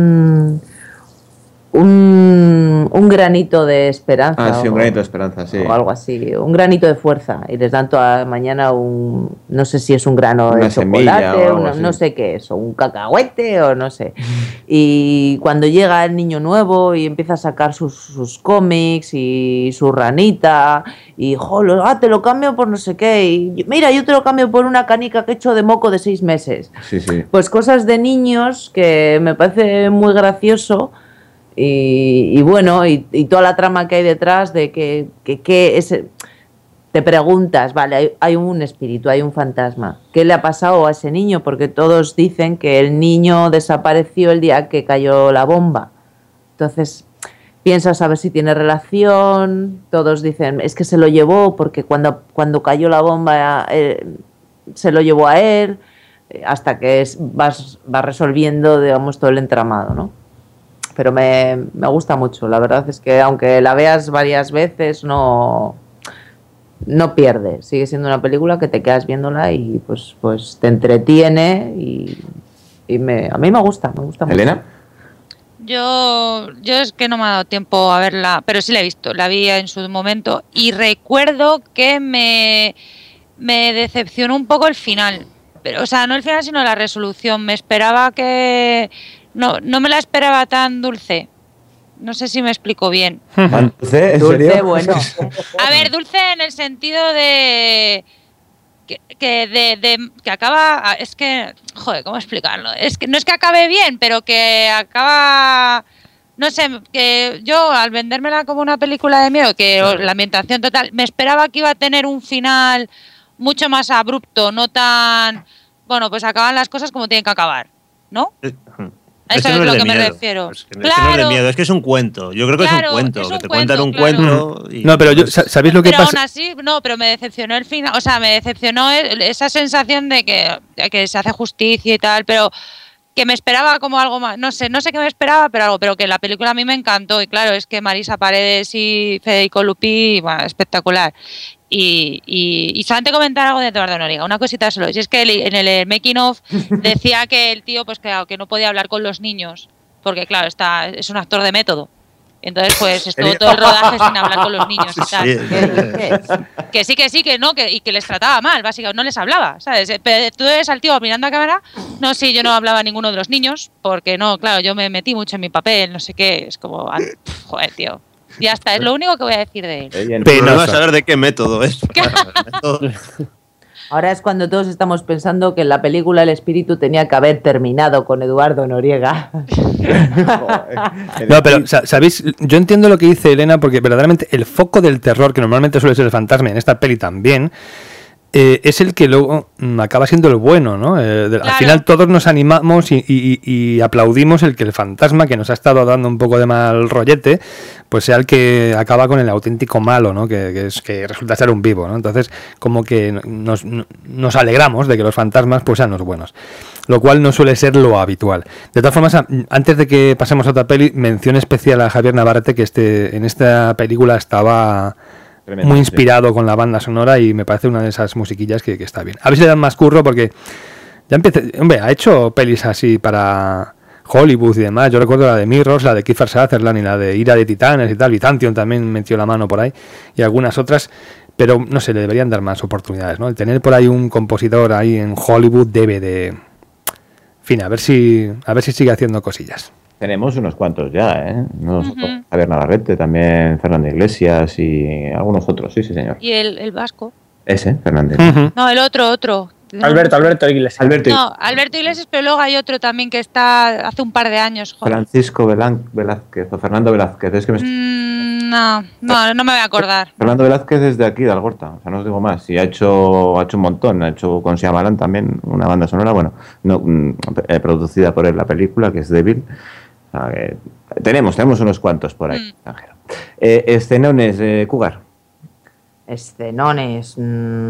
Speaker 2: Un granito de esperanza.
Speaker 3: Sí, un granito de esperanza, sí.
Speaker 2: O algo así, un granito de fuerza. Y les dan toda mañana no sé si es un grano de chocolate, no sé qué es, o un cacahuete, o no sé. Y cuando llega el niño nuevo y empieza a sacar sus cómics y su ranita, y te lo cambio por no sé qué, y mira, yo te lo cambio por una canica que he hecho de moco de 6 meses.
Speaker 3: Sí.
Speaker 2: Pues cosas de niños que me parece muy gracioso. Y bueno, y toda la trama que hay detrás de que te preguntas, vale, hay un espíritu, hay un fantasma, ¿qué le ha pasado a ese niño? Porque todos dicen que el niño desapareció el día que cayó la bomba. Entonces piensas a ver si tiene relación, todos dicen, es que se lo llevó porque cuando cayó la bomba se lo llevó a él, hasta que vas resolviendo, digamos, todo el entramado, ¿no? Pero me gusta mucho, la verdad es que aunque la veas varias veces, no no pierde. Sigue siendo una película que te quedas viéndola y pues te entretiene y a mí me gusta mucho.
Speaker 3: ¿Elena?
Speaker 1: Yo es que no me ha dado tiempo a verla, pero sí la he visto, la vi en su momento y recuerdo que me decepcionó un poco el final. Pero, o sea, no el final, sino la resolución. Me esperaba que... No me la esperaba tan dulce. No sé si me explico bien.
Speaker 3: ¿Dulce? ¿En
Speaker 2: Dulce,
Speaker 3: serio?
Speaker 2: bueno.
Speaker 1: A ver, dulce en el sentido de... Que acaba... Es que... Joder, ¿cómo explicarlo? Es que no es que acabe bien, pero que acaba... No sé, que yo al vendérmela como una película de miedo, que la ambientación total, me esperaba que iba a tener un final mucho más abrupto, no tan... Bueno, pues acaban las cosas como tienen que acabar, ¿no? Eso es lo que me refiero.
Speaker 8: Es que no es de miedo, es que es un cuento. Yo creo que es un cuento, que te cuentan un cuento. Y
Speaker 4: no, pero ¿sabéis lo que
Speaker 1: pero
Speaker 4: pasa?
Speaker 1: Aún así, no, pero me decepcionó el final. O sea, me decepcionó esa sensación de que se hace justicia y tal, pero que me esperaba como algo más. No sé qué me esperaba, pero que la película a mí me encantó. Y claro, es que Marisa Paredes y Federico Lupi, bueno, espectacular. Y solamente comentar algo de Eduardo Noriega, una cosita solo. Si es que en el making of decía que el tío, pues claro, que no podía hablar con los niños, porque claro, es un actor de método. Entonces, pues estuvo todo el rodaje sin hablar con los niños y tal. Que sí, que no, y que les trataba mal, básicamente, no les hablaba, ¿sabes? Pero tú ves al tío mirando a cámara, no, sí, yo no hablaba a ninguno de los niños, porque no, claro, yo me metí mucho en mi papel, no sé qué, es como, joder, tío. Ya está, es lo único que voy a decir de él.
Speaker 8: Pero no vas a saber de qué método es.
Speaker 2: Ahora es cuando todos estamos pensando que en la película El Espíritu tenía que haber terminado con Eduardo Noriega.
Speaker 4: No, pero, ¿sabéis? Yo entiendo lo que dice Elena, porque verdaderamente el foco del terror, que normalmente suele ser el fantasma, en esta peli también, es el que luego acaba siendo el bueno, ¿no? Claro. Al final todos nos animamos y aplaudimos el que el fantasma, que nos ha estado dando un poco de mal rollete, pues sea el que acaba con el auténtico malo, ¿no? Que resulta ser un vivo, ¿no? Entonces, como que nos alegramos de que los fantasmas pues sean los buenos, lo cual no suele ser lo habitual. De todas formas, antes de que pasemos a otra peli, mención especial a Javier Navarrete, que en esta película estaba... Tremendo, muy inspirado con la banda sonora y me parece una de esas musiquillas que está bien. A ver si le dan más curro porque ya hombre, ha hecho pelis así para Hollywood y demás. Yo recuerdo la de Mirrors, la de Kiefer Sutherland y la de Ira de Titanes y tal. Byzantium también metió la mano por ahí y algunas otras, pero no sé, le deberían dar más oportunidades, ¿no? El tener por ahí un compositor ahí en Hollywood debe de... En fin, a ver si sigue haciendo cosillas.
Speaker 3: Tenemos unos cuantos ya, ¿eh? Javier Navarrete, también Fernando Iglesias y algunos otros, sí, señor.
Speaker 1: ¿Y el vasco?
Speaker 3: Ese, Fernández.
Speaker 1: No, el otro.
Speaker 6: Alberto Iglesias.
Speaker 1: Alberto Iglesias, pero luego hay otro también que está hace un par de años. Joder.
Speaker 3: Francisco Velázquez o Fernando Velázquez. Es que
Speaker 1: no me voy a acordar.
Speaker 3: Fernando Velázquez es de aquí, de Algorta, o sea, no os digo más. Y ha hecho un montón, ha hecho con Shyamalan también una banda sonora, bueno, producida por él la película, que es Débil. O sea, que tenemos unos cuantos por ahí. Escenones, Cugar.
Speaker 2: Escenones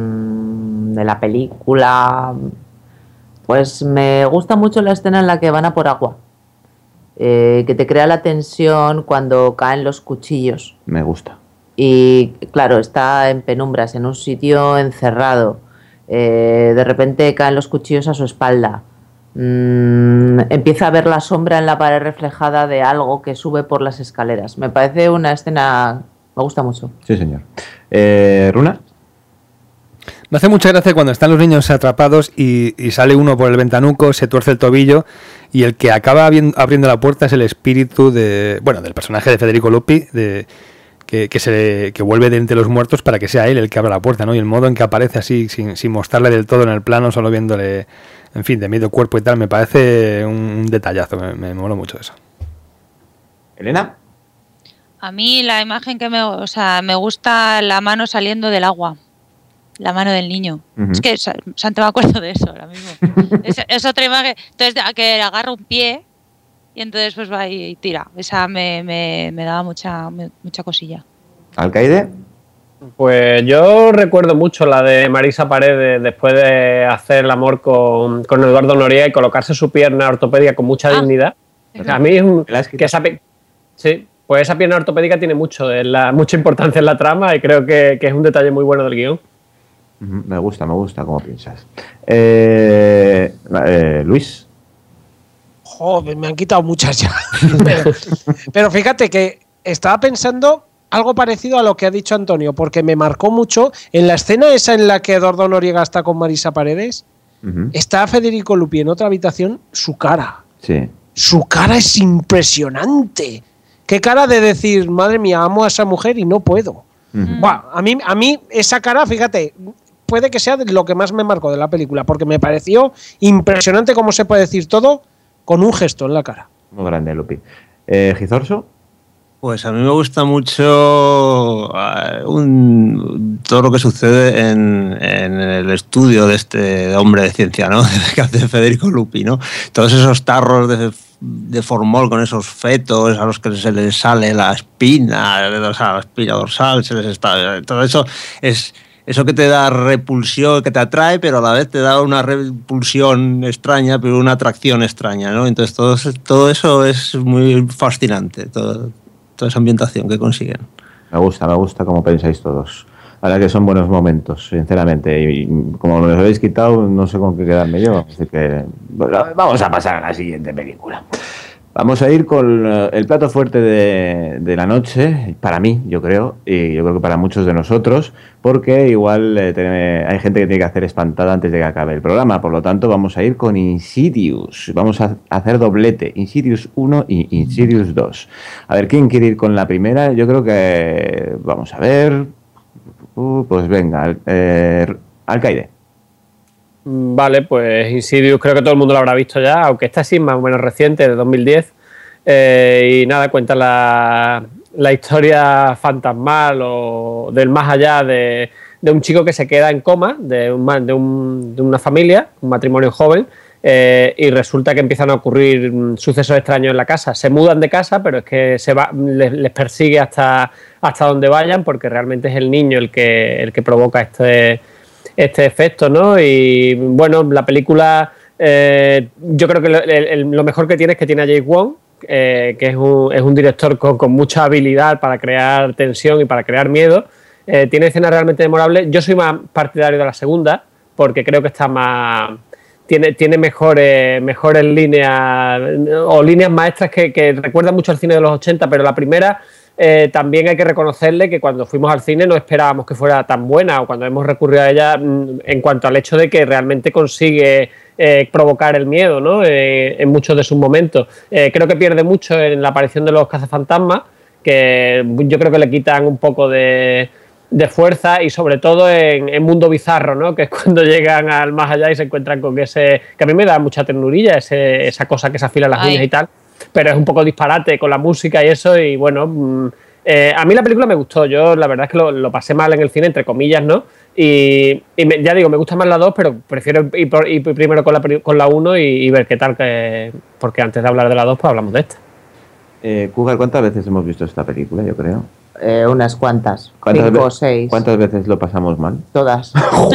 Speaker 2: de la película. Pues me gusta mucho la escena en la que van a por agua. Que te crea la tensión cuando caen los cuchillos.
Speaker 3: Me gusta.
Speaker 2: Y claro, está en penumbras, en un sitio encerrado. De repente caen los cuchillos a su espalda. Empieza a ver la sombra en la pared reflejada de algo que sube por las escaleras. Me parece una escena... Me gusta mucho.
Speaker 3: Sí, señor. ¿Runa?
Speaker 4: Me hace mucha gracia cuando están los niños atrapados y sale uno por el ventanuco, se tuerce el tobillo y el que acaba abriendo la puerta es el espíritu del personaje de Federico Lupi, que vuelve de entre los muertos para que sea él el que abra la puerta, ¿no? Y el modo en que aparece así, sin mostrarle del todo en el plano, solo viéndole, en fin, de medio cuerpo y tal, me parece un detallazo, me mola mucho eso.
Speaker 3: ¿Elena?
Speaker 1: A mí la imagen que me gusta la mano saliendo del agua. La mano del niño. Es que Santo me acuerdo de eso ahora mismo. es otra imagen. Entonces, que agarra un pie y entonces pues va y tira. Esa me daba mucha cosilla.
Speaker 3: ¿Alcaide?
Speaker 6: Pues yo recuerdo mucho la de Marisa Paredes después de hacer el amor con Eduardo Noriega y colocarse su pierna ortopedia con mucha dignidad. A mí es sí, Pues esa pierna ortopédica tiene mucha importancia en la trama y creo que es un detalle muy bueno del guión.
Speaker 3: Me gusta cómo piensas. Luis.
Speaker 5: Joder, me han quitado muchas ya. Pero fíjate que estaba pensando algo parecido a lo que ha dicho Antonio, porque me marcó mucho en la escena esa en la que Eduardo Noriega está con Marisa Paredes. Está Federico Lupi en otra habitación, su cara.
Speaker 3: Sí.
Speaker 5: Su cara es impresionante. Qué cara de decir, madre mía, amo a esa mujer y no puedo. Buah, a mí esa cara, fíjate, puede que sea lo que más me marcó de la película, porque me pareció impresionante cómo se puede decir todo con un gesto en la cara.
Speaker 3: Muy grande, Lupi. ¿Gizorso?
Speaker 8: Pues a mí me gusta mucho todo lo que sucede en el estudio de este hombre de ciencia, ¿no? Que hace Federico Lupi, ¿no? Todos esos tarros de formol con esos fetos a los que se les sale la espina dorsal, se les está, todo eso es eso que te da repulsión, que te atrae, pero a la vez te da una repulsión extraña, pero una atracción extraña, ¿no? Entonces todo eso es muy fascinante, toda esa ambientación que consiguen.
Speaker 3: Me gusta como pensáis todos. La verdad que son buenos momentos, sinceramente. Y como me los habéis quitado, no sé con qué quedarme yo. Así que bueno, vamos a pasar a la siguiente película. Vamos a ir con el plato fuerte de la noche, para mí, yo creo, y yo creo que para muchos de nosotros, porque igual hay gente que tiene que hacer espantada antes de que acabe el programa. Por lo tanto, vamos a ir con Insidious. Vamos a hacer doblete, Insidious 1 y Insidious 2. A ver, ¿quién quiere ir con la primera? Yo creo que... Vamos a ver... pues venga, Alcaide.
Speaker 6: Vale, pues Insidious creo que todo el mundo lo habrá visto ya, aunque esta sí es más o menos reciente, de 2010. Y nada, cuenta la historia fantasmal o del más allá de un chico que se queda en coma, de una familia, un matrimonio joven, y resulta que empiezan a ocurrir sucesos extraños en la casa. Se mudan de casa, pero es que les persigue hasta donde vayan, porque realmente es el niño el que provoca este efecto, ¿no? Y bueno, la película, yo creo que lo mejor que tiene es que tiene a James Wan, que es un director con mucha habilidad para crear tensión y para crear miedo. Tiene escenas realmente memorables. Yo soy más partidario de la segunda, porque creo que está más... Tiene mejores líneas o líneas maestras que recuerdan mucho al cine de los 80, pero la primera también hay que reconocerle que cuando fuimos al cine no esperábamos que fuera tan buena, o cuando hemos recurrido a ella en cuanto al hecho de que realmente consigue provocar el miedo, ¿no? En muchos de sus momentos. Creo que pierde mucho en la aparición de los cazafantasmas, que yo creo que le quitan un poco de fuerza, y sobre todo en Mundo Bizarro, ¿no? Que es cuando llegan al más allá y se encuentran con ese, que a mí me da mucha ternurilla, esa cosa que se afila las uñas y tal, pero es un poco disparate con la música y eso. Y bueno, a mí la película me gustó. Yo la verdad es que lo pasé mal en el cine, entre comillas, ¿no? Ya digo, me gusta más la 2, pero prefiero ir primero con la 1 y ver qué tal, porque antes de hablar de la 2 pues hablamos de esta.
Speaker 3: Cougar, ¿cuántas veces hemos visto esta película? Yo creo
Speaker 2: unas cuantas, 5 o 6.
Speaker 3: ¿Cuántas veces lo pasamos mal?
Speaker 2: Todas.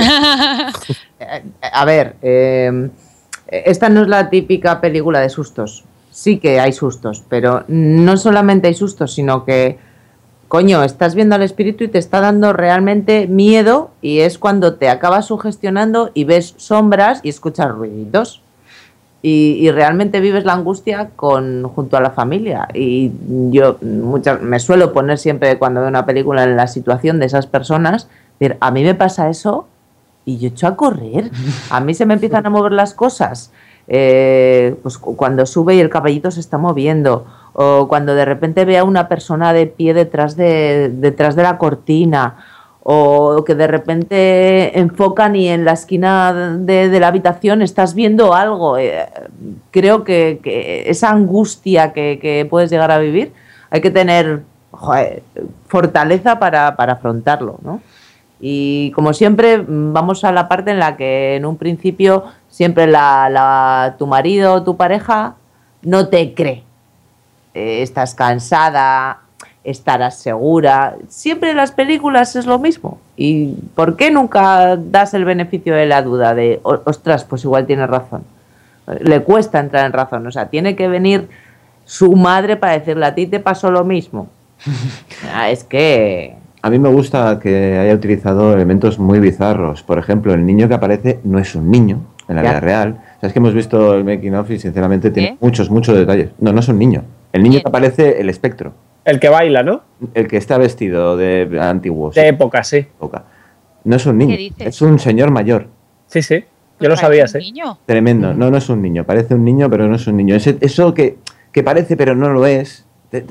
Speaker 2: A ver, esta no es la típica película de sustos. Sí que hay sustos, pero no solamente hay sustos, sino que, coño, estás viendo al espíritu y te está dando realmente miedo, y es cuando te acabas sugestionando y ves sombras y escuchas ruiditos. Y realmente vives la angustia junto a la familia. Y yo me suelo poner siempre, cuando veo una película, en la situación de esas personas, decir, a mí me pasa eso y yo echo a correr. A mí se me empiezan a mover las cosas. Pues cuando sube y el caballito se está moviendo, o cuando de repente ve a una persona de pie detrás de la cortina, o que de repente enfocan y en la esquina de la habitación estás viendo algo. Creo que esa angustia que puedes llegar a vivir, hay que tener fortaleza para afrontarlo, ¿no? Y como siempre, vamos a la parte en la que en un principio siempre tu marido o tu pareja no te cree. Estás cansada, estarás segura. Siempre en las películas es lo mismo. ¿Y por qué nunca das el beneficio de la duda de, ostras, pues igual tienes razón? Le cuesta entrar en razón. O sea, tiene que venir su madre para decirle, a ti te pasó lo mismo. Es que...
Speaker 3: A mí me gusta que haya utilizado elementos muy bizarros. Por ejemplo, el niño que aparece no es un niño en la vida real. O sea, es que hemos visto el making of y sinceramente tiene muchos detalles. No es un niño. El niño que aparece, el espectro.
Speaker 6: El que baila, ¿no?
Speaker 3: El que está vestido de antiguo.
Speaker 6: De época, sí.
Speaker 3: No es un niño, es un señor mayor.
Speaker 6: Sí, yo lo sabía, sí.
Speaker 1: Niño.
Speaker 3: Tremendo. No es un niño. Parece un niño, pero no es un niño. Eso que parece, pero no lo es.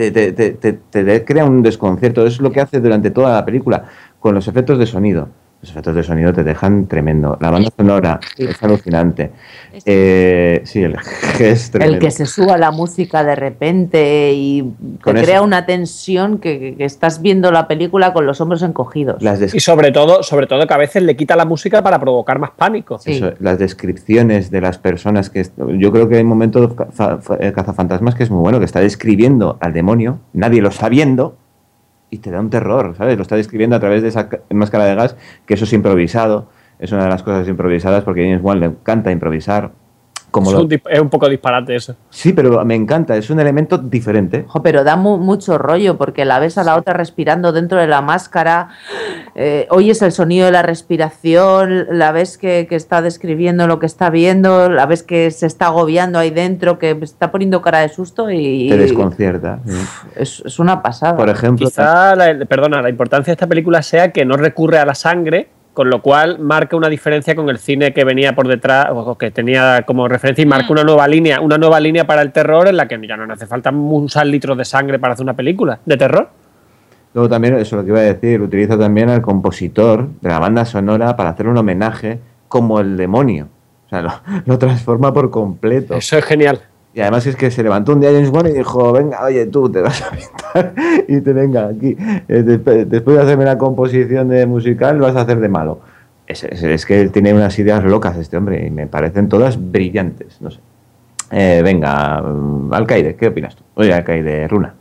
Speaker 3: Te crea un desconcierto. Eso es lo que hace durante toda la película con los efectos de sonido. Los efectos de sonido te dejan tremendo. La banda sonora es alucinante. Sí, el es tremendo.
Speaker 2: El que se suba la música de repente y te crea una tensión que estás viendo la película con los hombros encogidos.
Speaker 6: Y sobre todo que a veces le quita la música para provocar más pánico.
Speaker 3: Sí. Eso, las descripciones de las personas que... Yo creo que hay un momento Cazafantasmas que es muy bueno, que está describiendo al demonio, nadie lo está viendo, y te da un terror, ¿sabes? Lo está describiendo a través de esa máscara de gas, que eso es improvisado, es una de las cosas improvisadas, porque a James Wan le encanta improvisar.
Speaker 6: Es un poco disparate eso.
Speaker 3: Sí, pero me encanta, es un elemento diferente.
Speaker 2: Pero da mucho rollo, porque la ves a la otra respirando dentro de la máscara, oyes el sonido de la respiración, la ves que está describiendo lo que está viendo, la ves que se está agobiando ahí dentro, que está poniendo cara de susto y...
Speaker 3: Te desconcierta.
Speaker 2: Es una pasada.
Speaker 3: Por ejemplo...
Speaker 6: Quizá, la importancia de esta película sea que no recurre a la sangre, con lo cual marca una diferencia con el cine que venía por detrás o que tenía como referencia y marca una nueva línea para el terror en la que ya no hace falta usar litros de sangre para hacer una película de terror.
Speaker 3: Luego también, eso es lo que iba a decir, utiliza también al compositor de la banda sonora para hacer un homenaje como el demonio. O sea, lo transforma por completo.
Speaker 6: Eso es genial.
Speaker 3: Y además es que se levantó un día James Wan y dijo, venga, oye, tú te vas a pintar y te venga aquí. Después de hacerme la composición de musical, lo vas a hacer de malo. Es que tiene unas ideas locas este hombre y me parecen todas brillantes, no sé. Venga, Alcaide, ¿qué opinas tú? Oye, Alcaide, Runa.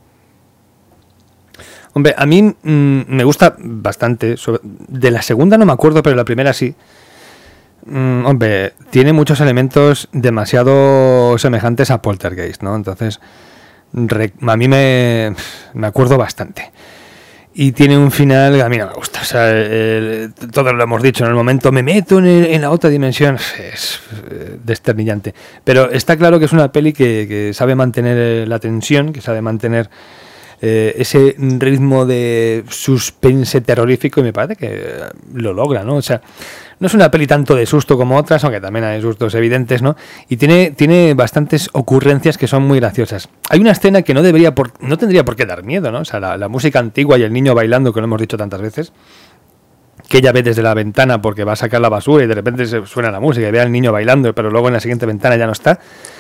Speaker 4: Hombre, a mí me gusta bastante. De la segunda no me acuerdo, pero la primera sí. Hombre, tiene muchos elementos demasiado semejantes a Poltergeist, ¿no? Entonces, a mí me acuerdo bastante. Y tiene un final que a mí no me gusta. O sea, todo lo hemos dicho en el momento, me meto en la otra dimensión. Es desternillante. Pero está claro que es una peli que sabe mantener la tensión, que sabe mantener ese ritmo de suspense terrorífico y me parece que lo logra, ¿no? O sea, no es una peli tanto de susto como otras, aunque también hay sustos evidentes, ¿no? Y tiene bastantes ocurrencias que son muy graciosas. Hay una escena que no tendría por qué dar miedo, ¿no? O sea, la música antigua y el niño bailando, que lo hemos dicho tantas veces, que ella ve desde la ventana porque va a sacar la basura y de repente se suena la música y ve al niño bailando, pero luego en la siguiente ventana ya no está.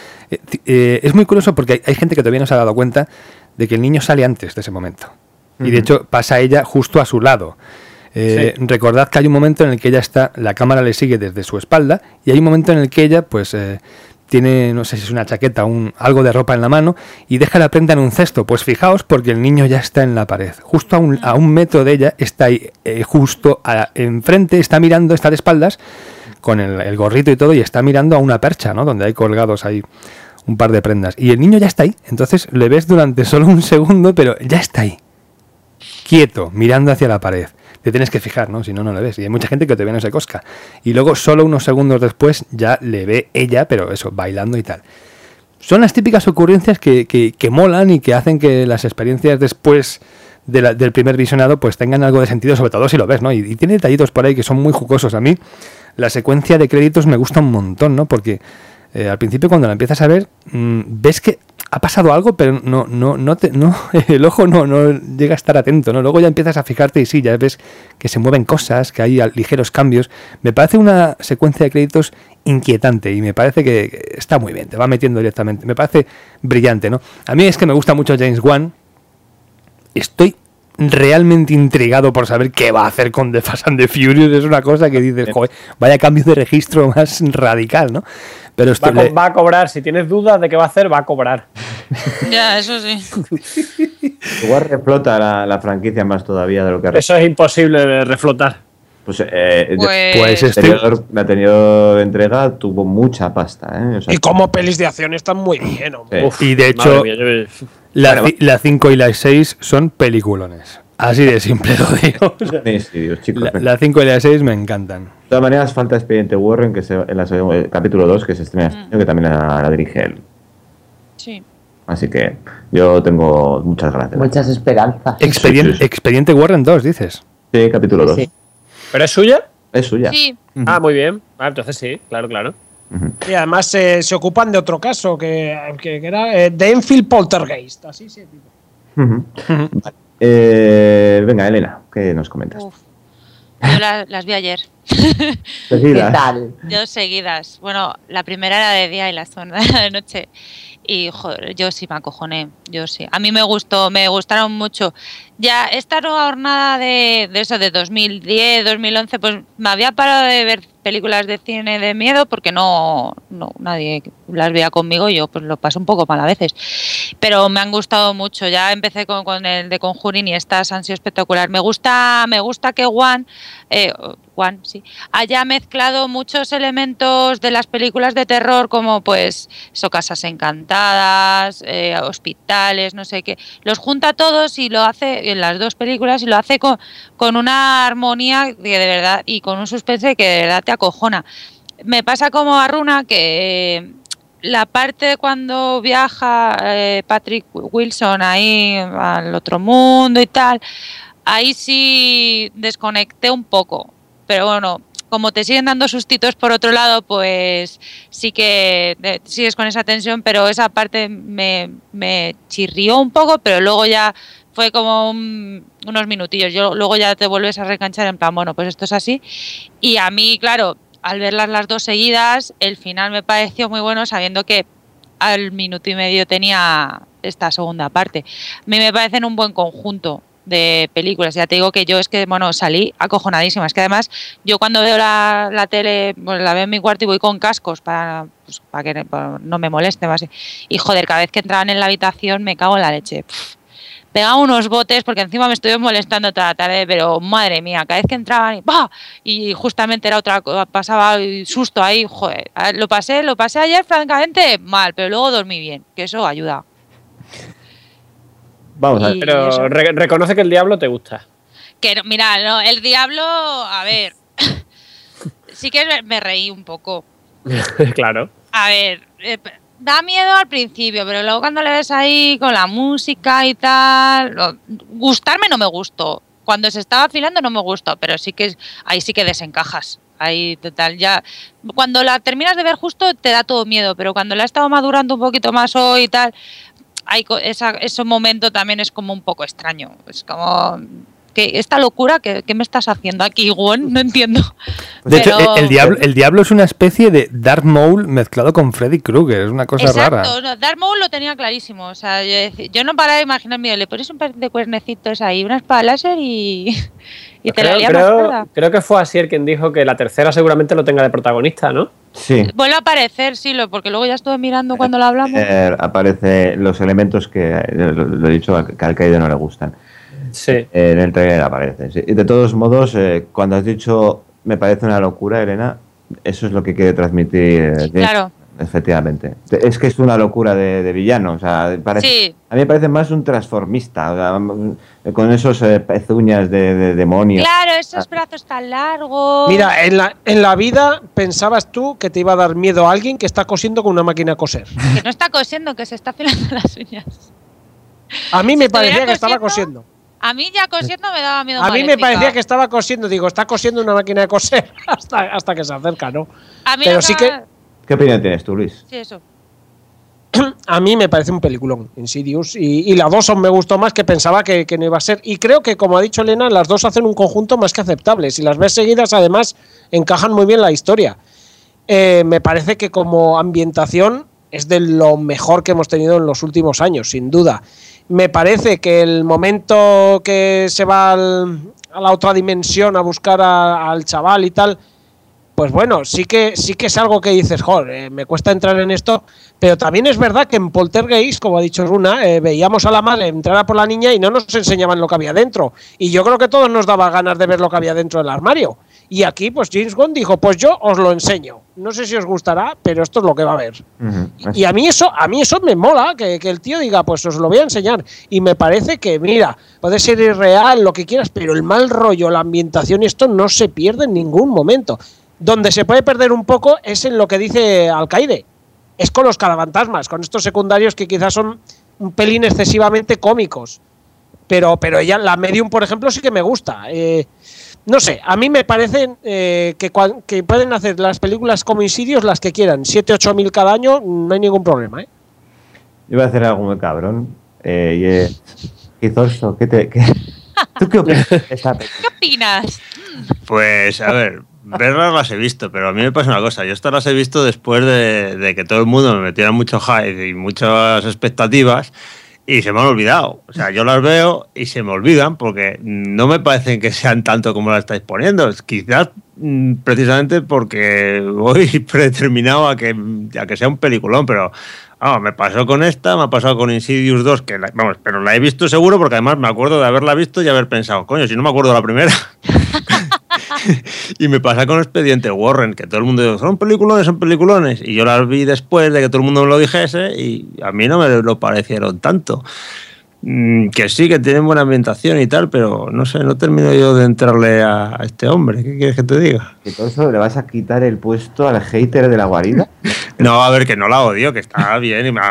Speaker 4: Es muy curioso porque hay gente que todavía no se ha dado cuenta de que el niño sale antes de ese momento. Y de hecho pasa ella justo a su lado. Sí. Recordad que hay un momento en el que ella está, la cámara le sigue desde su espalda y hay un momento en el que ella pues tiene, no sé si es una chaqueta o algo de ropa en la mano y deja la prenda en un cesto. Pues fijaos porque el niño ya está en la pared, justo a un metro de ella, está ahí justo enfrente, está mirando, está de espaldas con el gorrito y todo y está mirando a una percha, ¿no? Donde hay colgados ahí un par de prendas y el niño ya está ahí, entonces le ves durante solo un segundo, pero ya está ahí, quieto, mirando hacia la pared. Te tienes que fijar, ¿no? Si no, no le ves. Y hay mucha gente que todavía no se cosca. Y luego, solo unos segundos después, ya le ve ella, pero eso, bailando y tal. Son las típicas ocurrencias que molan y que hacen que las experiencias después del primer visionado pues tengan algo de sentido, sobre todo si lo ves, ¿no? Y tiene detallitos por ahí que son muy jugosos. A mí, la secuencia de créditos me gusta un montón, ¿no? Porque al principio, cuando la empiezas a ver, ves que ha pasado algo, pero no el ojo no llega a estar atento, ¿no? Luego ya empiezas a fijarte y sí, ya ves que se mueven cosas, que hay ligeros cambios. Me parece una secuencia de créditos inquietante y me parece que está muy bien, te va metiendo directamente. Me parece brillante, ¿no? A mí es que me gusta mucho James Wan. Estoy realmente intrigado por saber qué va a hacer con The Fast and the Furious. Es una cosa que dices, joder, vaya cambio de registro más radical, ¿no? Pero
Speaker 6: va a cobrar, si tienes dudas de qué va a hacer, va a cobrar.
Speaker 1: Ya, eso sí.
Speaker 3: Igual reflota la franquicia más todavía de lo que...
Speaker 6: Eso es imposible de reflotar.
Speaker 3: Pues, la anterior entrega tuvo mucha pasta, ¿eh? O sea,
Speaker 5: y como pelis de acción están muy bien, hombre.
Speaker 4: Uf, y de hecho, la 5 y la 6 son peliculones. Así de simple lo digo. La 5 y la 6 me encantan.
Speaker 3: De todas maneras, falta Expediente Warren, que en el capítulo 2, que se estrena este año, que también la dirige él.
Speaker 1: Sí.
Speaker 3: Así que yo tengo muchas ganas.
Speaker 2: Muchas esperanzas.
Speaker 4: Expediente Warren 2, dices.
Speaker 3: Sí, capítulo 2. Sí.
Speaker 6: ¿Pero es suya?
Speaker 3: Es suya.
Speaker 1: Sí.
Speaker 6: Ah, muy bien. Ah, entonces sí, claro.
Speaker 5: Y además se ocupan de otro caso, que era de Enfield Poltergeist. Así se dice.
Speaker 3: Venga, Elena, ¿qué nos comentas?
Speaker 1: Uf. Yo las vi ayer.
Speaker 2: ¿Qué tal?
Speaker 1: Dos seguidas. Bueno, la primera era de día y la segunda era de noche. Y joder, yo sí me acojoné, yo sí. A mí me gustaron mucho. Ya esta nueva jornada de eso, de 2010, 2011, pues me había parado de ver películas de cine de miedo porque no nadie las veía conmigo y yo pues lo paso un poco mal a veces. Pero me han gustado mucho. Ya empecé con el de Conjuring y estas han sido espectacular. Me gusta que Wan haya mezclado muchos elementos de las películas de terror, como pues casas encantadas, hospitales, no sé qué. Los junta todos y lo hace en las dos películas y lo hace con una armonía que de verdad y con un suspense que de verdad te acojona. Me pasa como a Runa que la parte cuando viaja Patrick Wilson ahí al otro mundo y tal, ahí sí desconecté un poco. Pero bueno, como te siguen dando sustitos por otro lado, pues sí que sigues con esa tensión, pero esa parte me chirrió un poco, pero luego ya fue como unos minutillos. Luego ya te vuelves a reenganchar en plan, bueno, pues esto es así. Y a mí, claro, al verlas las dos seguidas, el final me pareció muy bueno, sabiendo que al minuto y medio tenía esta segunda parte. A mí me parecen un buen conjunto de películas. Ya te digo que yo es que, bueno, salí acojonadísima. Es que además yo cuando veo la tele, pues la veo en mi cuarto y voy con cascos para que no me moleste más. Y joder, cada vez que entraban en la habitación me cago en la leche. Pegaba unos botes porque encima me estuve molestando toda la tarde, pero madre mía, cada vez que entraban y ¡bah! Y justamente era otra cosa, pasaba susto ahí, joder. Lo pasé ayer francamente mal, pero luego dormí bien, que eso ayuda.
Speaker 3: Vamos a ver.
Speaker 6: Pero reconoce que el diablo te gusta.
Speaker 1: Que no, mira, no, el diablo, a ver, sí que me reí un poco.
Speaker 6: Claro.
Speaker 1: A ver, da miedo al principio, pero luego cuando le ves ahí con la música y tal, gustarme no me gustó. Cuando se estaba afilando no me gustó, pero sí que ahí sí que desencajas. Ahí total, ya cuando la terminas de ver justo te da todo miedo, pero cuando la he estado madurando un poquito más hoy y tal, ese momento también es como un poco extraño. Es como que esta locura que me estás haciendo aquí, Gon, no entiendo.
Speaker 4: De hecho, el diablo es una especie de Darth Maul mezclado con Freddy Krueger, es una cosa rara.
Speaker 1: Exacto, Darth Maul lo tenía clarísimo. O sea, yo no paraba de imaginarme, le pones un par de cuernecitos ahí, una espada láser y te la lía más gorda.
Speaker 6: Creo que fue Asier quien dijo que la tercera seguramente lo tenga de protagonista, ¿no?
Speaker 3: Sí.
Speaker 1: Vuelve a aparecer, sí, porque luego ya estuve mirando cuando lo hablamos.
Speaker 3: Aparecen los elementos que, lo he dicho, que al Qaeda no le gustan.
Speaker 6: Sí.
Speaker 3: En el trailer aparecen. Sí. Y de todos modos, cuando has dicho me parece una locura, Elena, eso es lo que quiere transmitir.
Speaker 1: Claro.
Speaker 3: Efectivamente. Es que es una locura de villano. O sea,
Speaker 1: sí.
Speaker 3: A mí me parece más un transformista. O sea, con esos pezuñas de demonio.
Speaker 1: Claro, esos brazos tan largos.
Speaker 5: Mira, en la vida pensabas tú que te iba a dar miedo a alguien que está cosiendo con una máquina a coser.
Speaker 1: Que no está cosiendo, que se está afilando las uñas.
Speaker 5: A mí me parecía que estaba cosiendo.
Speaker 1: A mí ya cosiendo me daba miedo.
Speaker 5: A mí me parecía que estaba cosiendo. Digo, está cosiendo una máquina de coser hasta que se acerca, ¿no?
Speaker 1: A mí
Speaker 5: pero sí que...
Speaker 3: ¿Qué opinión tienes tú, Luis?
Speaker 1: Sí, eso.
Speaker 5: A mí me parece un peliculón, Insidious, y la 2 me gustó más que pensaba que no iba a ser. Y creo que, como ha dicho Elena, las dos hacen un conjunto más que aceptable. Si las ves seguidas, además, encajan muy bien la historia. Me parece que como ambientación es de lo mejor que hemos tenido en los últimos años, sin duda. Me parece que el momento que se va a la otra dimensión a buscar al chaval y tal, pues bueno, sí que es algo que dices, joder, me cuesta entrar en esto, pero también es verdad que en Poltergeist, como ha dicho Runa, veíamos a la madre entrar a por la niña y no nos enseñaban lo que había dentro. Y yo creo que todos nos daba ganas de ver lo que había dentro del armario. Y aquí, pues James Gunn dijo, pues yo os lo enseño. No sé si os gustará, pero esto es lo que va a haber. Y a mí eso me mola, que el tío diga, pues os lo voy a enseñar. Y me parece que, mira, puede ser irreal, lo que quieras, pero el mal rollo, la ambientación, esto no se pierde en ningún momento. Donde se puede perder un poco es en lo que dice Alcaide. Es con los carafantasmas, con estos secundarios que quizás son un pelín excesivamente cómicos. Pero ella, la Medium, por ejemplo, sí que me gusta. No sé, a mí me parece que pueden hacer las películas como Insidious las que quieran, 7-8 mil cada año, no hay ningún problema.
Speaker 3: Yo voy a hacer algo muy cabrón. Gizorso, ¿tú qué opinas de esta película?
Speaker 1: ¿Qué opinas?
Speaker 8: Pues, a ver, verlas las he visto, pero a mí me pasa una cosa. Yo estas las he visto después de que todo el mundo me metiera mucho hype y muchas expectativas. Y se me han olvidado. O sea, yo las veo y se me olvidan porque no me parecen que sean tanto como las estáis poniendo. Quizás precisamente porque voy predeterminado a que sea un peliculón, pero me pasó con esta, me ha pasado con Insidious 2, pero la he visto seguro porque además me acuerdo de haberla visto y haber pensado, coño, si no me acuerdo de la primera. Y me pasa con Expediente Warren, que todo el mundo dice, son peliculones, y yo las vi después de que todo el mundo me lo dijese y a mí no me lo parecieron tanto. Que sí, que tienen buena ambientación y tal, pero no sé, no termino yo de entrarle a este hombre. ¿Qué quieres que te diga?
Speaker 3: ¿Que todo eso le vas a quitar el puesto al hater de la guarida?
Speaker 8: No, a ver, que no la odio, que está bien y me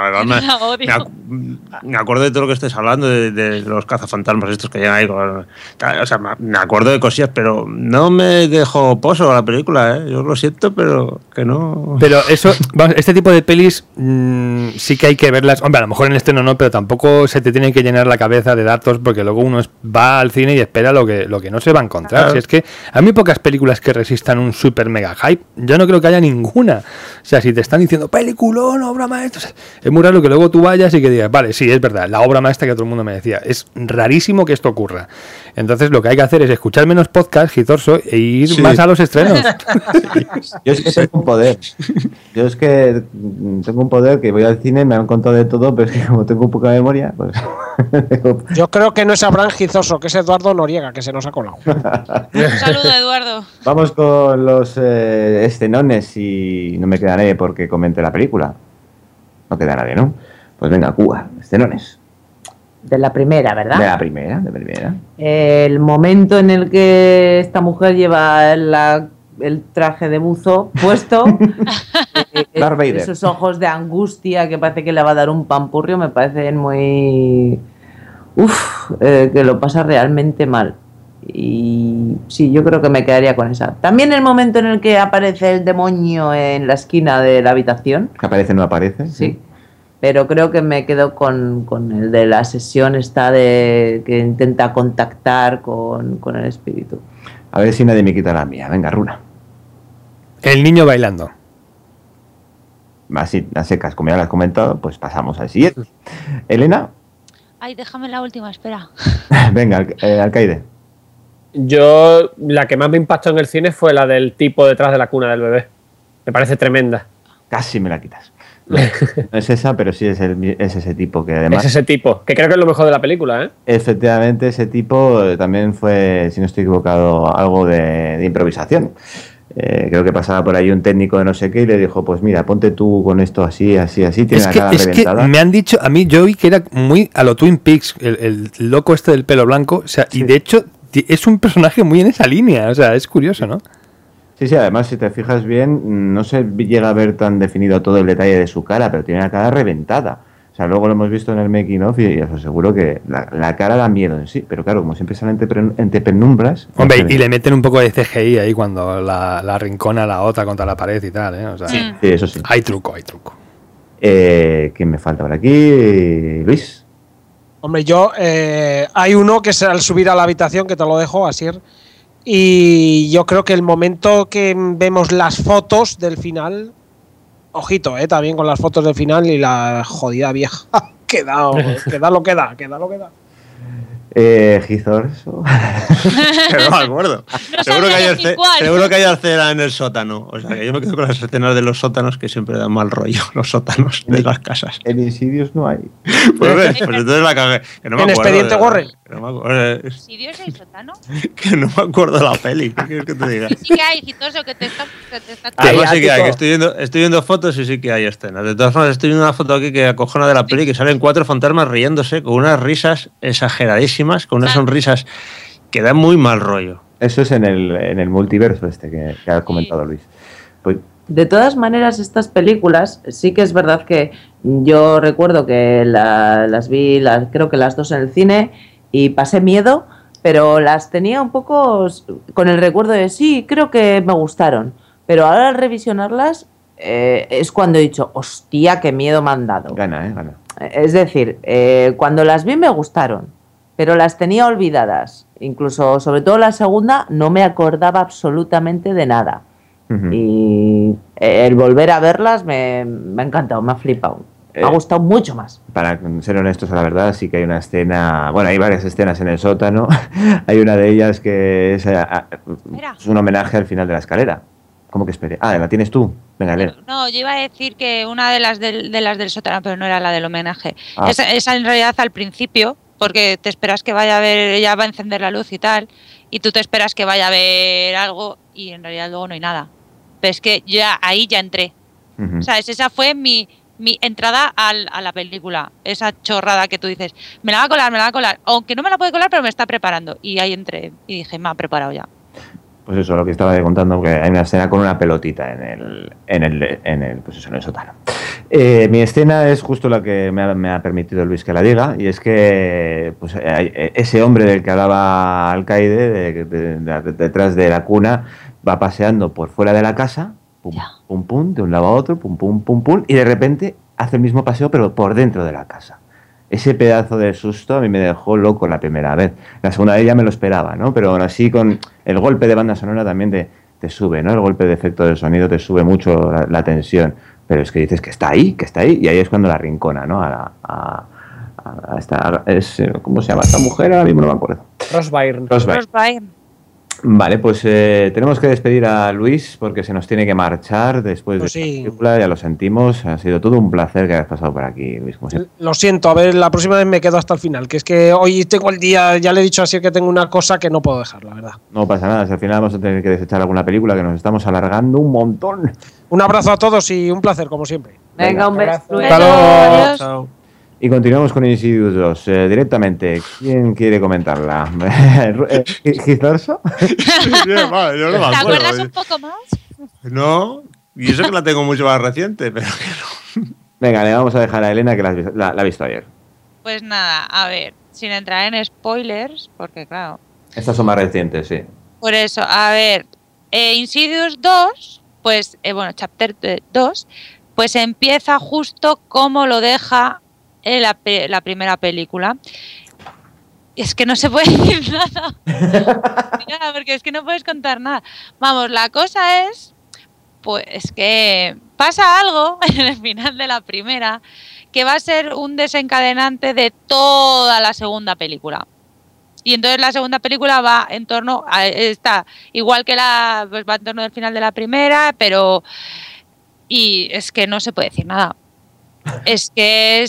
Speaker 8: acuerdo de todo lo que estés hablando, de los cazafantasmas estos que llegan ahí. O sea, me acuerdo de cosillas, pero no me dejó pozo la película, ¿eh? Yo lo siento, pero que no...
Speaker 4: Pero eso, este tipo de pelis sí que hay que verlas. Hombre, a lo mejor en el estreno no, pero tampoco se te tiene que llenar la cabeza de datos porque luego uno va al cine y espera lo que no se va a encontrar. Claro. Si es que a mí pocas películas que resistan un super mega hype, yo no creo que haya ninguna. O sea, si te están diciendo peliculón, obra maestra, es muy raro que luego tú vayas y que digas, vale, sí, es verdad, la obra maestra que todo el mundo me decía. Es rarísimo que esto ocurra. Entonces lo que hay que hacer es escuchar menos podcast, Gizorso, e ir más a los estrenos.
Speaker 3: Yo es que tengo un poder. Yo es que tengo un poder que voy al cine, me han contado de todo, pero es que como tengo poca memoria, pues...
Speaker 5: Yo creo que no es Abraham Gizoso, que es Eduardo Noriega, que se nos ha colado.
Speaker 1: Un saludo, Eduardo.
Speaker 3: Vamos con los escenones y no me queda nadie porque comente la película. No queda nadie, ¿no? Pues venga, Cuba, escenones.
Speaker 2: De la primera, ¿verdad?
Speaker 3: De la primera.
Speaker 2: El momento en el que esta mujer lleva el traje de buzo puesto, esos ojos de angustia que parece que le va a dar un pampurrio, me parecen muy... que lo pasa realmente mal. Y sí, yo creo que me quedaría con esa. También el momento en el que aparece el demonio en la esquina de la habitación.
Speaker 3: ¿Que aparece o no aparece?
Speaker 2: Sí. Pero creo que me quedo con el de la sesión esta de que intenta contactar con el espíritu.
Speaker 3: A ver si nadie me quita la mía. Venga, Runa.
Speaker 4: El niño bailando.
Speaker 3: Así, las secas, como ya lo has comentado, pues pasamos al siguiente. Elena.
Speaker 1: Ay, déjame la última, espera.
Speaker 3: Venga, Alcaide.
Speaker 6: Yo, la que más me impactó en el cine fue la del tipo detrás de la cuna del bebé. Me parece tremenda.
Speaker 3: Casi me la quitas. No es esa, pero sí es ese tipo que además...
Speaker 6: Es ese tipo, que creo que es lo mejor de la película, ¿eh?
Speaker 3: Efectivamente, ese tipo también fue, si no estoy equivocado, algo de improvisación. Creo que pasaba por ahí un técnico de no sé qué y le dijo, pues mira, ponte tú con esto así, tiene la cara reventada.
Speaker 4: Que me han dicho, a mí yo vi que era muy a lo Twin Peaks, el loco este del pelo blanco, o sea, sí. Y de hecho es un personaje muy en esa línea, o sea, es curioso, ¿no?
Speaker 3: Sí, además si te fijas bien, no se llega a ver tan definido todo el detalle de su cara, pero tiene la cara reventada. O sea, luego lo hemos visto en el making of y os aseguro que la cara da miedo en sí, pero claro, como siempre sale entre penumbras...
Speaker 4: Hombre, y le meten un poco de CGI ahí cuando la arrincona a la otra contra la pared y tal, ¿eh? O sea,
Speaker 3: sí, eso sí.
Speaker 4: Hay truco.
Speaker 3: ¿Quién me falta por aquí? Luis.
Speaker 5: Hombre, yo... hay uno que es al subir a la habitación, que te lo dejo, Asier. Y yo creo que el momento que vemos las fotos del final, ojito, también con las fotos del final y la jodida vieja, queda lo que da.
Speaker 3: Gizorso.
Speaker 8: No me acuerdo.
Speaker 1: No
Speaker 8: seguro que hay escena en el sótano. O sea, que yo me quedo con las escenas de los sótanos que siempre dan mal rollo, los sótanos de las casas.
Speaker 3: En Insidious no hay.
Speaker 8: Pues entonces la cagué. Que no me
Speaker 5: en
Speaker 8: acuerdo,
Speaker 5: Expediente Warren.
Speaker 8: No me acuerdo,
Speaker 1: ¿Si Dios el sótano?
Speaker 8: que no me acuerdo de la peli. ¿Qué quieres que te diga?
Speaker 1: Sí que hay, Gitoso, que te está...
Speaker 8: Además sí que hay, que estoy viendo fotos y sí que hay escenas. De todas formas, estoy viendo una foto aquí que acojona de la peli, que salen 4 fantasmas riéndose con unas risas exageradísimas, con unas sonrisas que dan muy mal rollo.
Speaker 3: Eso es en el multiverso que ha comentado Luis. Pues,
Speaker 2: de todas maneras, estas películas, sí que es verdad que yo recuerdo que las vi, creo que las 2 en el cine, y pasé miedo, pero las tenía un poco con el recuerdo de sí, creo que me gustaron. Pero ahora al revisionarlas es cuando he dicho, hostia, qué miedo me han dado.
Speaker 3: Gana.
Speaker 2: Es decir, cuando las vi me gustaron, pero las tenía olvidadas. Incluso, sobre todo la segunda, no me acordaba absolutamente de nada. Uh-huh. Y el volver a verlas me ha encantado, me ha flipado. Me ha gustado mucho más.
Speaker 3: Para ser honestos, a la verdad, sí que hay una escena... Bueno, hay varias escenas en el sótano. Hay una de ellas que es un homenaje al final de la escalera. ¿Cómo que espere? Ah, ¿la tienes tú? Venga, Elena.
Speaker 1: No, yo iba a decir que una de las del sótano, pero no era la del homenaje. Esa en realidad al principio, porque te esperas que vaya a ver, ella va a encender la luz y tal, y tú te esperas que vaya a ver algo y en realidad luego no hay nada. Pero es que ahí ya entré. Uh-huh. ¿Sabes? Esa fue mi entrada a la película. Esa chorrada que tú dices, me la va a colar. Aunque no me la puede colar, pero me está preparando. Y ahí entré y dije, me ha preparado ya.
Speaker 3: Pues eso, lo que estaba contando, que hay una escena con una pelotita en el sótano. Mi escena es justo la que me ha permitido Luis que la diga, y es que pues, ese hombre del que hablaba Alcaide, detrás de la cuna, va paseando por fuera de la casa, pum, pum, de un lado a otro, pum, pum, pum, pum, y de repente hace el mismo paseo, pero por dentro de la casa. Ese pedazo de susto a mí me dejó loco la primera vez. La segunda vez ya me lo esperaba, ¿no? Pero aún así, con el golpe de banda sonora también te sube, ¿no? El golpe de efecto del sonido te sube mucho la tensión. Pero es que dices que está ahí, y ahí es cuando la rincona, ¿no? ¿Cómo se llama esta mujer? Ahora mismo no me acuerdo.
Speaker 6: Rose Byrne.
Speaker 3: Vale, pues tenemos que despedir a Luis porque se nos tiene que marchar después de esta película, ya lo sentimos, ha sido todo un placer que hayas pasado por aquí, Luis.
Speaker 5: Lo siento, a ver, la próxima vez me quedo hasta el final, que es que hoy tengo el día, ya le he dicho así que tengo una cosa que no puedo dejar, la verdad.
Speaker 3: No pasa nada, si al final vamos a tener que desechar alguna película que nos estamos alargando un montón.
Speaker 5: Un abrazo a todos y un placer, como siempre.
Speaker 2: Venga un beso.
Speaker 5: Hasta luego. Chao.
Speaker 3: Y continuamos con Insidious 2 directamente. ¿Quién quiere comentarla? ¿Gizarso?
Speaker 8: Vale, yo no me acuerdo.
Speaker 1: ¿Te acuerdas un poco más?
Speaker 8: No, y eso que la tengo mucho más reciente, pero que no.
Speaker 3: Venga, le vamos a dejar a Elena que la ha visto ayer.
Speaker 1: Pues nada, a ver, sin entrar en spoilers, porque claro...
Speaker 3: Estas son más recientes, sí.
Speaker 1: Por eso, a ver, Insidious 2, pues, Chapter 2, pues empieza justo como lo deja la primera película. Es que no se puede decir nada. Mira, porque es que no puedes contar nada. Vamos, la cosa es, pues que pasa algo en el final de la primera que va a ser un desencadenante de toda la segunda película. Y entonces la segunda película va en torno a esta, igual que pues va en torno del final de la primera, pero y es que no se puede decir nada. Es que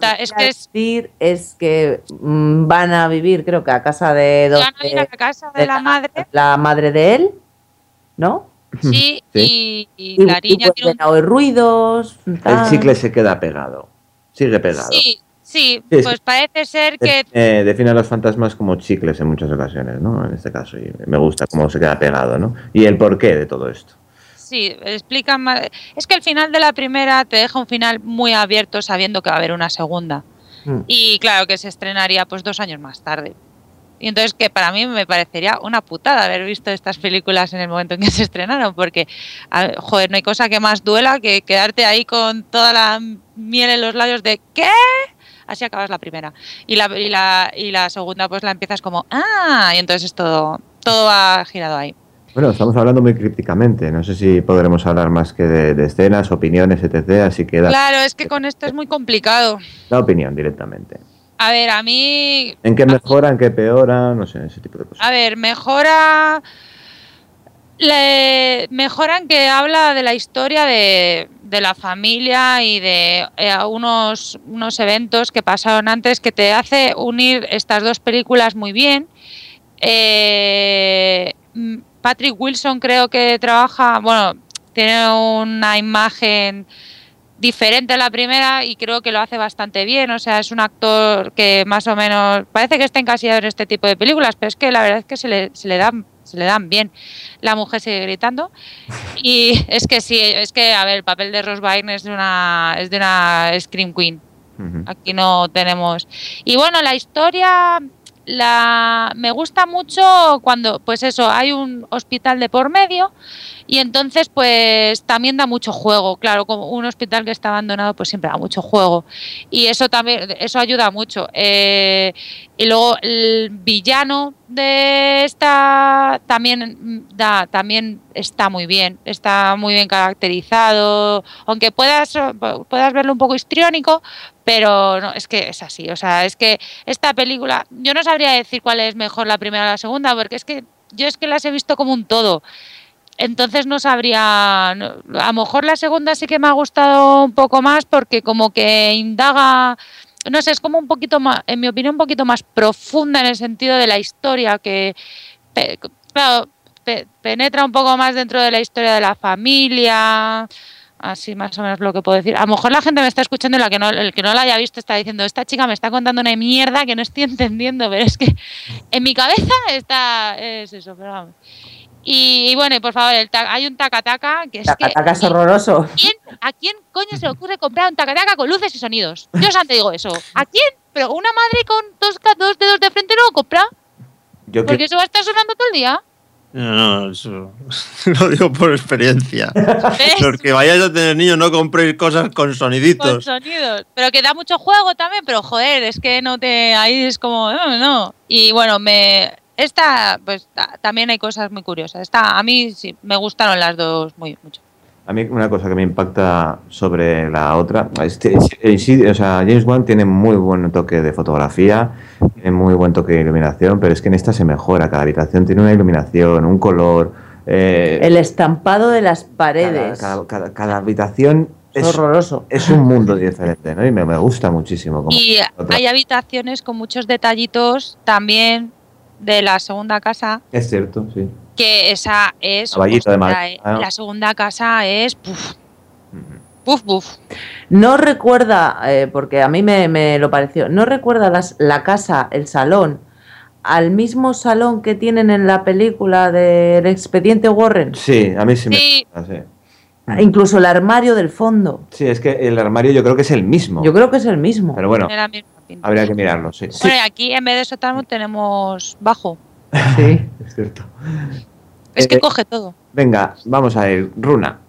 Speaker 2: van a vivir, creo que a casa de
Speaker 1: van a ir a la casa de
Speaker 2: la madre de él, ¿no?
Speaker 1: Sí, sí. Y la niña
Speaker 2: tiene oír ruidos.
Speaker 3: El chicle se queda pegado. Sigue pegado.
Speaker 1: Sí, pues parece ser que...
Speaker 3: define a los fantasmas como chicles en muchas ocasiones, ¿no? En este caso, y me gusta cómo se queda pegado, ¿no? Y el porqué de todo esto.
Speaker 1: Sí, explican más. Es que el final de la primera te deja un final muy abierto sabiendo que va a haber una segunda. Y claro que se estrenaría pues 2 años más tarde. Y entonces que para mí me parecería una putada haber visto estas películas en el momento en que se estrenaron, porque, joder, no hay cosa que más duela que quedarte ahí con toda la miel en los labios de ¿qué? Así acabas la primera. Y la segunda pues la empiezas como y entonces todo va girado ahí.
Speaker 3: Bueno, estamos hablando muy crípticamente. No sé si podremos hablar más que de escenas, opiniones, etc. Así que
Speaker 1: claro, es que con esto es muy complicado.
Speaker 3: La opinión directamente.
Speaker 1: A ver, a mí...
Speaker 3: ¿En qué mejora, en qué peora? No sé, ese tipo de cosas.
Speaker 1: A ver, mejoran que habla de la historia de de la familia y de unos eventos que pasaron antes que te hace unir estas dos películas muy bien. Patrick Wilson creo que trabaja, bueno, tiene una imagen diferente a la primera y creo que lo hace bastante bien. O sea, es un actor que más o menos parece que está encasillado en este tipo de películas, pero es que la verdad es que se le dan bien. La mujer sigue gritando y es que sí, es que a ver, el papel de Rose Byrne es de una Scream Queen. Aquí no tenemos. Y bueno, la historia me gusta mucho cuando, pues eso, hay un hospital de por medio y entonces pues también da mucho juego. Claro, como un hospital que está abandonado pues siempre da mucho juego y eso también, eso ayuda mucho. Y luego el villano de esta también está muy bien caracterizado, aunque puedas verlo un poco histriónico, pero no, es que es así. O sea, es que esta película, yo no sabría decir cuál es mejor, la primera o la segunda, porque es que yo las he visto como un todo. Entonces no sabría, a lo mejor la segunda sí que me ha gustado un poco más porque como que indaga, no sé, es como un poquito más, en mi opinión, un poquito más profunda en el sentido de la historia, que penetra un poco más dentro de la historia de la familia, así más o menos lo que puedo decir. A lo mejor la gente me está escuchando y el que no la haya visto está diciendo, esta chica me está contando una mierda que no estoy entendiendo, pero es que en mi cabeza es eso, pero vamos. Y bueno, y por favor, hay un taca-taca que es
Speaker 2: taca-taca es horroroso.
Speaker 1: ¿A quién coño se le ocurre comprar un taca-taca con luces y sonidos? Yo te digo eso. ¿A quién? Pero una madre con dos dedos de frente no lo compra. Porque eso va a estar sonando todo el día.
Speaker 8: No, eso lo digo por experiencia. Los que vayáis a tener niños, no compréis cosas con soniditos.
Speaker 1: Con sonidos. Pero que da mucho juego también, pero joder, es que no te... Ahí es como... No. Y bueno, esta, pues también hay cosas muy curiosas. A mí sí, me gustaron las dos mucho.
Speaker 3: A mí una cosa que me impacta sobre la otra, o sea, James Wan tiene muy buen toque de fotografía, tiene muy buen toque de iluminación, pero es que en esta se mejora. Cada habitación tiene una iluminación, un color.
Speaker 2: El estampado de las paredes.
Speaker 3: Cada habitación es
Speaker 2: horroroso.
Speaker 3: Es un mundo diferente, ¿no? Y me gusta muchísimo.
Speaker 1: Y hay habitaciones con muchos detallitos también de la segunda casa.
Speaker 3: Es cierto, sí.
Speaker 1: Que esa es... la segunda casa es... Puf.
Speaker 2: No recuerda, porque a mí me lo pareció, no recuerda la casa, el salón, al mismo salón que tienen en la película del Expediente Warren.
Speaker 3: Sí, a mí sí. Me gusta, sí.
Speaker 2: Incluso el armario del fondo.
Speaker 3: Sí, es que el armario yo creo que es el mismo.
Speaker 2: Yo creo que es el mismo.
Speaker 3: Pero bueno, habría que mirarlo, sí.
Speaker 1: Bueno, y aquí en vez de sótano tenemos bajo.
Speaker 2: Sí,
Speaker 3: es cierto.
Speaker 1: Es que coge todo.
Speaker 3: Venga, vamos a ir. Runa.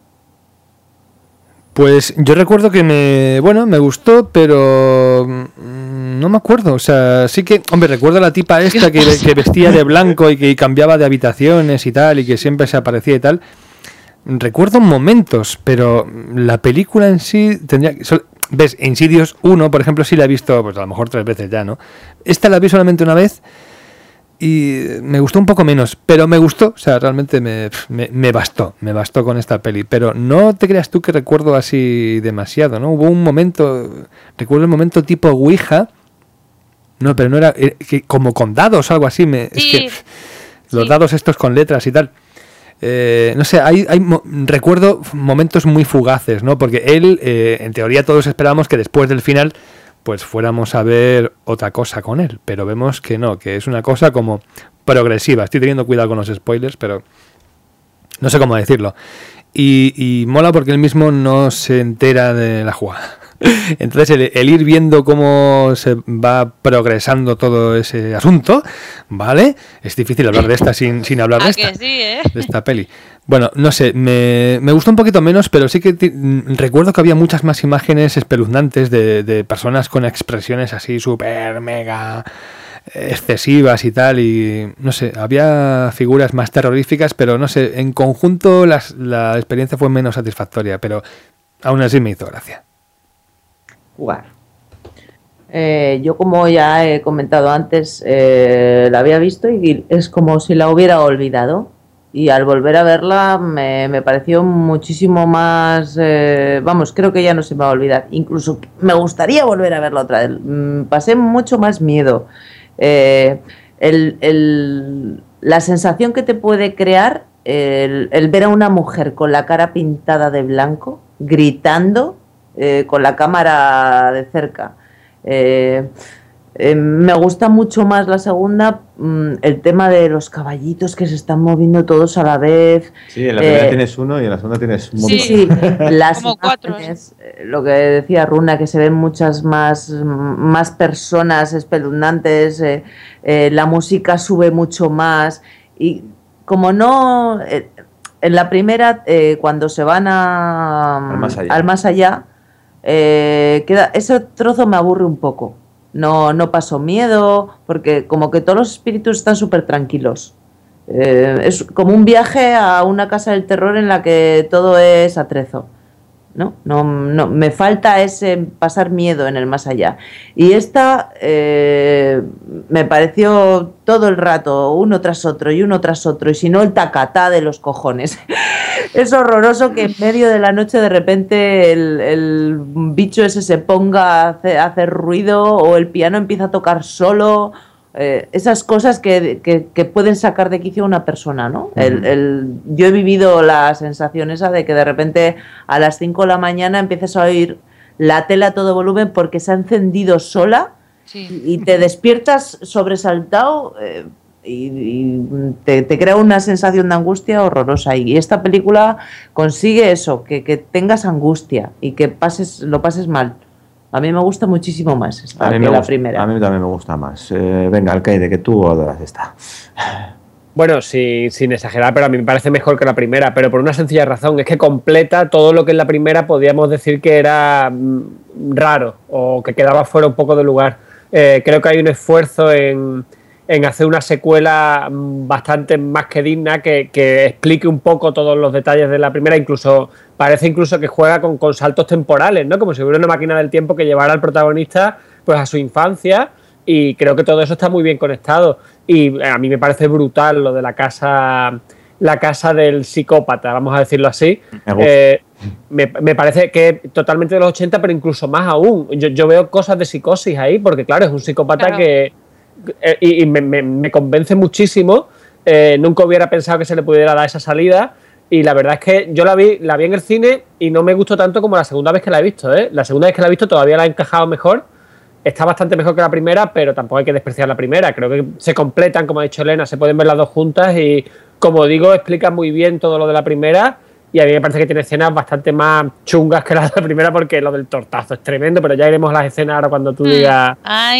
Speaker 4: Pues yo recuerdo que me gustó, pero no me acuerdo. O sea, sí que, hombre, recuerdo a la tipa esta que vestía de blanco y que cambiaba de habitaciones y tal, y que siempre se aparecía y tal. Recuerdo momentos, pero la película en sí tendría... ¿Ves? Insidious 1, por ejemplo, sí la he visto, pues a lo mejor 3 veces ya, ¿no? Esta la vi solamente una vez y me gustó un poco menos, pero me gustó, o sea, realmente me bastó con esta peli, pero no te creas tú que recuerdo así demasiado, ¿no? Hubo un momento, recuerdo el momento tipo Ouija, no, pero no era, como con dados o algo así, es que los dados estos con letras y tal. No sé, recuerdo momentos muy fugaces, ¿no? Porque él, en teoría todos esperábamos que después del final pues fuéramos a ver otra cosa con él, pero vemos que no, que es una cosa como progresiva. Estoy teniendo cuidado con los spoilers, pero no sé cómo decirlo. Y mola porque él mismo no se entera de la jugada. Entonces el ir viendo cómo se va progresando todo ese asunto, ¿vale? Es difícil hablar de esta sin hablar de esta, de esta peli. Bueno, no sé, me gustó un poquito menos, pero sí que recuerdo que había muchas más imágenes espeluznantes de personas con expresiones así súper mega excesivas y tal, y no sé, había figuras más terroríficas, pero no sé, en conjunto la experiencia fue menos satisfactoria, pero aún así me hizo gracia.
Speaker 2: Jugar. Yo, como ya he comentado antes, la había visto y es como si la hubiera olvidado. y al volver a verla me pareció muchísimo más, vamos, creo que ya no se me va a olvidar, incluso me gustaría volver a verla otra vez. Pasé mucho más miedo. La sensación que te puede crear el ver a una mujer con la cara pintada de blanco, gritando, con la cámara de cerca. Me gusta mucho más la segunda, el tema de los caballitos que se están moviendo todos a la vez.
Speaker 3: Sí, en la primera tienes uno y en la segunda tienes un montón.
Speaker 2: Sí, las
Speaker 1: como cuatro.
Speaker 2: Lo que decía Runa, que se ven muchas más personas espeluznantes, la música sube mucho más y como no... en la primera, cuando se van al más allá, ese trozo me aburre un poco. No paso miedo, porque como que todos los espíritus están súper tranquilos. Es como un viaje a una casa del terror en la que todo es atrezo. No, me falta ese pasar miedo en el más allá. Y esta me pareció todo el rato uno tras otro y uno tras otro, y si no el tacatá de los cojones. Es horroroso que en medio de la noche de repente el bicho ese se ponga a hacer ruido o el piano empieza a tocar solo. Esas cosas que pueden sacar de quicio a una persona, ¿no? Yo he vivido la sensación esa de que de repente a las 5 de la mañana empieces a oír la tele a todo volumen porque se ha encendido sola, sí, y te despiertas sobresaltado, y te crea una sensación de angustia horrorosa. Y esta película consigue eso, que tengas angustia y que lo pases mal. A mí me gusta muchísimo más esta que la primera.
Speaker 3: A mí también me gusta más. Venga, Alcaide, que tú adoras esta.
Speaker 6: Bueno, sin exagerar, pero a mí me parece mejor que la primera, pero por una sencilla razón, es que completa todo lo que en la primera podíamos decir que era raro o que quedaba fuera un poco de lugar. Creo que hay un esfuerzo en hacer una secuela bastante más que digna, que explique un poco todos los detalles de la primera. Parece que juega con saltos temporales, ¿no? Como si hubiera una máquina del tiempo que llevara al protagonista pues a su infancia, y creo que todo eso está muy bien conectado. Y a mí me parece brutal lo de la casa del psicópata, vamos a decirlo así. Me parece que totalmente de los 80, pero incluso más aún. Yo veo cosas de psicosis ahí, porque claro, es un psicópata, claro, que... y me convence muchísimo. Nunca hubiera pensado que se le pudiera dar esa salida, y la verdad es que yo la vi en el cine y no me gustó tanto como la segunda vez que la he visto, ¿eh? La segunda vez que la he visto todavía la he encajado mejor, está bastante mejor que la primera, pero tampoco hay que despreciar la primera. Creo que se completan, como ha dicho Elena, se pueden ver las dos juntas y, como digo, explica muy bien todo lo de la primera. Y a mí me parece que tiene escenas bastante más chungas que la de la primera, porque lo del tortazo es tremendo, pero ya iremos a las escenas ahora cuando tú digas...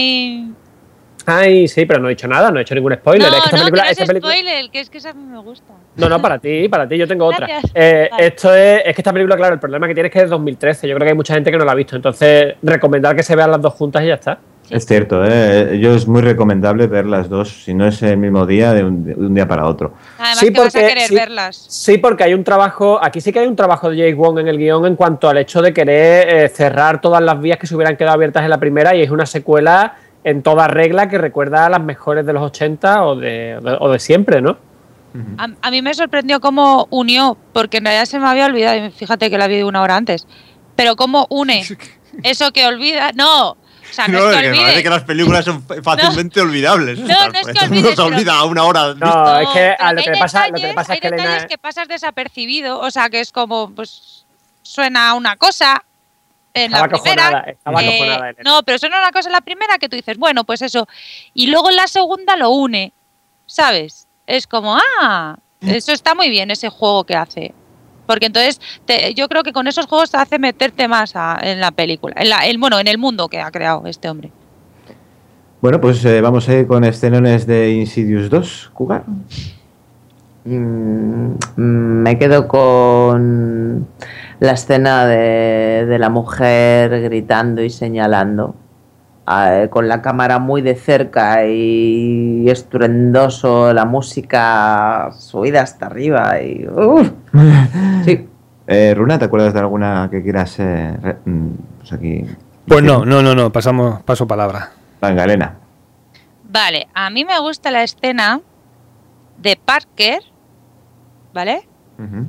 Speaker 6: Ay, sí, pero no he dicho nada, no he hecho ningún spoiler.
Speaker 1: No,
Speaker 6: es que esta película,
Speaker 1: que no es spoiler, que esa a mí me gusta.
Speaker 6: No, para ti, yo tengo otra.
Speaker 1: Vale.
Speaker 6: Esto es que esta película, claro, el problema que tiene es que es de 2013. Yo creo que hay mucha gente que no la ha visto, entonces recomendar que se vean las dos juntas y ya está.
Speaker 3: Sí. Es cierto, yo es muy recomendable ver las dos, si no es el mismo día, de un día para otro.
Speaker 1: Además, sí, que vas a querer verlas.
Speaker 6: Sí, porque hay un trabajo, aquí sí que hay un trabajo de James Wan en el guión en cuanto al hecho de querer cerrar todas las vías que se hubieran quedado abiertas en la primera, y es una secuela en toda regla que recuerda a las mejores de los 80 o de siempre, ¿no?
Speaker 1: A mí me sorprendió cómo unió, porque en realidad se me había olvidado, y fíjate que la vi una hora antes, pero cómo une eso que olvida. No, o sea, no es que olvide.
Speaker 8: Me parece que las películas son fácilmente olvidables.
Speaker 1: No es que olvides.
Speaker 8: No se olvida a una hora.
Speaker 6: No, es que lo que pasa
Speaker 1: es que Elena... que pasas desapercibido, o sea, que es como, pues, suena una cosa... En la primera, no, pero suena una cosa en la primera que tú dices, bueno, pues eso, y luego en la segunda lo une, ¿sabes? Es como, eso está muy bien, ese juego que hace, porque entonces yo creo que con esos juegos te hace meterte más en la película, en el mundo que ha creado este hombre.
Speaker 3: Bueno, pues vamos a ir con escenones de Insidious 2, Cugar.
Speaker 2: Me quedo con la escena de la mujer gritando y señalando, con la cámara muy de cerca y estruendoso, la música subida hasta arriba y sí.
Speaker 3: Runa, ¿te acuerdas de alguna que quieras pues aquí?
Speaker 4: Pues no, paso palabra.
Speaker 3: Venga, Elena.
Speaker 1: Vale, a mí me gusta la escena de Parker ¿vale?
Speaker 3: Ujú.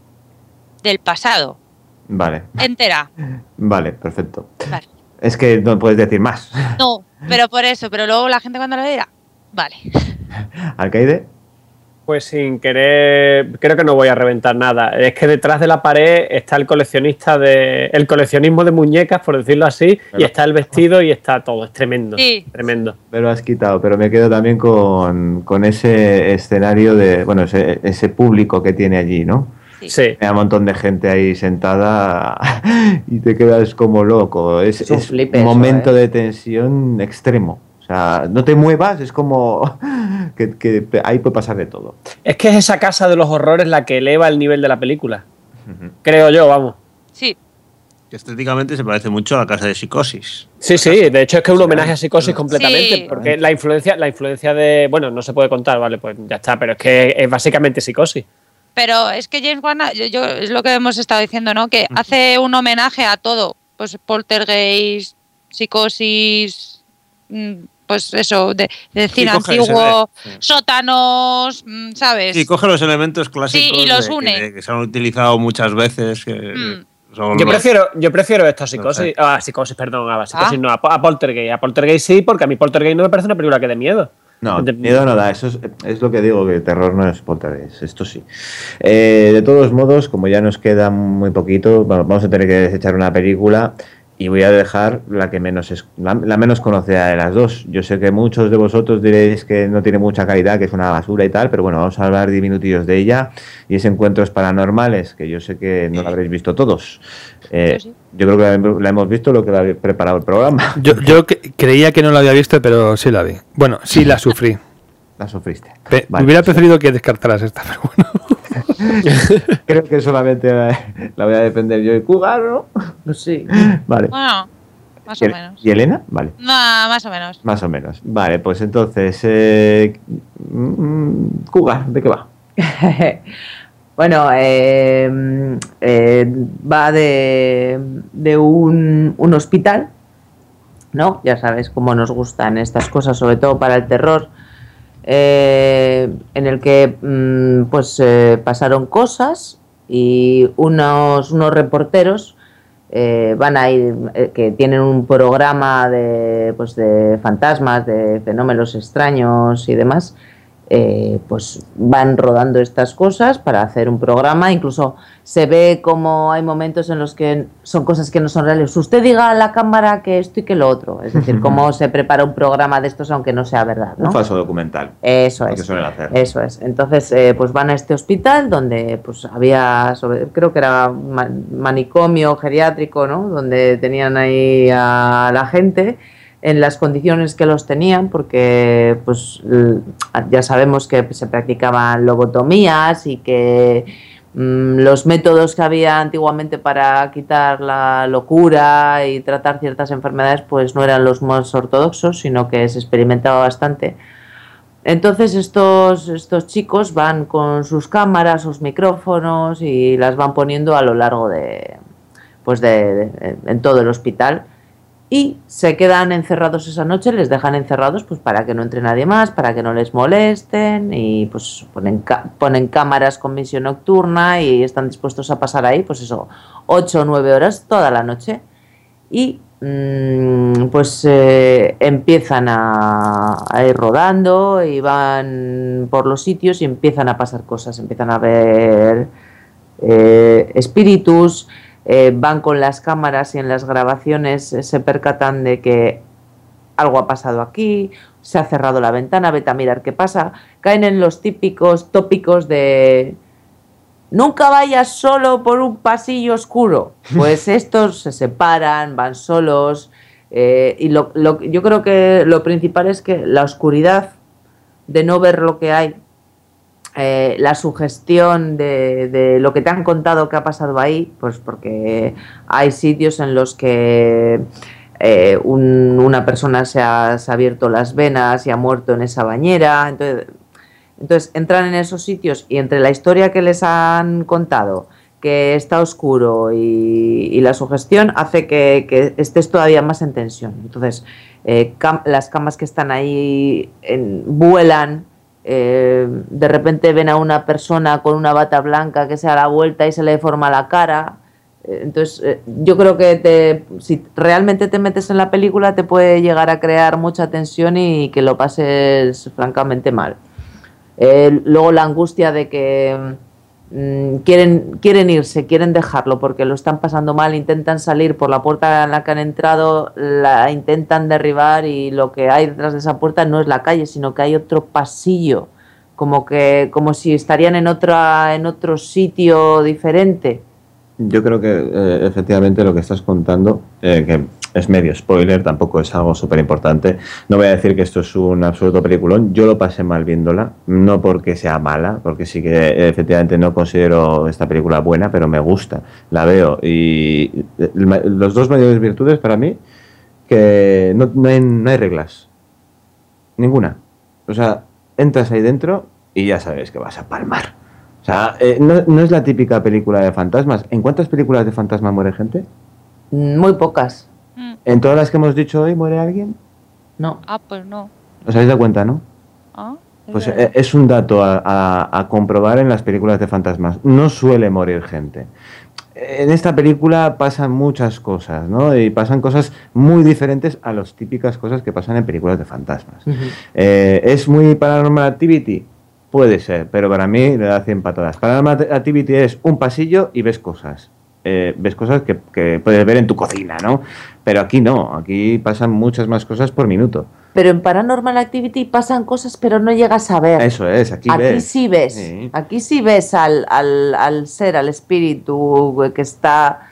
Speaker 1: Del pasado,
Speaker 3: Vale,
Speaker 1: entera.
Speaker 3: vale, perfecto.
Speaker 1: Vale.
Speaker 3: Es que no puedes decir más.
Speaker 1: No, pero por eso, pero luego la gente cuando lo dirá, vale.
Speaker 3: ¿Alcaide?
Speaker 6: Pues sin querer, creo que no voy a reventar nada. Es que detrás de la pared está el coleccionismo de muñecas, por decirlo así, y está el vestido y está todo. Es tremendo.
Speaker 1: Sí.
Speaker 6: Tremendo.
Speaker 3: Me lo has quitado, pero me quedo también con ese escenario bueno, ese público que tiene allí, ¿no?
Speaker 6: Sí.
Speaker 3: Hay un montón de gente ahí sentada y te quedas como loco. Es
Speaker 2: un flip eso,
Speaker 3: momento de tensión extremo. O sea, no te muevas, es como que ahí puede pasar de todo.
Speaker 6: Es que es esa casa de los horrores la que eleva el nivel de la película. Creo yo, vamos.
Speaker 1: Sí.
Speaker 8: Que estéticamente se parece mucho a la casa de Psicosis.
Speaker 6: Sí, de hecho es que es un homenaje a Psicosis completamente,
Speaker 1: Sí.
Speaker 6: porque la influencia de... Bueno, no se puede contar, vale, pues ya está, pero es que es básicamente Psicosis.
Speaker 1: Pero es que James Wan, es lo que hemos estado diciendo, ¿no? Que hace un homenaje a todo. Pues Poltergeist, Psicosis, pues eso, de cine
Speaker 8: coge
Speaker 1: antiguo, sótanos, ¿sabes?
Speaker 8: Sí, coge los elementos clásicos
Speaker 1: Sí, y los une.
Speaker 8: que se han utilizado muchas veces. Son
Speaker 6: Yo
Speaker 8: los-
Speaker 6: prefiero esto a Psicosis.
Speaker 8: No sé.
Speaker 6: Psicosis, perdón, a Psicosis no, a Poltergeist. A Poltergeist sí, porque a mí Poltergeist no me parece una película que dé miedo.
Speaker 3: No, miedo no da, eso es lo que digo, que el terror no es poltergeist, esto sí. De todos modos, como ya nos queda muy poquito, vamos a tener que desechar una película y voy a dejar la que la menos conocida de las dos. Yo sé que muchos de vosotros diréis que no tiene mucha calidad, que es una basura y tal, pero bueno, vamos a hablar 10 minutillos de ella, y es Encuentros Paranormales, que yo sé que no la habréis visto todos.
Speaker 1: Sí.
Speaker 3: Yo creo que la hemos visto, lo que ha preparado el programa.
Speaker 4: Yo creía que no la había visto, pero sí la vi. Bueno, sí la sufrí.
Speaker 3: La sufriste.
Speaker 4: Me hubiera preferido que descartaras esta, pero bueno.
Speaker 3: Creo que solamente la voy a defender yo y Cougar, ¿no?
Speaker 2: Pues sí.
Speaker 3: Vale.
Speaker 1: Bueno, más o menos.
Speaker 3: ¿Y Elena? Vale.
Speaker 1: No, más o menos.
Speaker 3: Más o menos. Vale, pues entonces, Cougar, ¿de qué va?
Speaker 2: Bueno, va de un hospital, ¿no? Ya sabes cómo nos gustan estas cosas, sobre todo para el terror, en el que pasaron cosas y unos reporteros van a ir, que tienen un programa de fantasmas, de fenómenos extraños y demás. Pues van rodando estas cosas para hacer un programa. Incluso se ve como hay momentos en los que son cosas que no son reales. Usted diga a la cámara que esto y que lo otro. Es decir, cómo se prepara un programa de estos aunque no sea verdad, ¿no?
Speaker 3: Un falso documental.
Speaker 2: Eso
Speaker 3: Lo
Speaker 2: es.
Speaker 3: que suelen hacer.
Speaker 2: Eso es. Entonces, pues van a este hospital donde pues había, creo que era manicomio geriátrico, ¿no? Donde tenían ahí a la gente en las condiciones que los tenían, porque pues ya sabemos que se practicaban lobotomías y que los métodos que había antiguamente para quitar la locura y tratar ciertas enfermedades pues no eran los más ortodoxos, sino que se experimentaba bastante. Entonces estos chicos van con sus cámaras, sus micrófonos y las van poniendo a lo largo en todo el hospital. Y se quedan encerrados esa noche, les dejan encerrados pues para que no entre nadie más, para que no les molesten, y pues ponen cámaras con visión nocturna y están dispuestos a pasar ahí, pues eso, 8 o 9 horas toda la noche. Y empiezan a ir rodando y van por los sitios y empiezan a pasar cosas, empiezan a ver espíritus. Van con las cámaras y en las grabaciones se percatan de que algo ha pasado aquí, se ha cerrado la ventana, vete a mirar qué pasa. Caen en los típicos tópicos de nunca vayas solo por un pasillo oscuro. Pues estos se separan, van solos, y yo creo que lo principal es que la oscuridad de no ver lo que hay, la sugestión de lo que te han contado que ha pasado ahí, pues porque hay sitios en los que una persona se ha abierto las venas y ha muerto en esa bañera. Entonces entran en esos sitios y entre la historia que les han contado, que está oscuro, y la sugestión hace que estés todavía más en tensión. Entonces las camas que están ahí vuelan de repente ven a una persona con una bata blanca que se da la vuelta y se le deforma la cara. Entonces, yo creo que si realmente te metes en la película te puede llegar a crear mucha tensión y que lo pases francamente mal. Luego la angustia de que quieren irse, quieren dejarlo porque lo están pasando mal, intentan salir por la puerta en la que han entrado, la intentan derribar y lo que hay detrás de esa puerta no es la calle, sino que hay otro pasillo, como si estarían en otro sitio diferente.
Speaker 3: Yo creo que efectivamente lo que estás contando, que es medio spoiler, tampoco es algo súper importante. No voy a decir que esto es un absoluto peliculón. Yo lo pasé mal viéndola, no porque sea mala, porque sí que efectivamente no considero esta película buena, pero me gusta, la veo. Y los dos mayores virtudes para mí, que no hay reglas. Ninguna. O sea, entras ahí dentro y ya sabes que vas a palmar. O sea, no es la típica película de fantasmas. ¿En cuántas películas de fantasmas muere gente?
Speaker 2: Muy pocas.
Speaker 3: ¿En todas las que hemos dicho hoy muere alguien?
Speaker 2: No.
Speaker 1: Pues no.
Speaker 3: ¿Os habéis dado cuenta, no? Pues es un dato a comprobar en las películas de fantasmas. No suele morir gente. En esta película pasan muchas cosas, ¿no? Y pasan cosas muy diferentes a las típicas cosas que pasan en películas de fantasmas. ¿Es muy Paranormal Activity? Puede ser, pero para mí le da 100 patadas. Paranormal Activity es un pasillo y ves cosas. Ves cosas que puedes ver en tu cocina, ¿no? Pero aquí no, aquí pasan muchas más cosas por minuto.
Speaker 2: Pero en Paranormal Activity pasan cosas, pero no llegas a ver.
Speaker 3: Eso es, aquí ves.
Speaker 2: Sí ves. Sí. Aquí sí ves al ser, al espíritu que está...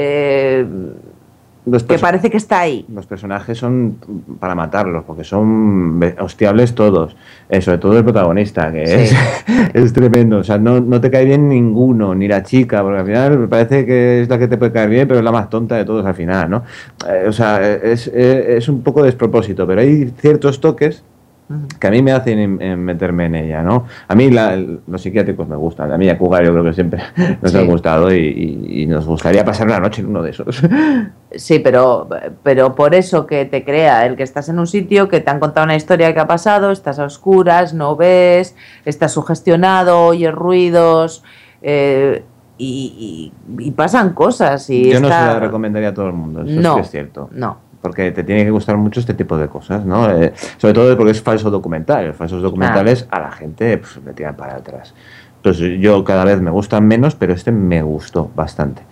Speaker 2: que parece que está ahí.
Speaker 3: Los personajes son para matarlos, porque son hostiables todos. Sobre todo el protagonista, que sí. es tremendo. O sea, no te cae bien ninguno, ni la chica, porque al final me parece que es la que te puede caer bien, pero es la más tonta de todos al final, ¿no? O sea, es un poco despropósito, pero hay ciertos toques que a mí me hacen meterme en ella, ¿no? A mí los psiquiátricos me gustan, a mí Yakuga yo creo que siempre nos ha gustado y nos gustaría pasar una noche en uno de esos.
Speaker 2: Sí, pero por eso que te crea el que estás en un sitio, que te han contado una historia que ha pasado, estás a oscuras, no ves, estás sugestionado, oyes ruidos y pasan cosas.
Speaker 3: Yo no se la recomendaría a todo el mundo, eso no, sí que es cierto.
Speaker 2: No.
Speaker 3: Porque te tiene que gustar mucho este tipo de cosas, ¿no? Sobre todo porque es falso documental. Los falsos documentales a la gente le tiran para atrás. Entonces yo cada vez me gustan menos, pero este me gustó bastante.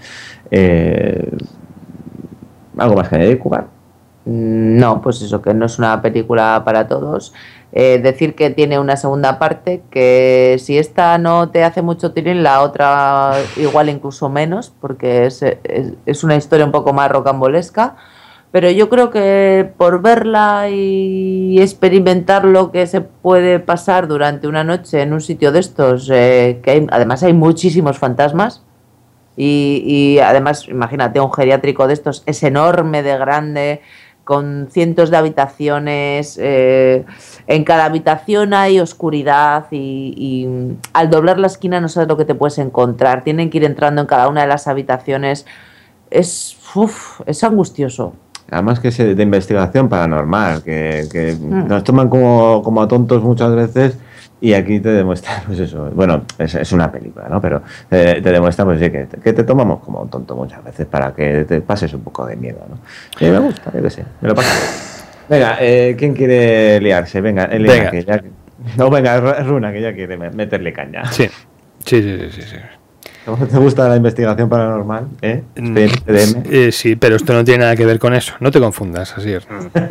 Speaker 3: ¿Algo más que añadir, Cubar?
Speaker 2: No, pues eso, que no es una película para todos. Decir que tiene una segunda parte, que si esta no te hace mucho tirín, la otra igual incluso menos, porque es una historia un poco más rocambolesca. Pero yo creo que por verla y experimentar lo que se puede pasar durante una noche en un sitio de estos, que además hay muchísimos fantasmas, y además, imagínate, un geriátrico de estos es enorme de grande, con cientos de habitaciones, en cada habitación hay oscuridad y al doblar la esquina no sabes lo que te puedes encontrar, tienen que ir entrando en cada una de las habitaciones, es angustioso.
Speaker 3: Además que es de investigación paranormal, que nos toman como a tontos muchas veces y aquí te demuestra, pues eso, bueno, es una película, ¿no? Pero te demuestra, pues sí, que te tomamos como un tonto muchas veces para que te pases un poco de miedo, ¿no? Y me gusta, yo qué sé, me lo paso. Venga, ¿quién quiere liarse? Venga, Elena, venga. Venga, Runa, que ya quiere meterle caña.
Speaker 4: Sí.
Speaker 3: ¿Cómo te gusta la investigación paranormal?
Speaker 4: Sí, pero esto no tiene nada que ver con eso. No te confundas, Asier.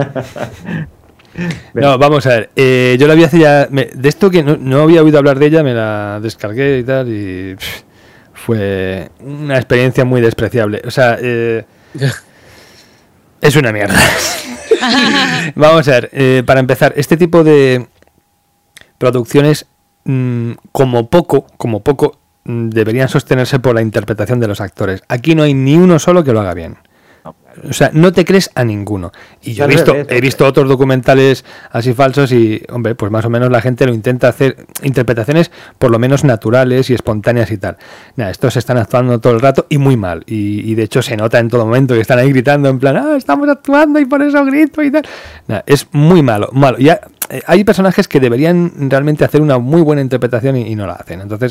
Speaker 4: No, vamos a ver. Yo la vi hace ya... de esto que no había oído hablar de ella, me la descargué y tal, y fue una experiencia muy despreciable. O sea, es una mierda. Vamos a ver. Para empezar, este tipo de producciones, como poco, deberían sostenerse por la interpretación de los actores. Aquí no hay ni uno solo que lo haga bien. O sea, no te crees a ninguno. Y yo he visto otros documentales así falsos y, hombre, pues más o menos la gente lo intenta hacer, interpretaciones por lo menos naturales y espontáneas y tal. Nada, estos están actuando todo el rato y muy mal. Y de hecho se nota en todo momento que están ahí gritando en plan, estamos actuando y por eso grito y tal. Nada, es muy malo. Ya hay personajes que deberían realmente hacer una muy buena interpretación y no la hacen. Entonces,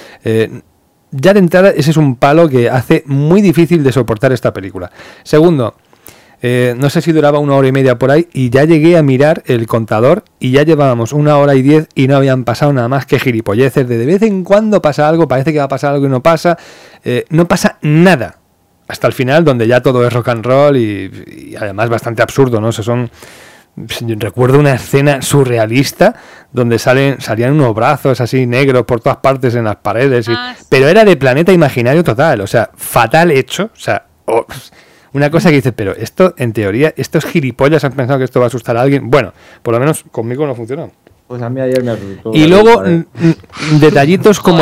Speaker 4: ya de entrada, ese es un palo que hace muy difícil de soportar esta película. Segundo, no sé si duraba 1 hora y media por ahí, y ya llegué a mirar el contador y ya llevábamos 1 hora y 10 y no habían pasado nada más que gilipolleces. De vez en cuando pasa algo, parece que va a pasar algo y no pasa. No pasa nada. Hasta el final, donde ya todo es rock and roll y además bastante absurdo, ¿no? Yo recuerdo una escena surrealista donde salían unos brazos así negros por todas partes en las paredes, pero era de planeta imaginario total, o sea, fatal hecho, o sea, una cosa que dices, pero esto, en teoría, estos gilipollas han pensado que esto va a asustar a alguien. Bueno, por lo menos conmigo no funcionó.
Speaker 3: Pues a mí ayer me asustó.
Speaker 4: Y luego detallitos como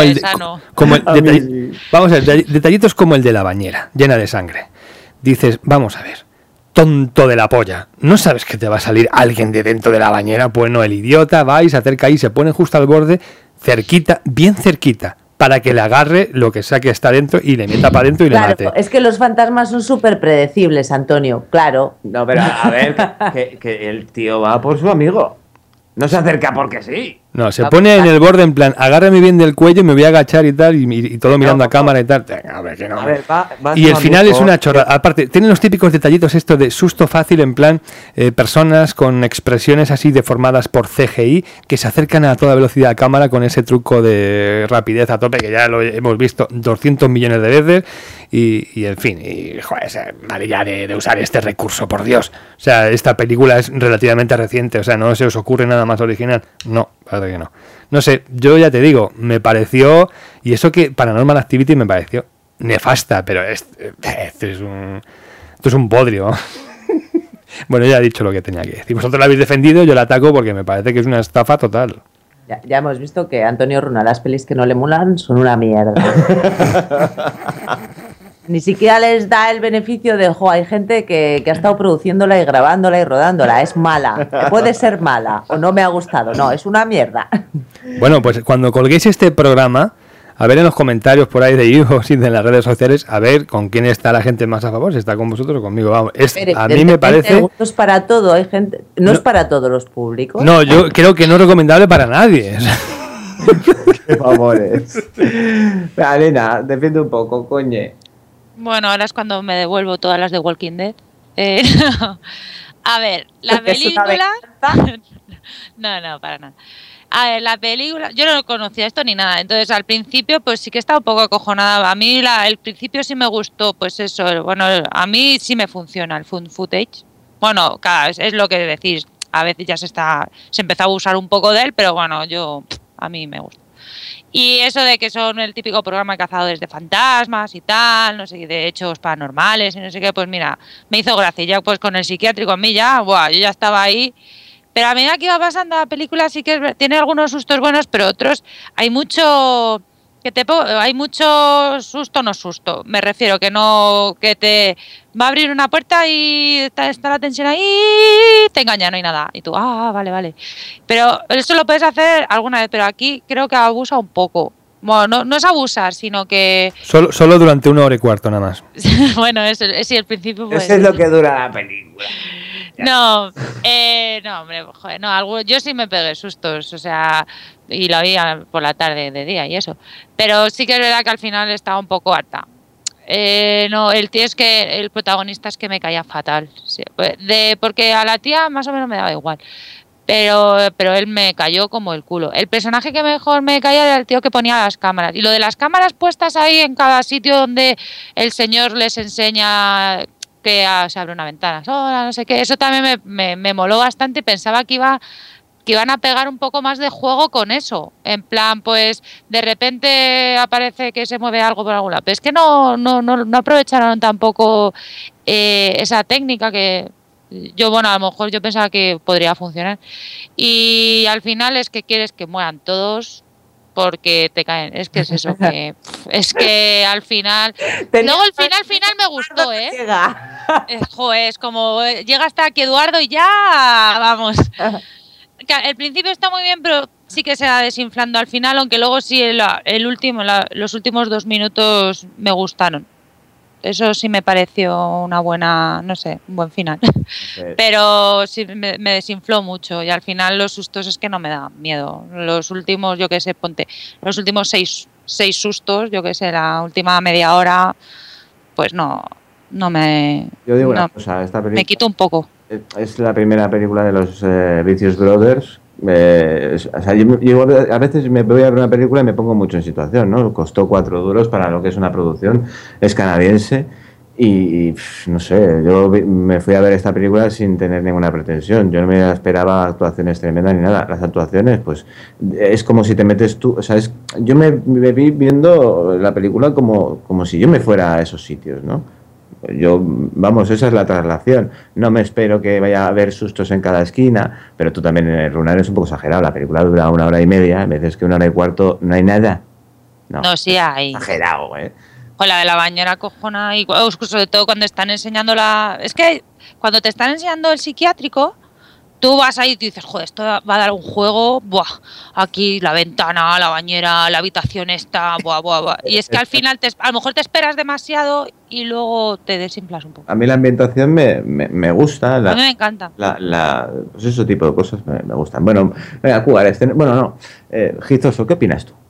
Speaker 4: vamos a ver, detallitos como el de la bañera, llena de sangre. Dices, vamos a ver, tonto de la polla, ¿no sabes que te va a salir alguien de dentro de la bañera? Pues no, el idiota va y se acerca ahí, se pone justo al borde, cerquita, bien cerquita, para que le agarre lo que sea que está dentro y le meta para adentro y le mate.
Speaker 2: Es que los fantasmas son súper predecibles, Antonio, claro.
Speaker 3: No, pero a ver, que el tío va por su amigo. No se acerca porque sí.
Speaker 4: No, se pone en el borde en plan, agárrame bien del cuello y me voy a agachar y tal, y todo mirando a cámara y tal. A ver, que no.
Speaker 3: A ver, va
Speaker 4: y el final es una chorrada. Aparte, tienen los típicos detallitos esto de susto fácil, en plan, personas con expresiones así deformadas por CGI que se acercan a toda velocidad a cámara con ese truco de rapidez a tope que ya lo hemos visto 200 millones de veces. Y en fin, joder, vale ya de usar este recurso, por Dios. O sea, esta película es relativamente reciente, o sea, no se os ocurre nada más original. No, parece que no. No sé, yo ya te digo, me pareció, y eso que Paranormal Activity me pareció nefasta, pero esto es un bodrio. Bueno, ya he dicho lo que tenía que decir. Vosotros la habéis defendido, yo la ataco porque me parece que es una estafa total.
Speaker 2: Ya hemos visto que Antonio Runa, las pelis que no le molan son una mierda. Ni siquiera les da el beneficio de, hay gente que ha estado produciéndola y grabándola y rodándola. Es mala. Puede ser mala o no me ha gustado. No, es una mierda.
Speaker 4: Bueno, pues cuando colguéis este programa, a ver en los comentarios por ahí de iVoox y de las redes sociales, a ver con quién está la gente más a favor, si está con vosotros o conmigo. Vamos, a mí me parece...
Speaker 2: No es para todo, hay gente... No es para todos los públicos.
Speaker 4: No, yo creo que no es recomendable para nadie.
Speaker 3: Qué favores. Elena, defiende un poco, coñe.
Speaker 1: Bueno, ahora es cuando me devuelvo todas las de Walking Dead. A ver, la película... No, para nada. A ver, la película... Yo no conocía esto ni nada. Entonces, al principio, pues sí que estaba un poco acojonada. A mí el principio sí me gustó, pues eso. Bueno, a mí sí me funciona el footage. Bueno, es lo que decís. A veces ya se empezó a abusar un poco de él, pero bueno, a mí me gusta. Y eso de que son el típico programa de cazadores de fantasmas y tal, no sé, de hechos paranormales y no sé qué, pues mira, me hizo gracia. Ya pues con el psiquiátrico a mí ya, yo ya estaba ahí. Pero a medida que iba pasando la película sí que tiene algunos sustos buenos, pero otros hay mucho... hay mucho susto, no susto. Me refiero que te va a abrir una puerta y está la tensión ahí, te engaña, no hay nada. Y tú, vale. Pero eso lo puedes hacer alguna vez, pero aquí creo que abusa un poco. Bueno, no es abusar, sino que...
Speaker 4: Solo durante 1 hora y cuarto, nada más.
Speaker 1: Bueno, eso sí, al principio... Pues,
Speaker 3: eso es lo que dura la película.
Speaker 1: No, hombre, joder, no, yo sí me pegué sustos, o sea, y lo vi por la tarde, de día y eso. Pero sí que es verdad que al final estaba un poco harta. No, el tío es que el protagonista es que me caía fatal, sí, porque a la tía más o menos me daba igual. Pero él me cayó como el culo. El personaje que mejor me caía era el tío que ponía las cámaras. Y lo de las cámaras puestas ahí en cada sitio donde el señor les enseña que se abre una ventana sola, no sé qué. Eso también me moló bastante y pensaba que iban a pegar un poco más de juego con eso. En plan, pues de repente aparece que se mueve algo por algún lado. Pero es que no aprovecharon tampoco esa técnica que... a lo mejor yo pensaba que podría funcionar. Y al final es que quieres que mueran todos porque te caen. Es que es eso, que es que al final... Luego el final me gustó, ¿eh? Joder, es como llega hasta aquí Eduardo y ya, vamos. El principio está muy bien, pero sí que se va desinflando al final, aunque luego sí los últimos 2 minutos me gustaron. Eso sí me pareció una buena, no sé, un buen final.
Speaker 3: Okay.
Speaker 1: Pero sí me desinfló mucho y al final los sustos es que no me dan miedo. Los últimos, yo qué sé, ponte, los últimos seis sustos, yo qué sé, la última media hora, pues no me...
Speaker 3: Yo digo
Speaker 1: no,
Speaker 3: una cosa, esta película
Speaker 1: me quito un poco.
Speaker 3: es la primera película de los Vicious Brothers. O sea, yo a veces me voy a ver una película y me pongo mucho en situación, ¿no? Costó 4 duros para lo que es una producción, es canadiense y no sé, yo me fui a ver esta película sin tener ninguna pretensión, yo no me esperaba actuaciones tremendas ni nada, las actuaciones pues es como si te metes tú, o sea, yo me vi viendo la película como si yo me fuera a esos sitios, ¿no? Vamos, esa es la traslación. No me espero que vaya a haber sustos en cada esquina, pero tú también, Runar, es un poco exagerado. La película dura 1 hora y media, me dices que 1 hora y cuarto no hay nada.
Speaker 1: No, sí hay.
Speaker 3: Exagerado, ¿eh?
Speaker 1: O la de la bañera cojona, y sobre todo cuando están enseñando Es que cuando te están enseñando el psiquiátrico, tú vas ahí y dices, joder, esto va a dar un juego, buah, aquí la ventana, la bañera, la habitación esta, buah, buah, buah. Y es que al final a lo mejor te esperas demasiado y luego te desinflas un poco.
Speaker 3: A mí la ambientación me gusta.
Speaker 1: A mí me encanta.
Speaker 3: Pues ese tipo de cosas me gustan. Bueno, venga, jugar. Bueno, no. Gizoso, ¿qué opinas tú?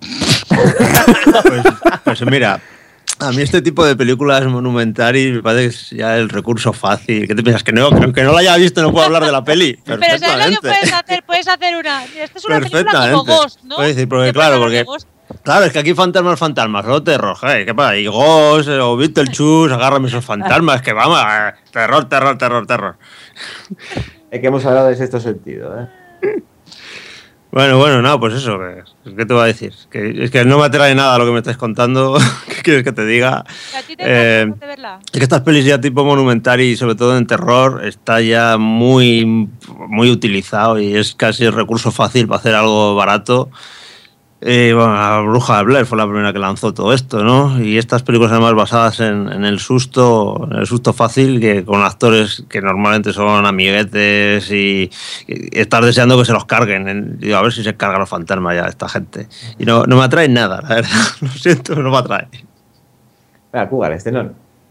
Speaker 8: Pues mira, a mí este tipo de películas monumentales me parece que es ya el recurso fácil. ¿Qué te piensas? Que no la haya visto no puedo hablar de la peli.
Speaker 1: Pero ¿sabes lo que puedes hacer? Puedes hacer una... Esta es una película como Ghost, ¿no?
Speaker 8: Puedes decir, porque claro, es que aquí fantasmas, solo terror. ¿Qué pasa? Y Ghost o Beetlejuice, agárrame esos fantasmas, que vamos, terror.
Speaker 3: Es que hemos hablado de sexto sentido, ¿eh?
Speaker 8: Bueno, no, pues eso, ¿qué te voy a decir? Es que no me atrae nada lo que me estás contando. ¿Qué quieres que te diga?
Speaker 1: ¿A ti te gusta verla?
Speaker 8: Es que estas pelis ya tipo monumental y sobre todo en terror está ya muy, muy utilizado y es casi el recurso fácil para hacer algo barato. Bueno, la Bruja de Blair fue la primera que lanzó todo esto, ¿no? Y estas películas además basadas en el susto fácil, que con actores que normalmente son amiguetes y estás deseando que se los carguen. Digo, a ver si se cargan los fantasmas ya esta gente. Y no me atrae nada, la verdad. Lo siento, no me atrae.
Speaker 3: Venga, Cougar, Escenón.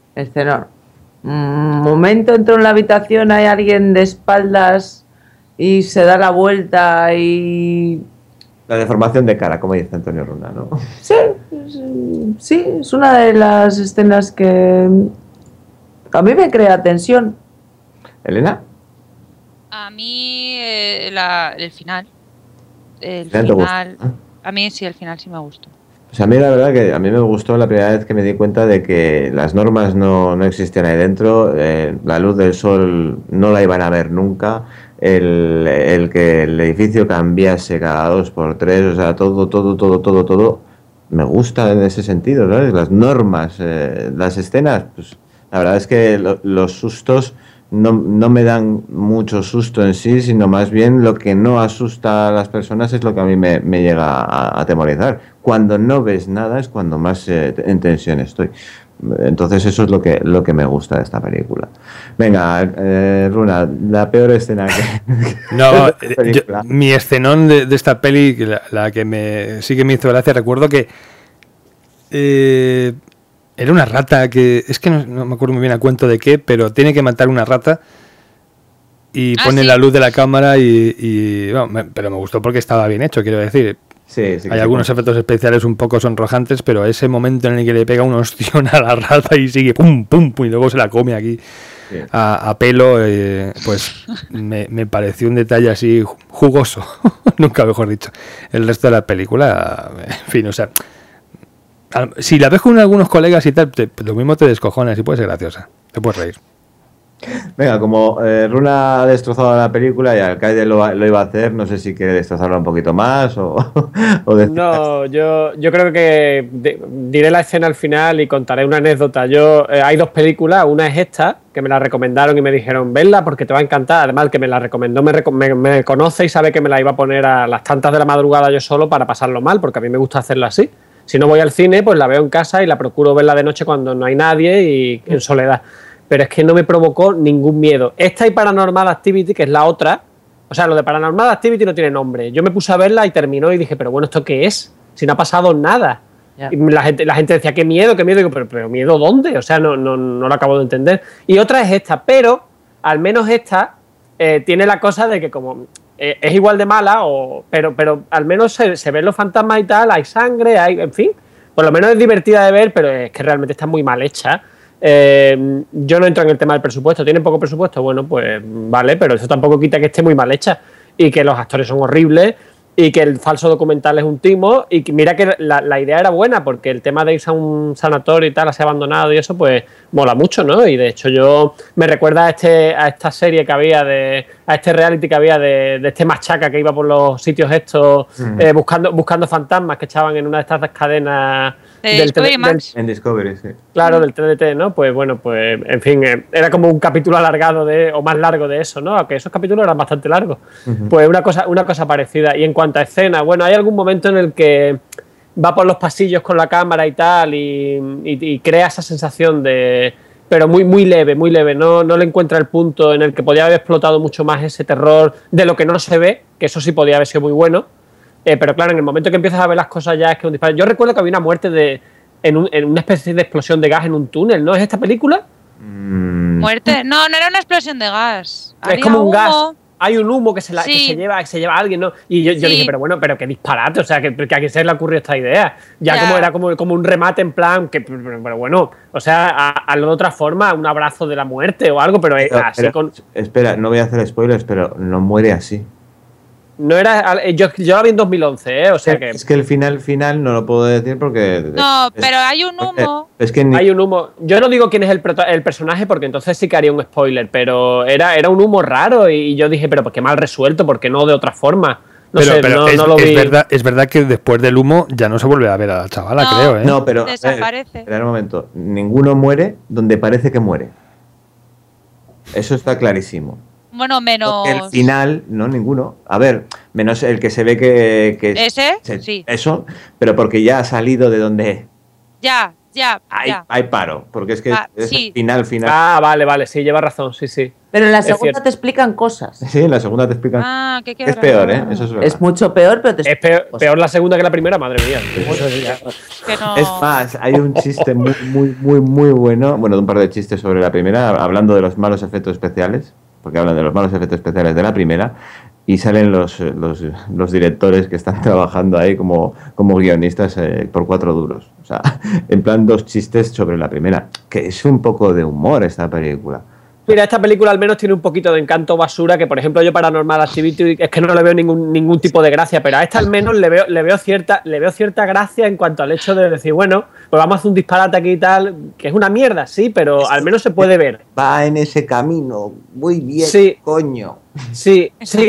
Speaker 2: Momento entro en la habitación, hay alguien de espaldas y se da la vuelta y...
Speaker 3: La deformación de cara, como dice Antonio Runa, ¿no?
Speaker 2: Sí, es una de las escenas que a mí me crea tensión.
Speaker 3: ¿Elena?
Speaker 1: A mí el final. El
Speaker 3: ¿Te gusta?
Speaker 1: final. A mí sí, el final sí me gustó.
Speaker 3: Pues a mí la verdad que a mí me gustó la primera vez que me di cuenta de que las normas no existían ahí dentro, la luz del sol no la iban a ver nunca, el que el edificio cambiase cada 2 por 3, o sea, todo me gusta en ese sentido, ¿sabes? Las normas, las escenas, pues la verdad es que los sustos no me dan mucho susto en sí, sino más bien lo que no asusta a las personas es lo que a mí me llega a atemorizar. Cuando no ves nada es cuando más en tensión estoy. Entonces eso es lo que me gusta de esta película. Venga, Runa, la peor escena que...
Speaker 4: No, mi escenón de esta peli, la que sí que me hizo gracia, recuerdo que era una rata que... Es que no me acuerdo muy bien a cuento de qué, pero tiene que matar una rata y pone
Speaker 1: sí.
Speaker 4: La luz de la cámara bueno, pero me gustó porque estaba bien hecho, quiero decir.
Speaker 3: Sí,
Speaker 4: hay algunos efectos especiales un poco sonrojantes, pero ese momento en el que le pega un ostión a la rata y sigue pum, pum, pum, y luego se la come aquí
Speaker 3: sí.
Speaker 4: a pelo, pues me pareció un detalle así jugoso, nunca mejor dicho. El resto de la película, en fin, o sea, si la ves con algunos colegas y tal, lo mismo te descojonas y puede ser graciosa, te puedes reír.
Speaker 3: Venga, como Runa ha destrozado la película y Alcaide lo iba a hacer, no sé si quiere destrozarla un poquito más o
Speaker 6: No, yo creo que diré la escena al final y contaré una anécdota. Hay 2 películas, una es esta, que me la recomendaron y me dijeron, venla porque te va a encantar. Además, el que me la recomendó me conoce y sabe que me la iba a poner a las tantas de la madrugada yo solo para pasarlo mal, porque a mí me gusta hacerlo así. Si no voy al cine, pues la veo en casa y la procuro verla de noche cuando no hay nadie y en soledad. Pero es que no me provocó ningún miedo. Esta y Paranormal Activity, que es la otra, o sea, lo de Paranormal Activity no tiene nombre. Yo me puse a verla y terminó y dije, pero bueno, ¿esto qué es? Si no ha pasado nada.
Speaker 2: Ya.
Speaker 6: Y la gente decía, qué miedo, digo, pero ¿miedo dónde? O sea, no lo acabo de entender. Y otra es esta, pero al menos esta tiene la cosa de que como es igual de mala, pero al menos se ven los fantasmas y tal, hay sangre, en fin, por lo menos es divertida de ver, pero es que realmente está muy mal hecha. Yo no entro en el tema del presupuesto. ¿Tienen poco presupuesto? Bueno, pues vale, pero eso tampoco quita que esté muy mal hecha y que los actores son horribles y que el falso documental es un timo y que mira que la idea era buena porque el tema de irse a un sanatorio y tal, así abandonado y eso, pues mola mucho, ¿no? Y de hecho yo me recuerda a esta serie que había a este reality que había de este machaca que iba por los sitios estos buscando fantasmas que echaban en una de estas cadenas
Speaker 3: en Discovery, sí.
Speaker 6: Claro, del TDT, ¿no? Pues bueno, pues en fin, era como un capítulo alargado o más largo de eso, ¿no? Aunque esos capítulos eran bastante largos. Pues una cosa parecida. Y en cuanto a escena, bueno, hay algún momento en el que va por los pasillos con la cámara y tal y crea esa sensación de... Pero muy leve, no le encuentra el punto en el que podía haber explotado mucho más ese terror de lo que no se ve, que eso sí podía haber sido muy bueno. Pero claro, en el momento que empiezas a ver las cosas ya es que un disparo. Yo recuerdo que había una muerte en una especie de explosión de gas en un túnel, ¿no? ¿Es esta película?
Speaker 1: ¿Muerte? No era una explosión de gas.
Speaker 6: Es como un gas. Hay un humo que se lleva a alguien, ¿no? Y yo dije, pero bueno, pero qué disparate, o sea, que a quién se le ocurrió esta idea. Ya. Era como un remate en plan, pero bueno, o sea, hazlo de otra forma, un abrazo de la muerte o algo, pero así con...
Speaker 3: Espera, no voy a hacer spoilers, pero no muere así.
Speaker 6: No era... Yo la vi en 2011, o sea que...
Speaker 3: Es que el final no lo puedo decir porque...
Speaker 1: No, pero hay un humo.
Speaker 6: Hay un humo. Yo no digo quién es el personaje porque entonces sí que haría un spoiler, pero era un humo raro y yo dije, pero pues qué mal resuelto, porque no de otra forma. No lo vi.
Speaker 4: Es verdad que después del humo ya no se vuelve a ver a la chavala, creo, ¿eh?
Speaker 3: No, pero...
Speaker 1: Desaparece.
Speaker 3: Espera un momento. Ninguno muere donde parece que muere. Eso está clarísimo.
Speaker 1: Bueno, menos...
Speaker 3: Porque el final, no, ninguno. A ver, menos el que se ve que
Speaker 1: ¿Ese? Sí.
Speaker 3: Eso, pero porque ya ha salido de donde...
Speaker 1: Ya.
Speaker 3: Hay paro, porque es que es
Speaker 1: sí.
Speaker 3: el final.
Speaker 6: Ah, vale, sí, lleva razón, sí.
Speaker 2: Pero en la segunda te explican cosas.
Speaker 3: Sí, en la segunda te explican. Es peor, ¿eh? Eso es verdad.
Speaker 2: Es mucho peor, pero
Speaker 6: es peor la segunda que la primera, madre mía.
Speaker 3: Es más, hay un chiste muy bueno, bueno, de un par de chistes sobre la primera, hablando de los malos efectos especiales, porque hablan de los malos efectos especiales de la primera, y salen los directores que están trabajando ahí como guionistas por 4 duros. O sea, en plan 2 chistes sobre la primera, que es un poco de humor esta película.
Speaker 6: Mira, esta película al menos tiene un poquito de encanto basura, que por ejemplo yo Paranormal Activity es que no le veo ningún tipo de gracia, pero a esta al menos le veo cierta gracia en cuanto al hecho de decir, bueno, pues vamos a hacer un disparate aquí y tal, que es una mierda, sí, pero al menos se puede ver.
Speaker 3: Va en ese camino, muy bien,
Speaker 6: sí.
Speaker 3: Coño.
Speaker 6: Sí,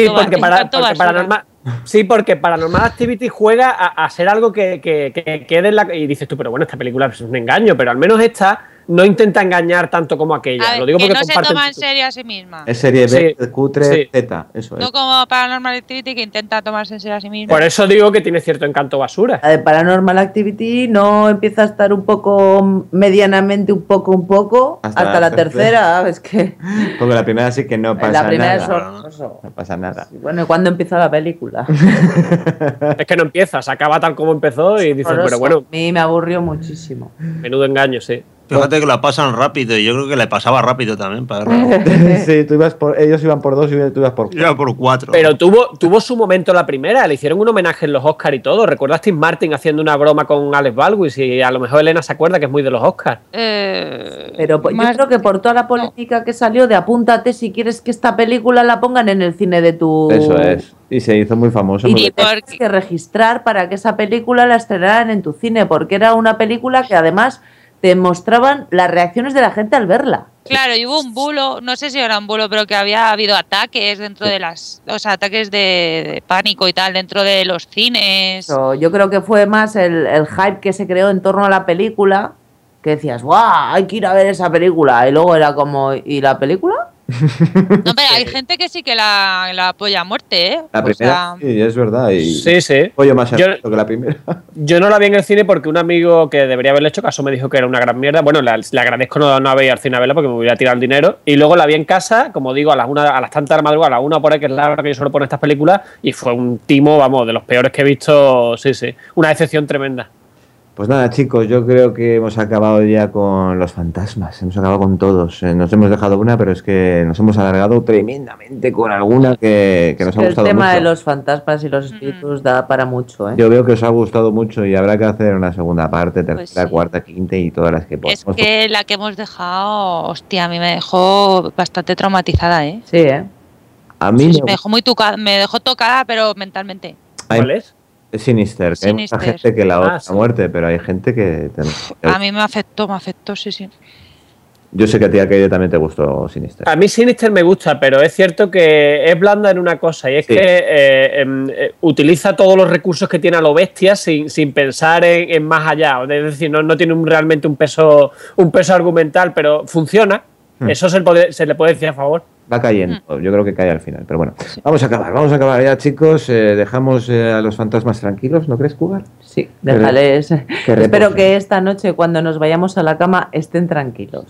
Speaker 6: porque Paranormal Activity juega a ser algo que quede en la... Y dices tú, pero bueno, esta película es un engaño, pero al menos esta no intenta engañar tanto como aquella.
Speaker 1: Ver,
Speaker 6: lo digo
Speaker 1: que
Speaker 6: porque
Speaker 1: no se toma en serio a sí misma.
Speaker 3: Es serie B, cutre, Z, eso es.
Speaker 1: No como Paranormal Activity, que intenta tomarse en serio a sí misma.
Speaker 6: Por eso digo que tiene cierto encanto basura.
Speaker 2: La de Paranormal Activity no empieza a estar un poco, medianamente un poco, hasta la tercera, es que...
Speaker 3: Porque la primera sí que no pasa nada.
Speaker 2: La primera es horroroso.
Speaker 3: No pasa nada.
Speaker 2: Bueno, ¿y cuándo empieza la película?
Speaker 6: Es que no empieza, se acaba tal como empezó y dices, pero bueno...
Speaker 2: A mí me aburrió muchísimo.
Speaker 6: Menudo engaño, sí.
Speaker 8: Fíjate que la pasan rápido y yo creo que le pasaba rápido también.
Speaker 3: Sí, ellos iban por 2 y tú ibas por 4.
Speaker 8: Iba por 4.
Speaker 6: Pero tuvo su momento la primera, le hicieron un homenaje en los Oscars y todo. ¿Recuerdas a Steve Martin haciendo una broma con Alex Baldwin? Y a lo mejor Elena se acuerda que es muy de los Oscars.
Speaker 2: Pero yo creo que por toda la polémica que salió de apúntate si quieres que esta película la pongan en el cine de tu...
Speaker 3: Eso es. Y se hizo muy famoso.
Speaker 2: Y tienes que registrar para que esa película la estrenaran en tu cine, porque era una película que además... te mostraban las reacciones de la gente al verla.
Speaker 1: Claro, y hubo un bulo, no sé si era un bulo, pero que había habido ataques dentro de ataques de pánico y tal dentro de los cines.
Speaker 2: Yo creo que fue más el hype que se creó en torno a la película, que decías, ¡guau! Hay que ir a ver esa película. Y luego era como, ¿y la película?
Speaker 1: No, pero hay gente que sí que la apoya a muerte, ¿eh?
Speaker 3: La primera, sí, es verdad. Y
Speaker 6: sí.
Speaker 3: Apoyo más a que la primera.
Speaker 6: Yo no la vi en el cine porque un amigo que debería haberle hecho caso me dijo que era una gran mierda. Bueno, le agradezco no haber ido al cine a verla porque me hubiera tirado el dinero. Y luego la vi en casa, como digo, a las tantas de la madrugada, a la 1 por ahí, que es la hora que yo suelo poner estas películas, y fue un timo, vamos, de los peores que he visto. Sí. Una decepción tremenda.
Speaker 3: Pues nada, chicos, yo creo que hemos acabado ya con los fantasmas, hemos acabado con todos. Nos hemos dejado una, pero es que nos hemos alargado tremendamente con alguna que nos ha gustado mucho.
Speaker 2: El tema de los fantasmas y los espíritus da para mucho, ¿eh?
Speaker 3: Yo veo que os ha gustado mucho y habrá que hacer una segunda parte, tercera, cuarta, quinta y todas las que podamos.
Speaker 1: Es que la que hemos dejado, hostia, a mí me dejó bastante traumatizada, ¿eh?
Speaker 2: Sí, ¿eh?
Speaker 3: A mí
Speaker 1: me dejó muy tocada, me dejó tocada, pero mentalmente.
Speaker 6: ¿Cuál es?
Speaker 3: Sinister, que hay mucha gente que la odia a muerte, pero hay gente que...
Speaker 1: A mí me afectó, sí.
Speaker 3: Yo sé que a ti, Arcaide, también te gustó Sinister.
Speaker 6: A mí Sinister me gusta, pero es cierto que es blanda en una cosa, y es que utiliza todos los recursos que tiene a lo bestia sin pensar en más allá. Es decir, no tiene realmente un peso argumental, pero funciona. Eso se le puede decir a favor.
Speaker 3: Va cayendo, yo creo que cae al final, pero bueno. Vamos a acabar ya, chicos. Dejamos a los fantasmas tranquilos, ¿no crees, Cugar?
Speaker 2: Sí, déjales. Espero que esta noche, cuando nos vayamos a la cama, estén tranquilos.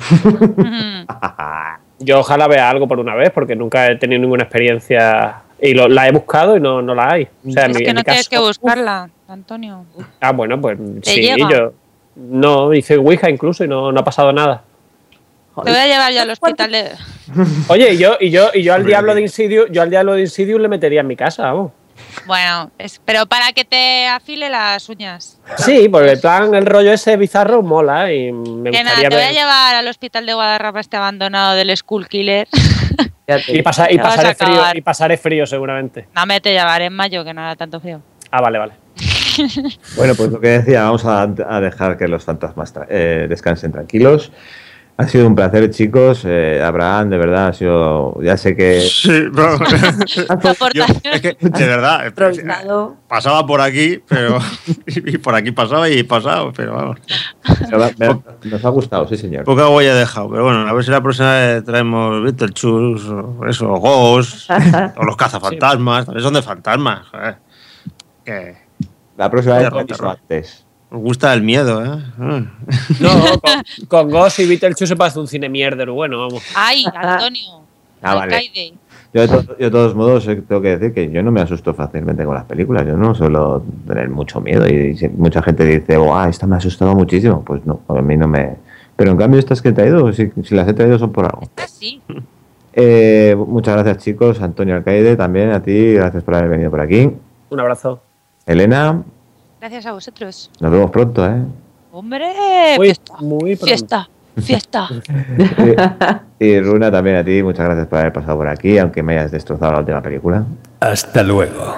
Speaker 6: Yo ojalá vea algo por una vez, porque nunca he tenido ninguna experiencia y la he buscado y no la hay. O sea,
Speaker 1: es que no tienes que buscarla, Antonio.
Speaker 6: Ah, bueno, pues sí,
Speaker 1: llega.
Speaker 6: yo no hice Ouija incluso y no ha pasado nada.
Speaker 1: Te voy a llevar yo al hospital de...
Speaker 6: Oye, y yo al diablo de Insidious le metería en mi casa, vamos.
Speaker 1: Bueno, pero para que te afile las uñas.
Speaker 6: Sí, porque el rollo ese bizarro mola y me
Speaker 1: que
Speaker 6: gustaría
Speaker 1: nada, te voy a llevar al hospital de Guadarrama este abandonado del Skull Killer.
Speaker 6: y pasaré frío seguramente.
Speaker 1: No, te llevaré en mayo, que no hará tanto frío.
Speaker 6: Ah, vale.
Speaker 3: Bueno, pues lo que decía, vamos a dejar que los fantasmas descansen tranquilos. Ha sido un placer, chicos. Abraham, de verdad, ha sido... Ya sé que...
Speaker 8: Sí, no. Es que, de verdad, pasaba por aquí, pero... Y por aquí pasaba y pasado, pero vamos.
Speaker 3: Nos ha gustado, sí, señor.
Speaker 8: Poca huella he dejado, pero bueno, a ver si la próxima vez traemos Beetlejuice, o eso, Ghost, o los cazafantasmas. También son de fantasmas, joder. Que...
Speaker 3: La próxima vez lo antes.
Speaker 8: Os gusta el miedo, ¿eh?
Speaker 6: No, con Ghost y Beetlejuice se pasa un cine mierder, bueno, vamos.
Speaker 1: ¡Ay, Antonio!
Speaker 3: Vale. Yo de todos modos tengo que decir que yo no me asusto fácilmente con las películas. Yo no suelo tener mucho miedo y mucha gente dice, esta me ha asustado muchísimo. Pues no, a mí no me... Pero en cambio estas que he traído, si las he traído son por algo.
Speaker 1: Estas sí.
Speaker 3: Muchas gracias, chicos. Antonio, Arcaide, también a ti. Gracias por haber venido por aquí.
Speaker 6: Un abrazo.
Speaker 3: Elena.
Speaker 1: Gracias a vosotros.
Speaker 3: Nos vemos pronto, ¿eh?
Speaker 1: ¡Hombre!
Speaker 6: Muy
Speaker 1: pronto. Fiesta.
Speaker 3: Y Runa, también a ti. Muchas gracias por haber pasado por aquí, aunque me hayas destrozado la última película.
Speaker 4: Hasta luego.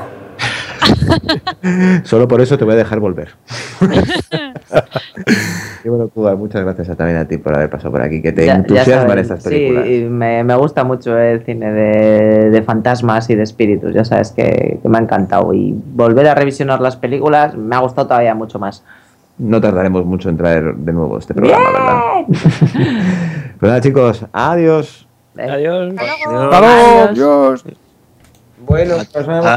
Speaker 3: Solo por eso te voy a dejar volver. Y bueno, Cuba, muchas gracias también a ti por haber pasado por aquí, que te entusiasman estas películas.
Speaker 2: Sí, me gusta mucho el cine de fantasmas y de espíritus, ya sabes que me ha encantado, y volver a revisionar las películas me ha gustado todavía mucho más.
Speaker 3: No tardaremos mucho en traer de nuevo este programa, ¿verdad? Pues nada, chicos, adiós.
Speaker 6: Adiós.
Speaker 2: Adiós.
Speaker 4: Adiós.
Speaker 6: Bueno,